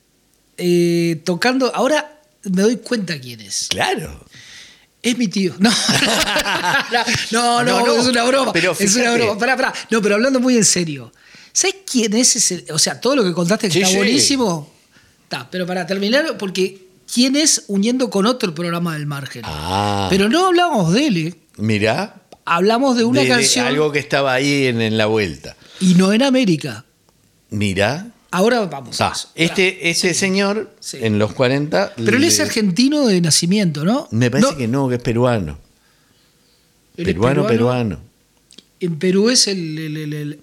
S2: eh, tocando. Ahora. Me doy cuenta quién es.
S3: Claro.
S2: Es mi tío. No, no, no, no, no, es una broma.
S3: Pero
S2: es una broma. Pará, pará. No, pero hablando muy en serio. ¿Sabes quién es ese? O sea, todo lo que contaste que sí, está sí. buenísimo. Está, pero para terminar, porque quién es uniendo con otro programa del margen.
S3: Ah.
S2: Pero no hablamos de él. ¿eh?
S3: Mirá.
S2: Hablamos de una
S3: de,
S2: canción.
S3: De algo que estaba ahí en, en la vuelta.
S2: Y no en América.
S3: Mirá.
S2: Ahora vamos.
S3: Ah, este este sí. señor, sí. en los cuarenta...
S2: Pero él le... es argentino de nacimiento, ¿no?
S3: Me parece
S2: no.
S3: que no, que es peruano. Peruano,
S2: peruano,
S3: peruano.
S2: En Perú es el... el, el, el...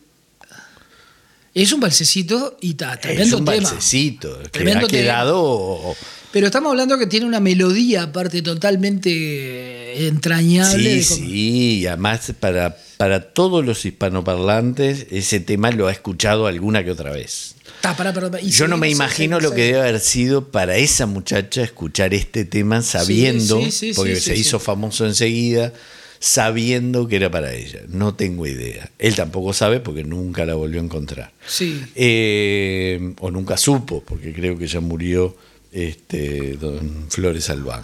S2: Es un balsecito y está, tremendo tema.
S3: Es un tema. balsecito, que
S2: tremendo
S3: ha quedado...
S2: Tema. Pero estamos hablando que tiene una melodía, aparte, totalmente entrañable.
S3: Sí, como... sí, y además para, para todos los hispanoparlantes, ese tema lo ha escuchado alguna que otra vez.
S2: Ah, para, para, para. Y
S3: Yo no me imagino lo que debe haber sido para esa muchacha escuchar este tema sabiendo, sí, sí, sí, porque sí, se sí, hizo sí. famoso enseguida, sabiendo que era para ella. No tengo idea. Él tampoco sabe porque nunca la volvió a encontrar.
S2: Sí.
S3: Eh, o nunca supo, porque creo que ya murió este, don Flores Albán.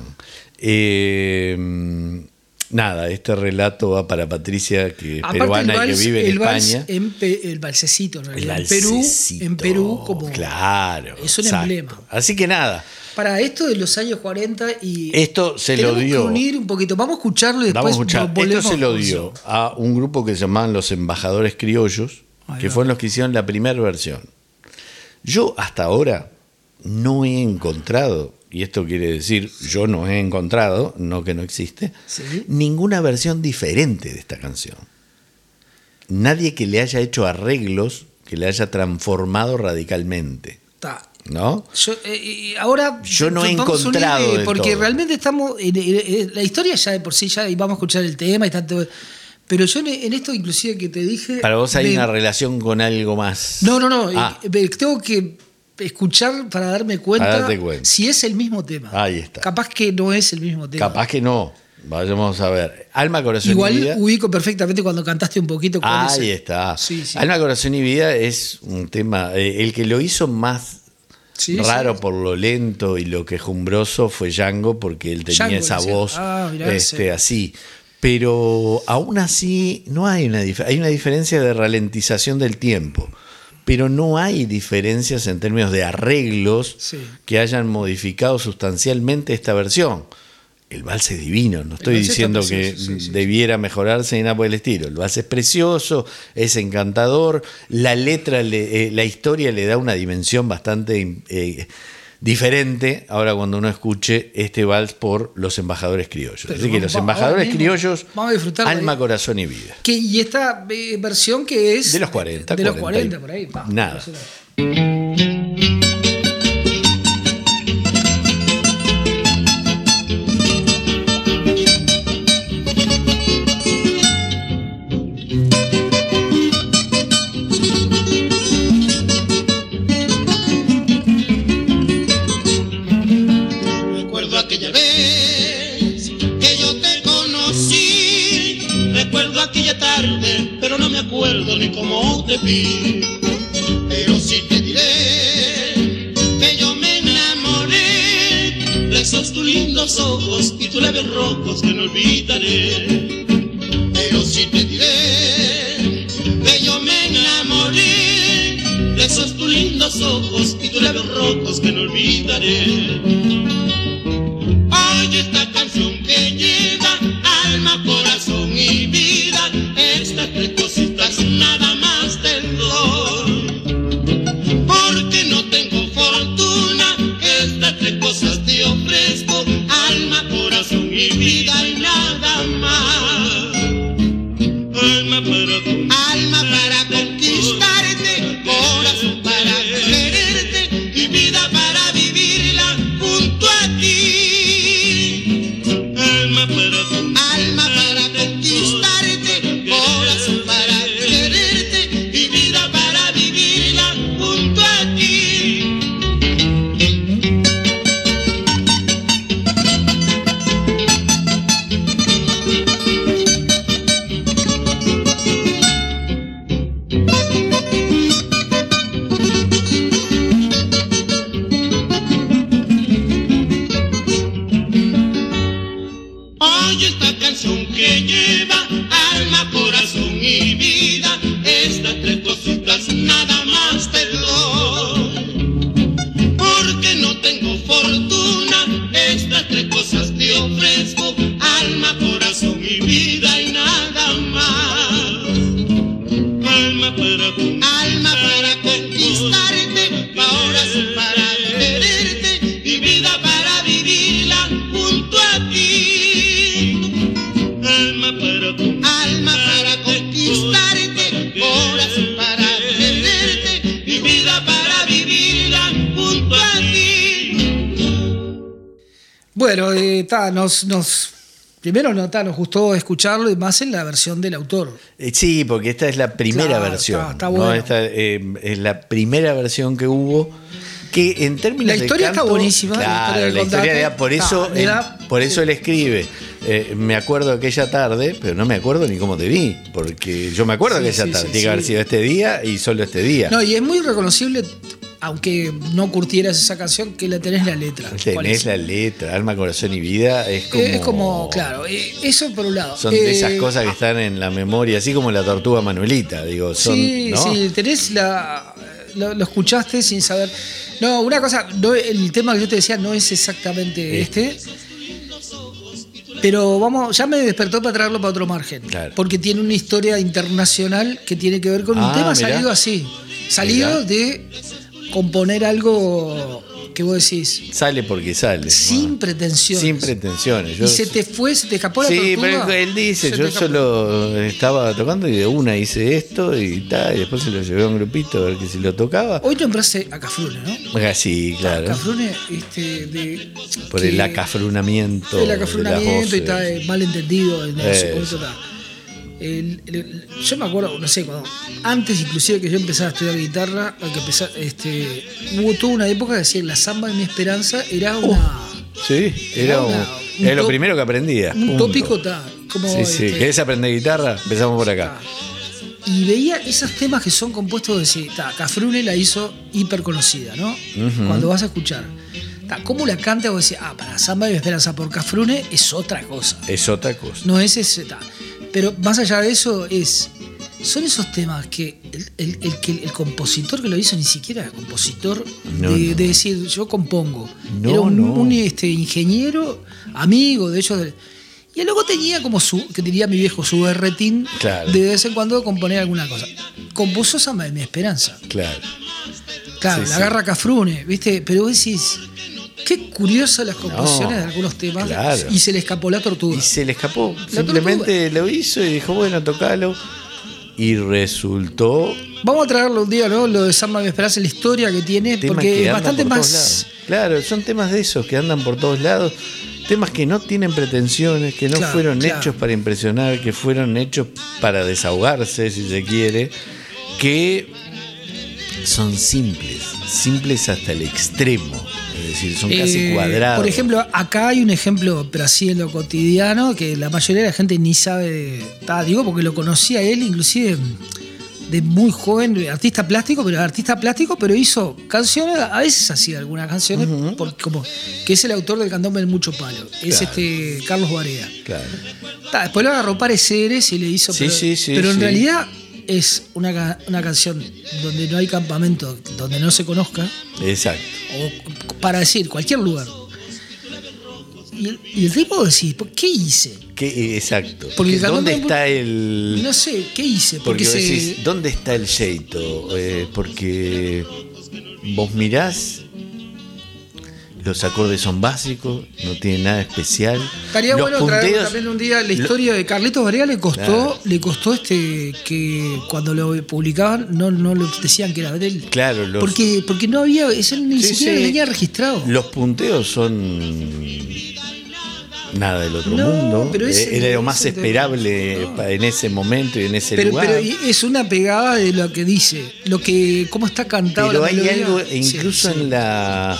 S3: Eh, Nada, este relato va para Patricia, que es peruana vals, y que vive en España.
S2: En Pe, el balsecito, en realidad.
S3: El
S2: en Perú,
S3: balsecito,
S2: en Perú como
S3: claro,
S2: es un
S3: exacto.
S2: emblema.
S3: Así que nada.
S2: Para esto de los años cuarenta y
S3: esto se lo dio.
S2: Tenemos que unir un poquito. Vamos a escucharlo y después
S3: Vamos a escuchar.
S2: volvemos.
S3: Esto se lo dio a un grupo que se llamaban los Embajadores Criollos, Ay, que no. fueron los que hicieron la primera versión. Yo hasta ahora no he encontrado, y esto quiere decir yo no he encontrado, no que no existe,
S2: Sí.
S3: ninguna versión diferente de esta canción. Nadie que le haya hecho arreglos, que le haya transformado radicalmente,
S2: Está.
S3: ¿no?
S2: Yo, eh, y ahora
S3: Yo no he
S2: vamos a unir,
S3: encontrado
S2: eh,
S3: del
S2: porque
S3: todo.
S2: realmente estamos en, en- en- la historia ya de por sí ya y vamos a escuchar el tema y tanto, pero yo en, en esto inclusive que te dije
S3: Para vos hay
S2: me-
S3: una relación con algo más.
S2: no no no
S3: Ah,
S2: eh, eh, tengo que escuchar para darme cuenta,
S3: Para darte cuenta.
S2: si es el mismo tema.
S3: Ahí está.
S2: Capaz que no es el mismo tema.
S3: capaz que no. Vayamos a ver. Alma, corazón y
S2: Igual
S3: vida.
S2: ubico perfectamente cuando cantaste un poquito cuál es
S3: Ahí
S2: el-
S3: está.
S2: Sí, sí.
S3: Alma, corazón y vida es un tema. eh, el que lo hizo más
S2: Sí,
S3: raro
S2: sí.
S3: por lo lento y lo quejumbroso fue Django, porque él tenía
S2: Django,
S3: esa
S2: decía.
S3: voz
S2: Ah, mirá,
S3: este,
S2: sí.
S3: así. Pero aún así no hay una dif- hay una diferencia de ralentización del tiempo. Pero no hay diferencias en términos de arreglos
S2: Sí.
S3: que hayan modificado sustancialmente esta versión. El vals es divino, no estoy
S2: vals está
S3: diciendo que
S2: precioso, sí, sí,
S3: debiera mejorarse ni nada por el estilo. El vals es precioso, es encantador, la letra, le- eh, la historia le da una dimensión bastante eh, diferente ahora cuando uno escuche este vals por los embajadores criollos.
S2: Pero
S3: Así que
S2: vamos-
S3: los
S2: ahora
S3: embajadores
S2: mismo
S3: criollos,
S2: vamos a disfrutarlo
S3: alma,
S2: ahí.
S3: corazón y vida.
S2: Que, y esta eh, versión que es
S3: De los cuarenta.
S2: de los
S3: cuarenta y-
S2: cuarenta por ahí. pa,
S3: Nada.
S2: impresionante.
S8: Recuerdo aquella vez que yo te conocí, recuerdo aquella tarde, pero no me acuerdo ni cómo te vi. Pero sí te diré que yo me enamoré de esos tus lindos ojos y tus labios rojos que no olvidaré. Pero sí te diré que yo me enamoré de esos tus lindos ojos y tus labios rojos que no olvidaré. Oye esta canción que lleva alma, corazón y vida, estas tres cositas nada más te doy. Porque no tengo fortuna, estas tres cosas te ofrezco, alma, corazón y vida y nada más. Alma para, alma para conquistarte, corazón para quererte y vida para vivirla junto a ti. Alma para, alma para conquistarte, corazón para quererte y vida para vivirla junto a ti. Oye esta canción que lleva alma, corazón y vida, estas tres cositas nada más te doy. Porque no tengo fortuna, estas tres cosas te ofrezco, alma, corazón y vida y nada más. Alma para, alma para conquistarte, corazón para quererte y vida para vivirla junto a ti. Alma para, alma para conquistarte, corazón para quererte y vida para vivirla junto a ti.
S2: Bueno, eh, ta, nos, nos primero no, ta, nos gustó escucharlo y más en la versión del autor.
S3: Eh, Sí, porque esta es la primera
S2: Claro,
S3: versión.
S2: está- está
S3: ¿no?
S2: bueno.
S3: Esta, eh, es la primera versión que hubo. Que en términos
S2: La
S3: de
S2: historia está
S3: canto,
S2: buenísima, la
S3: Claro,
S2: historia del
S3: la historia
S2: contrato.
S3: de- por eso,
S2: Ah, le
S3: él,
S2: da-
S3: por eso
S2: sí.
S3: él escribe. eh, me acuerdo aquella tarde, pero no me acuerdo ni cómo te vi, porque yo me acuerdo
S2: Sí,
S3: aquella
S2: sí,
S3: tarde.
S2: sí,
S3: Tiene que haber
S2: sí.
S3: sido este día y solo este día.
S2: No, y es muy reconocible, aunque no curtieras esa canción, que la tenés la letra. ¿Cuál
S3: Tenés
S2: es?
S3: la letra, alma, corazón y vida. Es como,
S2: Es como, claro, eh, eso por un lado.
S3: Son de
S2: Eh,
S3: esas cosas que están en la memoria, así como la tortuga Manuelita. Digo, son,
S2: Sí,
S3: ¿no?
S2: sí, tenés la. Lo, lo escuchaste sin saber. No, una cosa, no, el tema que yo te decía no es exactamente este. Pero vamos, ya me despertó para traerlo para otro margen.
S3: Claro.
S2: Porque tiene una historia internacional que tiene que ver con un
S3: Ah,
S2: tema
S3: mirá.
S2: salido así. Salido
S3: Mirá.
S2: de componer algo que vos decís.
S3: Sale porque sale.
S2: Sin
S3: ¿no?
S2: pretensiones.
S3: Sin pretensiones. Yo,
S2: y se te fue, se te escapó la
S3: sí,
S2: tortuga.
S3: pero él dice,
S2: Se
S3: yo
S2: te escapó.
S3: solo estaba tocando y de una hice esto y tal, y después se lo llevé a un grupito a ver que si lo tocaba.
S2: Hoy nombraste a Cafrune, ¿no?
S3: Ah, sí, claro.
S2: Cafrune, este, de,
S3: Por
S2: que-
S3: el acafrunamiento.
S2: el
S3: de
S2: acafrunamiento
S3: las
S2: y está
S3: voces.
S2: eh, mal entendido en
S3: Eso.
S2: su momento, está. El- el- yo me acuerdo, no sé, cuando antes inclusive que yo empezara a estudiar guitarra, al que empezar, este, hubo toda una época que decía la samba de mi esperanza era una,
S3: Sí, era,
S2: Una-
S3: un-
S2: un
S3: era lo
S2: top-
S3: primero que aprendía.
S2: un
S3: punto.
S2: tópico, ta, como,
S3: Sí, sí.
S2: este,
S3: ¿Querés aprender guitarra? Empezamos por acá.
S2: y veía esos temas que son compuestos de decir, ta, Cafrune la hizo hiper conocida, ¿no?
S3: Ujú.
S2: Cuando vas a escuchar, ta, cómo la canta, vos decís, ah, para samba de mi esperanza por Cafrune es otra cosa.
S3: Es otra cosa.
S2: No es ese. ta. Pero más allá de eso, es. Son esos temas que el, el- el que el compositor que lo hizo ni siquiera era compositor
S3: No,
S2: de,
S3: no.
S2: de decir yo compongo.
S3: No,
S2: era un,
S3: no.
S2: un, este, ingeniero, amigo, de hecho. de- y él luego tenía como su, que diría mi viejo, su berretín
S3: Claro.
S2: de vez en cuando componer alguna cosa. Compuso Samba de mi esperanza.
S3: Claro.
S2: Claro,
S3: Sí,
S2: la
S3: sí.
S2: garra Cafrune, ¿viste? Pero vos decís, qué curiosas las composiciones
S3: No,
S2: de algunos temas.
S3: claro.
S2: Y se le escapó la tortuga.
S3: Y se le escapó.
S2: La
S3: Simplemente lo hizo y dijo, bueno, tocalo. Y resultó
S2: Vamos a traerlo un día, ¿no? Lo de Samba de mi esperanza, la historia que tiene,
S3: temas
S2: porque
S3: que
S2: es
S3: andan
S2: bastante
S3: por todos
S2: más.
S3: lados. Claro, son temas de esos que andan por todos lados. Temas que no tienen pretensiones, que no
S2: Claro,
S3: fueron
S2: claro.
S3: hechos para impresionar, que fueron hechos para desahogarse, si se quiere, que son simples, simples hasta el extremo. Es decir, son casi
S2: Eh,
S3: cuadrados.
S2: Por ejemplo, acá hay un ejemplo, pero así en lo cotidiano, que la mayoría de la gente ni sabe. de- ta, digo, porque lo conocía él, inclusive de muy joven, artista plástico, pero artista plástico, pero hizo canciones, a veces hacía algunas canciones, por- como que es el autor del Candombe del Mucho Palo, es
S3: Claro.
S2: este Carlos Barea.
S3: Claro.
S2: Ta, después lo agarró Pareceres y le hizo.
S3: Sí,
S2: pero,
S3: sí, sí,
S2: pero en
S3: sí.
S2: realidad es una, ca- una canción donde no hay campamento, donde no se conozca,
S3: Exacto.
S2: o para decir cualquier lugar. Y el, y el tipo decís, ¿por qué hice?
S3: ¿Qué, exacto.
S2: Porque el
S3: ¿Dónde
S2: Candombe-
S3: está el...?
S2: No sé, ¿qué hice?
S3: Porque
S2: Porque
S3: vos
S2: se.
S3: decís, ¿dónde está el jeito? Eh, porque vos mirás, los acordes son básicos, no tienen nada especial.
S2: Estaría
S3: los
S2: bueno traer
S3: punteos-
S2: también un día la
S3: lo-
S2: historia de Carlitos Barea. Le costó,
S3: Claro.
S2: le costó este que cuando lo publicaban no, no lo decían que era de él.
S3: Claro, los,
S2: Porque, porque no había, eso ni
S3: Sí,
S2: siquiera
S3: sí.
S2: lo tenía registrado.
S3: los punteos son nada del otro
S2: No,
S3: mundo.
S2: pero ese-
S3: Eh, Era lo más
S2: ese-
S3: esperable
S2: no.
S3: pa- en ese momento y en ese
S2: Pero,
S3: lugar.
S2: pero es una pegada de lo que dice, lo que, cómo está cantado.
S3: Pero
S2: la
S3: hay
S2: melodía.
S3: algo,
S2: Sí,
S3: incluso
S2: sí.
S3: en la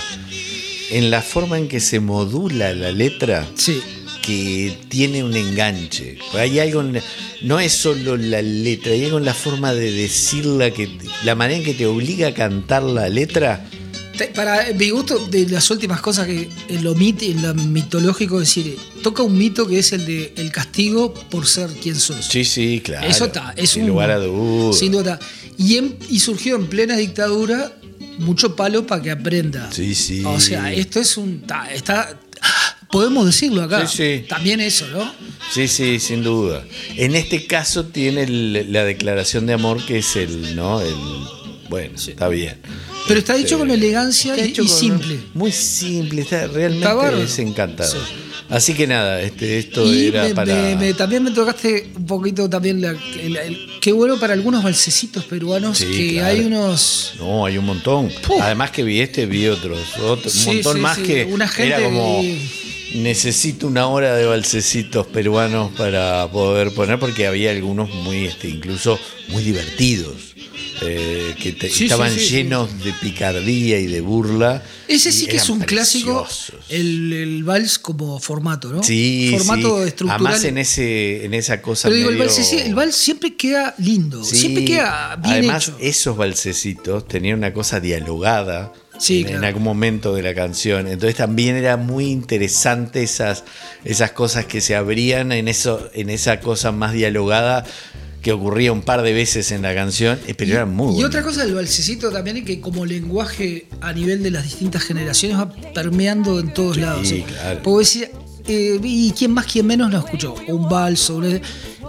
S3: en la forma en que se modula la letra,
S2: Sí.
S3: que tiene un enganche. Hay algo, en- no es solo la letra, hay algo en la forma de decirla, que la manera en que te obliga a cantar la letra.
S2: Te- Para mi gusto, de las últimas cosas que en lo, mit, en lo mitológico, es decir, toca un mito que es el de el castigo por ser quien sos.
S3: Sí, sí, claro.
S2: Eso está, es
S3: sin
S2: un-
S3: lugar a dudas.
S2: Sin duda. Y, en- y surgió en plena dictadura mucho palo para que aprenda.
S3: Sí, sí.
S2: O sea, esto es un. ta- Está, podemos decirlo acá.
S3: Sí, sí.
S2: También eso, ¿no?
S3: Sí, sí, sin duda. En este caso tiene el- la declaración de amor, que es el, ¿no? El, bueno, está bien.
S2: Pero está
S3: Este,
S2: hecho con elegancia
S3: está
S2: y,
S3: hecho
S2: y
S3: con-
S2: simple.
S3: Muy simple, está realmente
S2: Está bárbaro.
S3: es encantador.
S2: Sí.
S3: Así que nada, este, esto
S2: Y
S3: era
S2: me-
S3: para.
S2: me- me- también me tocaste un poquito también la, el- el- qué bueno para algunos balsecitos peruanos
S3: Sí,
S2: que
S3: claro.
S2: hay unos.
S3: No, hay un montón.
S2: Puf.
S3: Además que vi este, vi otros, otros
S2: Sí,
S3: un montón
S2: sí,
S3: más
S2: sí.
S3: que
S2: Una gente
S3: era como
S2: que-
S3: necesito una hora de balsecitos peruanos para poder poner, porque había algunos muy, este, incluso muy divertidos. eh, que te-
S2: Sí,
S3: estaban
S2: sí, sí,
S3: llenos de picardía y de burla.
S2: Ese
S3: y
S2: sí que es
S3: eran
S2: un clásico,
S3: preciosos.
S2: el, el vals como formato, ¿no?
S3: Sí,
S2: Formato
S3: sí.
S2: estructural.
S3: Además en ese, en esa cosa.
S2: Pero digo, el,
S3: medio-
S2: vals, sí, el vals siempre queda lindo,
S3: Sí,
S2: siempre queda bien
S3: además,
S2: hecho.
S3: esos balsecitos tenían una cosa dialogada
S2: Sí,
S3: en,
S2: claro.
S3: en algún momento de la canción. Entonces también era muy interesante esas, esas cosas que se abrían en, eso, en esa cosa más dialogada que ocurría un par de veces en la canción, eh, pero era muy
S2: Y
S3: bueno.
S2: otra cosa del balsecito también es que como lenguaje a nivel de las distintas generaciones va permeando en todos lados. ¿eh?
S3: claro.
S2: Puedo decir, eh, ¿y quién más, quién menos lo escuchó? Un vals, o un-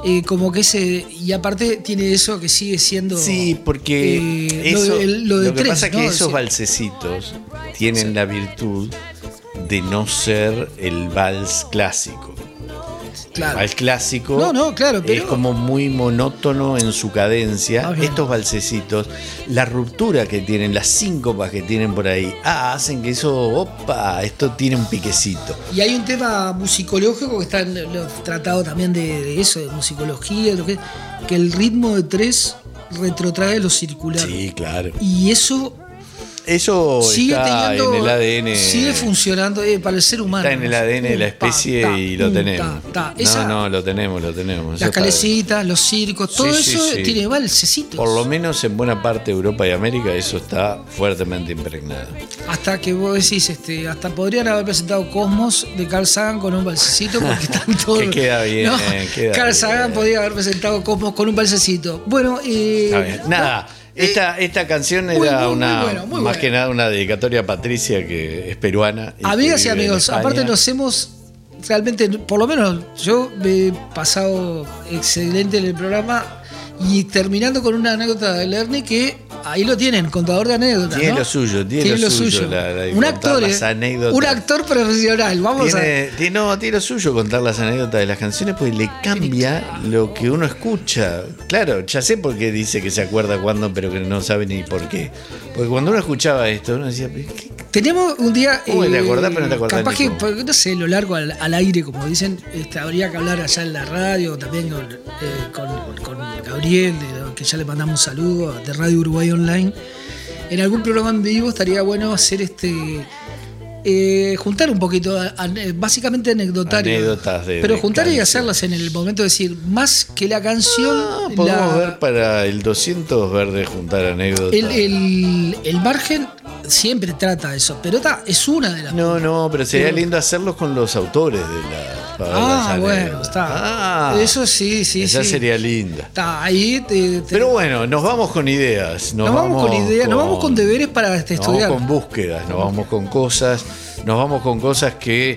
S2: eh, como que ese. Y aparte tiene eso que sigue siendo.
S3: Sí, porque
S2: eh,
S3: eso,
S2: lo, de, lo, de
S3: lo que
S2: tres,
S3: pasa es que
S2: ¿no?
S3: esos
S2: Sí.
S3: valsecitos tienen la virtud de no ser el vals clásico.
S2: Claro.
S3: El vals clásico
S2: No, no, claro, pero-
S3: es como muy monótono en su cadencia.
S2: Ah, bien.
S3: Estos valsecitos, la ruptura que tienen, las síncopas que tienen por ahí, ah, hacen que eso, opa, esto tiene un piquecito.
S2: Y hay un tema musicológico que está en- lo- tratado también de, de eso, de musicología, lo que, que el ritmo de tres retrotrae lo circular.
S3: Sí, claro.
S2: Y eso
S3: Eso
S2: sigue
S3: está
S2: teniendo.
S3: en el A D N.
S2: Sigue funcionando eh, para el ser humano.
S3: Está en el A D N de la
S2: Un ta,
S3: especie
S2: ta,
S3: y lo
S2: un
S3: tenemos.
S2: ta, ta. Esa-
S3: No, no, lo tenemos, lo tenemos. Eso
S2: Las
S3: está-
S2: calecitas, los circos, todo
S3: Sí, sí,
S2: eso
S3: sí.
S2: tiene valsecitos.
S3: Por lo menos en buena parte de Europa y América eso está fuertemente impregnado.
S2: Hasta que vos decís, este, hasta podrían haber presentado Cosmos de Carl Sagan con un balsecito, porque están todos.
S3: Que queda bien,
S2: ¿no?
S3: queda
S2: Carl
S3: bien.
S2: Sagan podría haber presentado Cosmos con un balsecito. Bueno, eh,
S3: Está bien. Nada,
S2: eh,
S3: esta, esta canción
S2: muy,
S3: era
S2: muy, muy
S3: una
S2: bueno, muy
S3: más
S2: bueno.
S3: que nada una dedicatoria a Patricia, que es peruana. y
S2: Amigas
S3: que
S2: y
S3: vive en
S2: amigos,
S3: España.
S2: aparte nos hemos realmente, por lo menos yo me he pasado excelente en el programa y terminando con una anécdota de Lerny que ahí lo tienen, contador de anécdotas.
S3: Tiene
S2: ¿no?
S3: lo suyo, tiene lo suyo, la- la de
S2: un
S3: contar
S2: actor,
S3: las
S2: eh,
S3: anécdotas.
S2: un actor profesional, vamos
S3: Tiene, tiene, no, tiene lo suyo contar las anécdotas de las canciones, pues le cambia lo que uno escucha. Claro, ya sé por qué dice que se acuerda cuándo, pero que no sabe ni por qué. Porque cuando uno escuchaba esto, uno decía, ¿qué?
S2: a. Tenemos un día.
S3: ¿Cómo te acordás, pero no te acordás
S2: Capaz
S3: ni
S2: que,
S3: cómo?
S2: pues, no sé, lo largo al, al aire, como dicen, este, habría que hablar allá en la radio, también con, eh, con, con Gabriel, de- que ya le mandamos un saludo, de Radio Uruguay Online. En algún programa en vivo estaría bueno hacer este. eh, juntar un poquito, a- a- básicamente anecdotario.
S3: Anécdotas de-
S2: pero
S3: de
S2: juntar y
S3: canciones.
S2: hacerlas en el momento de decir, más que la canción.
S3: Ah, podemos
S2: la-
S3: ver para el doscientos ver de juntar anécdotas.
S2: el, el, el margen siempre trata eso, pero ta, es una de las.
S3: No, no, pero sería
S2: Pero-
S3: lindo hacerlos con los autores de las para ver las
S2: Ah, bueno,
S3: anécdotas.
S2: está.
S3: Ah,
S2: Eso sí, sí,
S3: esa
S2: sí.
S3: sería linda.
S2: Está ahí. te- te-
S3: Pero bueno, nos vamos con ideas. Nos,
S2: nos vamos con ideas, nos vamos con deberes para este,
S3: Nos
S2: estudiar.
S3: vamos con búsquedas, nos vamos con cosas, nos vamos con cosas que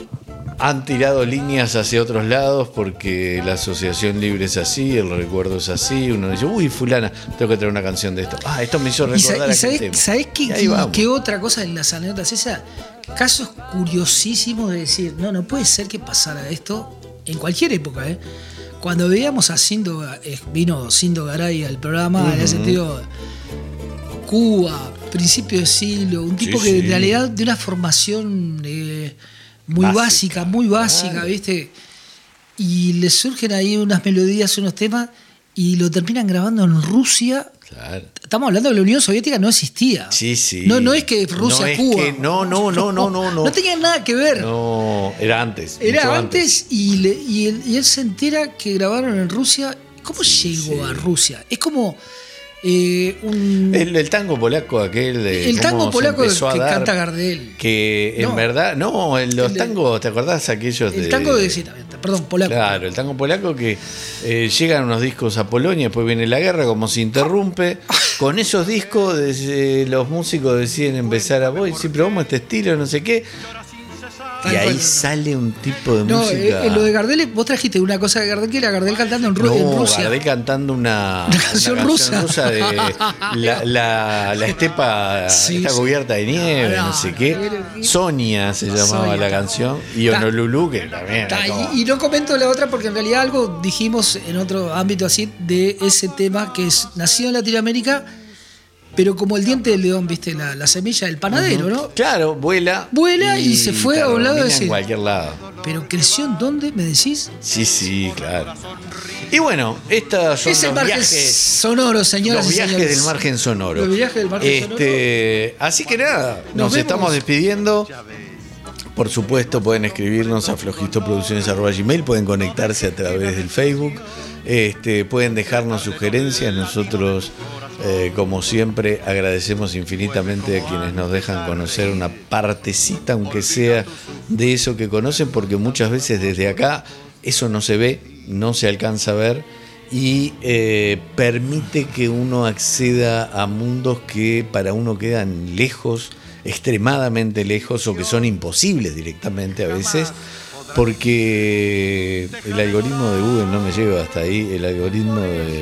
S3: han tirado líneas hacia otros lados porque la asociación libre es así, el recuerdo es así. Uno dice, uy, fulana, tengo que traer una canción de esto. Ah, esto me hizo
S2: Y, sa-
S3: recordar
S2: y
S3: aquel
S2: sabés,
S3: tema.
S2: sabés qué,
S3: Y ahí
S2: qué-
S3: vamos.
S2: qué otra cosa en las anécdotas? Esa, casos curiosísimos de decir, no, no puede ser que pasara esto en cualquier época, ¿eh? Cuando veíamos a Sindo, eh, vino Sindo Garay al programa, en el sentido Cuba, principio de siglo, un tipo
S3: Sí,
S2: que
S3: sí.
S2: en realidad de una formación eh, muy
S3: Básica,
S2: básica, muy básica,
S3: claro.
S2: ¿viste? Y le surgen ahí unas melodías, unos temas, y lo terminan grabando en Rusia.
S3: Claro.
S2: Estamos hablando de la Unión Soviética, no existía.
S3: Sí, sí.
S2: No, no es que Rusia,
S3: No es
S2: Cuba.
S3: que- no, no, no, no, no, no.
S2: No tenía nada que ver.
S3: No, era antes.
S2: Era
S3: mucho
S2: antes, Y, le- y, él, y él se entera que grabaron en Rusia. ¿Cómo llegó
S3: sí.
S2: a Rusia? Es como eh, un.
S3: El, el tango polaco aquel de
S2: el
S3: cómo
S2: tango
S3: se
S2: polaco
S3: empezó a
S2: que
S3: dar,
S2: canta Gardel.
S3: que en
S2: No.
S3: verdad, no, en los
S2: El de-
S3: tangos, ¿te acordás aquellos de
S2: El tango de. Sí, también, perdón, polaco.
S3: Claro, el tango polaco que eh, llegan unos discos a Polonia, después viene la guerra, como se interrumpe. Con esos discos eh, los músicos deciden empezar a voy, sí, pero vamos a este estilo, no sé qué.
S2: Tal
S3: Y ahí
S2: cual.
S3: sale un tipo de
S2: No,
S3: música.
S2: eh, eh, lo de Gardel, vos trajiste una cosa de Gardel que era Gardel cantando en, Ru-
S3: No,
S2: en Rusia.
S3: Gardel cantando una,
S2: Una canción rusa.
S3: de la, la, la estepa
S2: Sí,
S3: está
S2: sí.
S3: cubierta de nieve,
S2: No,
S3: no sé qué.
S2: no,
S3: Sonia se llamaba
S2: Sonia.
S3: la canción. Y
S2: Ta-
S3: Honolulu, que también.
S2: Ta,
S3: era como-
S2: y, y no comento la otra porque en realidad algo dijimos en otro ámbito así de ese tema que es nacido en Latinoamérica, pero como el diente del león, viste, la, la semilla del panadero, ¿no?
S3: Claro, vuela.
S2: Vuela y se fue a un lado de
S3: termina
S2: ese-
S3: en cualquier lado.
S2: Pero creció en dónde, me decís.
S3: Sí, sí, claro. Y bueno, estas son
S2: Es el
S3: los
S2: margen
S3: viajes.
S2: sonoro, señoras
S3: Los
S2: y
S3: viajes
S2: señores.
S3: del margen sonoro.
S2: Los viajes del margen
S3: este, Así que nada, nos,
S2: Nos vemos.
S3: estamos despidiendo. Por supuesto, pueden escribirnos a flojistoproducciones arroba gmail, pueden conectarse a través del Facebook, este, pueden dejarnos sugerencias. Nosotros, eh, como siempre, agradecemos infinitamente a quienes nos dejan conocer una partecita, aunque sea de eso que conocen, porque muchas veces desde acá eso no se ve, no se alcanza a ver. Y eh, permite que uno acceda a mundos que para uno quedan lejos, extremadamente lejos, o que son imposibles directamente a veces, Porque el algoritmo de Google no me lleva hasta ahí, el algoritmo de,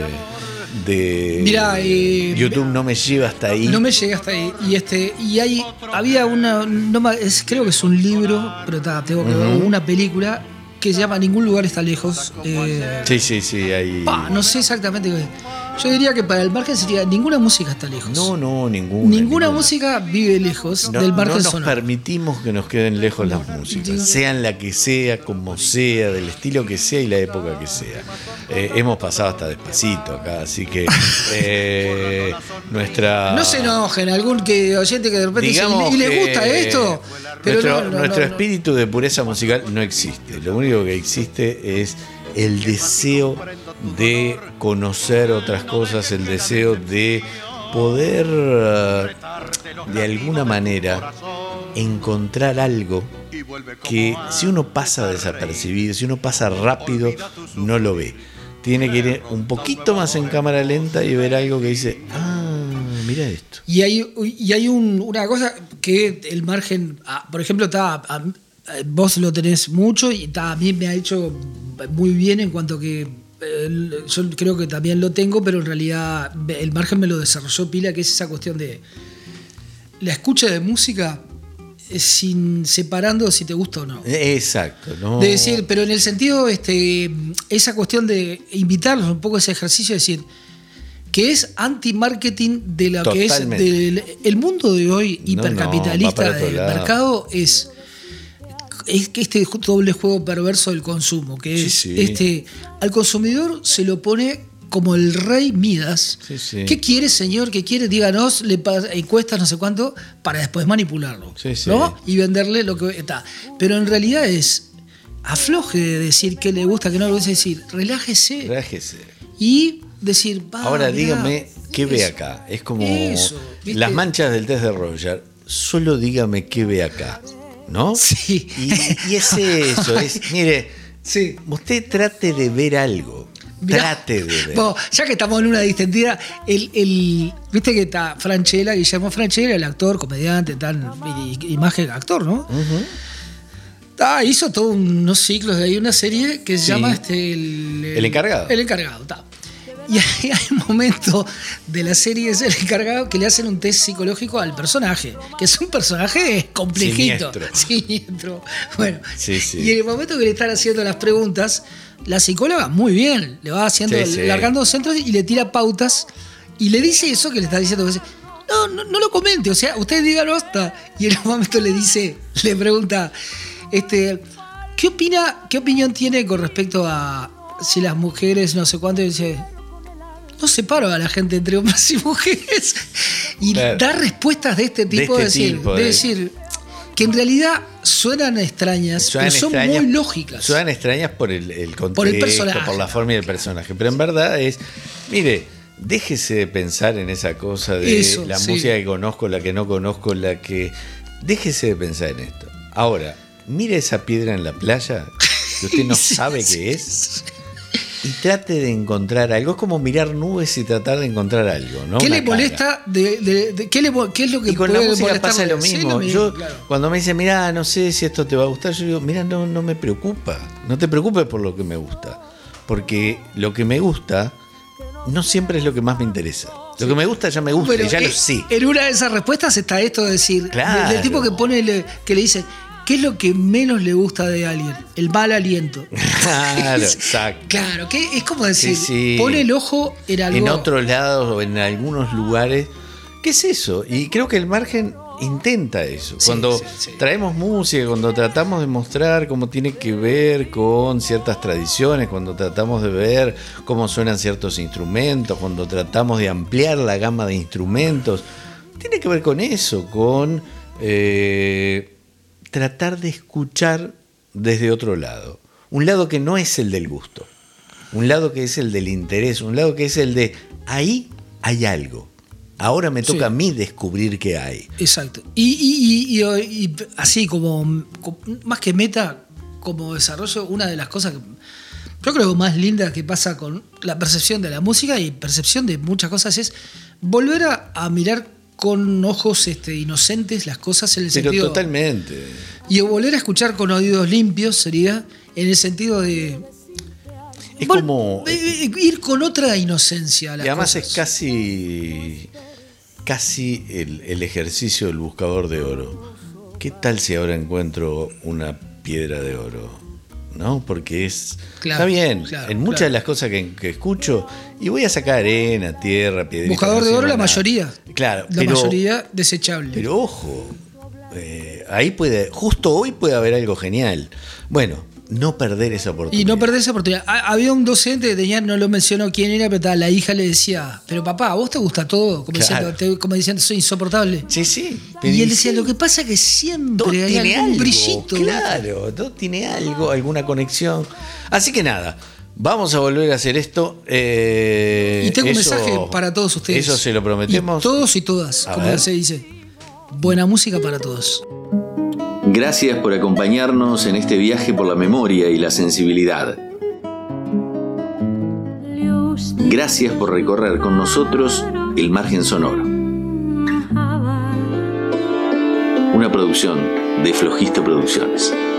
S3: de
S2: Mirá, eh,
S3: YouTube no me lleva hasta ahí.
S2: No me llega hasta ahí. Y este y hay había una no me- es, creo que es un libro, pero ta, tengo que ver una película que se llama Ningún lugar está lejos. Eh,
S3: Sí, sí, sí, ahí.
S2: pa, no sé exactamente qué. Yo diría que para el margen sería ninguna música está lejos.
S3: No, no, ninguna.
S2: Ninguna música vive lejos
S3: No,
S2: del
S3: no
S2: margen
S3: nos
S2: sonoro.
S3: permitimos que nos queden lejos las músicas, sean la que sea, como sea, del estilo que sea y la época que sea. Eh, hemos pasado hasta Despacito acá, así que eh, nuestra...
S2: No se enojen, algún que oyente que de repente dice,
S3: Digamos
S2: ¿y le
S3: que
S2: gusta esto? Pero
S3: nuestro
S2: no, no,
S3: nuestro
S2: no, no.
S3: espíritu de pureza musical no existe. Lo único que existe es el deseo de conocer otras cosas, el deseo de poder, eh, de alguna manera, encontrar algo que si uno pasa desapercibido, si uno pasa rápido, no lo ve. Tiene que ir un poquito más en cámara lenta y ver algo que dice, ah, mira esto.
S2: Y hay, y hay un- una cosa que el margen, ah, por ejemplo, está, ah, vos lo tenés mucho y está, a mí me ha hecho muy bien en cuanto que eh, yo creo que también lo tengo, pero en realidad el margen me lo desarrolló pila, que es esa cuestión de la escucha de música eh, sin separando si te gusta o no.
S3: Exacto, ¿no?
S2: De decir, pero en el sentido, este, esa cuestión de invitarlos un poco a ese ejercicio, de decir, que es anti-marketing de lo que es
S3: Totalmente.
S2: del, el mundo de hoy
S3: No,
S2: hipercapitalista
S3: no, va para otro
S2: del
S3: lado.
S2: mercado es, es que este doble juego perverso del consumo, que
S3: Sí,
S2: es
S3: sí.
S2: este, al consumidor se lo pone como el rey Midas.
S3: Sí, sí.
S2: ¿Qué quiere, señor? ¿Qué quiere? Díganos, le pa- encuestas no sé cuánto, para después manipularlo.
S3: Sí, sí.
S2: ¿No? Y venderle lo que está. Pero en realidad es afloje de decir qué le gusta, qué no le gusta, es decir, relájese
S3: Relájese.
S2: y decir, va,
S3: Ahora
S2: mirá,
S3: dígame qué ve
S2: eso,
S3: acá. Es como
S2: eso, ¿viste?
S3: las manchas del test de Roger. Solo dígame qué ve acá, ¿no?
S2: Sí.
S3: Y, y es eso, es, mire,
S2: Sí.
S3: usted trate de ver algo.
S2: Mirá,
S3: Trate de ver.
S2: vos, ya que estamos en una distendida, el, el, viste que está Franchella, Guillermo Franchella, el actor, comediante, tan y- imagen actor, ¿no? Ah, hizo todos unos ciclos de ahí, una serie que se
S3: Sí.
S2: llama este, el,
S3: El encargado.
S2: El encargado, está. Y hay, hay un momento de la serie, es el encargado, que le hacen un test psicológico al personaje, que es un personaje complejito.
S3: Siniestro.
S2: Siniestro. Bueno,
S3: Sí, sí.
S2: y en el momento que le están haciendo las preguntas, la psicóloga muy bien, le va haciendo,
S3: Sí, sí.
S2: largando centros y le tira pautas y le dice eso que le está diciendo. Que dice, no, no, no lo comente, o sea, usted dígalo hasta. Y en un momento le dice, le pregunta, este, ¿qué opina, qué opinión tiene con respecto a si las mujeres, no sé cuánto? Y dice, no separo a la gente entre hombres y mujeres. Y
S3: Claro.
S2: da respuestas de este tipo,
S3: De
S2: de,
S3: este
S2: decir,
S3: tipo,
S2: de
S3: de-
S2: decir que en realidad suenan extrañas,
S3: Suenan
S2: pero son
S3: extrañas-
S2: muy lógicas.
S3: Suenan extrañas por el, el contexto,
S2: Por el personaje.
S3: por la forma y el personaje. Pero en verdad es, mire, déjese de pensar en esa cosa de
S2: Eso,
S3: la
S2: sí.
S3: música que conozco, la que no conozco, la que... Déjese de pensar en esto. Ahora, mire esa piedra en la playa que usted no
S2: Sí,
S3: sabe
S2: sí,
S3: qué es. Y trate de encontrar algo. Es como mirar nubes y tratar de encontrar algo, ¿no?
S2: ¿Qué
S3: Una
S2: le molesta? De, de- de- ¿qué, le, mo- ¿Qué es lo que
S3: y con la
S2: puede
S3: música
S2: molestarle?
S3: pasa lo
S2: Sí,
S3: mismo. Yo,
S2: claro.
S3: cuando me dicen, mira, no sé si esto te va a gustar, yo digo, mira, no, no me preocupa. No te preocupes por lo que me gusta. Porque lo que me gusta no siempre es lo que más me interesa. Lo que me gusta ya me gusta
S2: Bueno,
S3: y ya
S2: eh,
S3: lo sé.
S2: En una de esas respuestas está esto de decir,
S3: Claro.
S2: del, del tipo que pone, le- que le dice, ¿qué es lo que menos le gusta de alguien? El mal aliento.
S3: Claro, exacto.
S2: Claro, que es como decir,
S3: Sí, sí.
S2: pone el ojo en algo.
S3: En otros lados o en algunos lugares. ¿Qué es eso? Y creo que el margen intenta eso.
S2: Sí,
S3: Cuando
S2: sí, sí.
S3: traemos música, cuando tratamos de mostrar cómo tiene que ver con ciertas tradiciones, cuando tratamos de ver cómo suenan ciertos instrumentos, cuando tratamos de ampliar la gama de instrumentos, tiene que ver con eso, con eh, tratar de escuchar desde otro lado. Un lado que no es el del gusto, un lado que es el del interés, un lado que es el de ahí hay algo. Ahora me toca
S2: Sí.
S3: a mí descubrir qué hay.
S2: Exacto. Y, y- y- y- y así como, como- más que meta, como desarrollo, una de las cosas que yo creo más lindas que pasa con la percepción de la música y percepción de muchas cosas es volver a, a mirar con ojos este, inocentes las cosas en el
S3: Pero
S2: sentido...
S3: totalmente.
S2: Y volver a escuchar con oídos limpios sería en el sentido de...
S3: Es
S2: Bueno,
S3: como...
S2: eh, ir con otra inocencia a las
S3: Y además
S2: cosas.
S3: es casi... Casi el, el ejercicio del buscador de oro. ¿Qué tal si ahora encuentro una piedra de oro? ¿No? Porque es...
S2: Claro,
S3: está bien,
S2: claro,
S3: en muchas
S2: claro.
S3: de las cosas que, que escucho, y voy a sacar arena, tierra, piedrita.
S2: Buscador
S3: no
S2: de
S3: sé,
S2: oro la
S3: nada.
S2: mayoría.
S3: Claro,
S2: La
S3: pero,
S2: mayoría desechable.
S3: pero ojo, eh, ahí puede, justo hoy puede haber algo genial. Bueno, no perder esa oportunidad.
S2: Y no perder esa oportunidad. Ha- Había un docente que tenía, no lo mencionó quién era, pero tal, la hija le decía, pero papá, ¿a vos te gusta todo? Como,
S3: Claro.
S2: diciendo, te- como diciendo, soy insoportable.
S3: Sí, sí.
S2: Y él decía,
S3: sí,
S2: lo que pasa es que
S3: todo
S2: siempre hay
S3: tiene
S2: algún
S3: algo,
S2: brillito.
S3: claro, todo tiene algo, alguna conexión. Así que nada, vamos a volver a hacer esto. eh,
S2: Y tengo un
S3: eso-
S2: mensaje para todos ustedes.
S3: Eso se lo prometemos.
S2: Y todos y todas,
S3: A
S2: como
S3: ver.
S2: se dice. Buena música para todos.
S1: Gracias por acompañarnos en este viaje por la memoria y la sensibilidad. Gracias por recorrer con nosotros el margen sonoro. Una producción de Flojisto Producciones.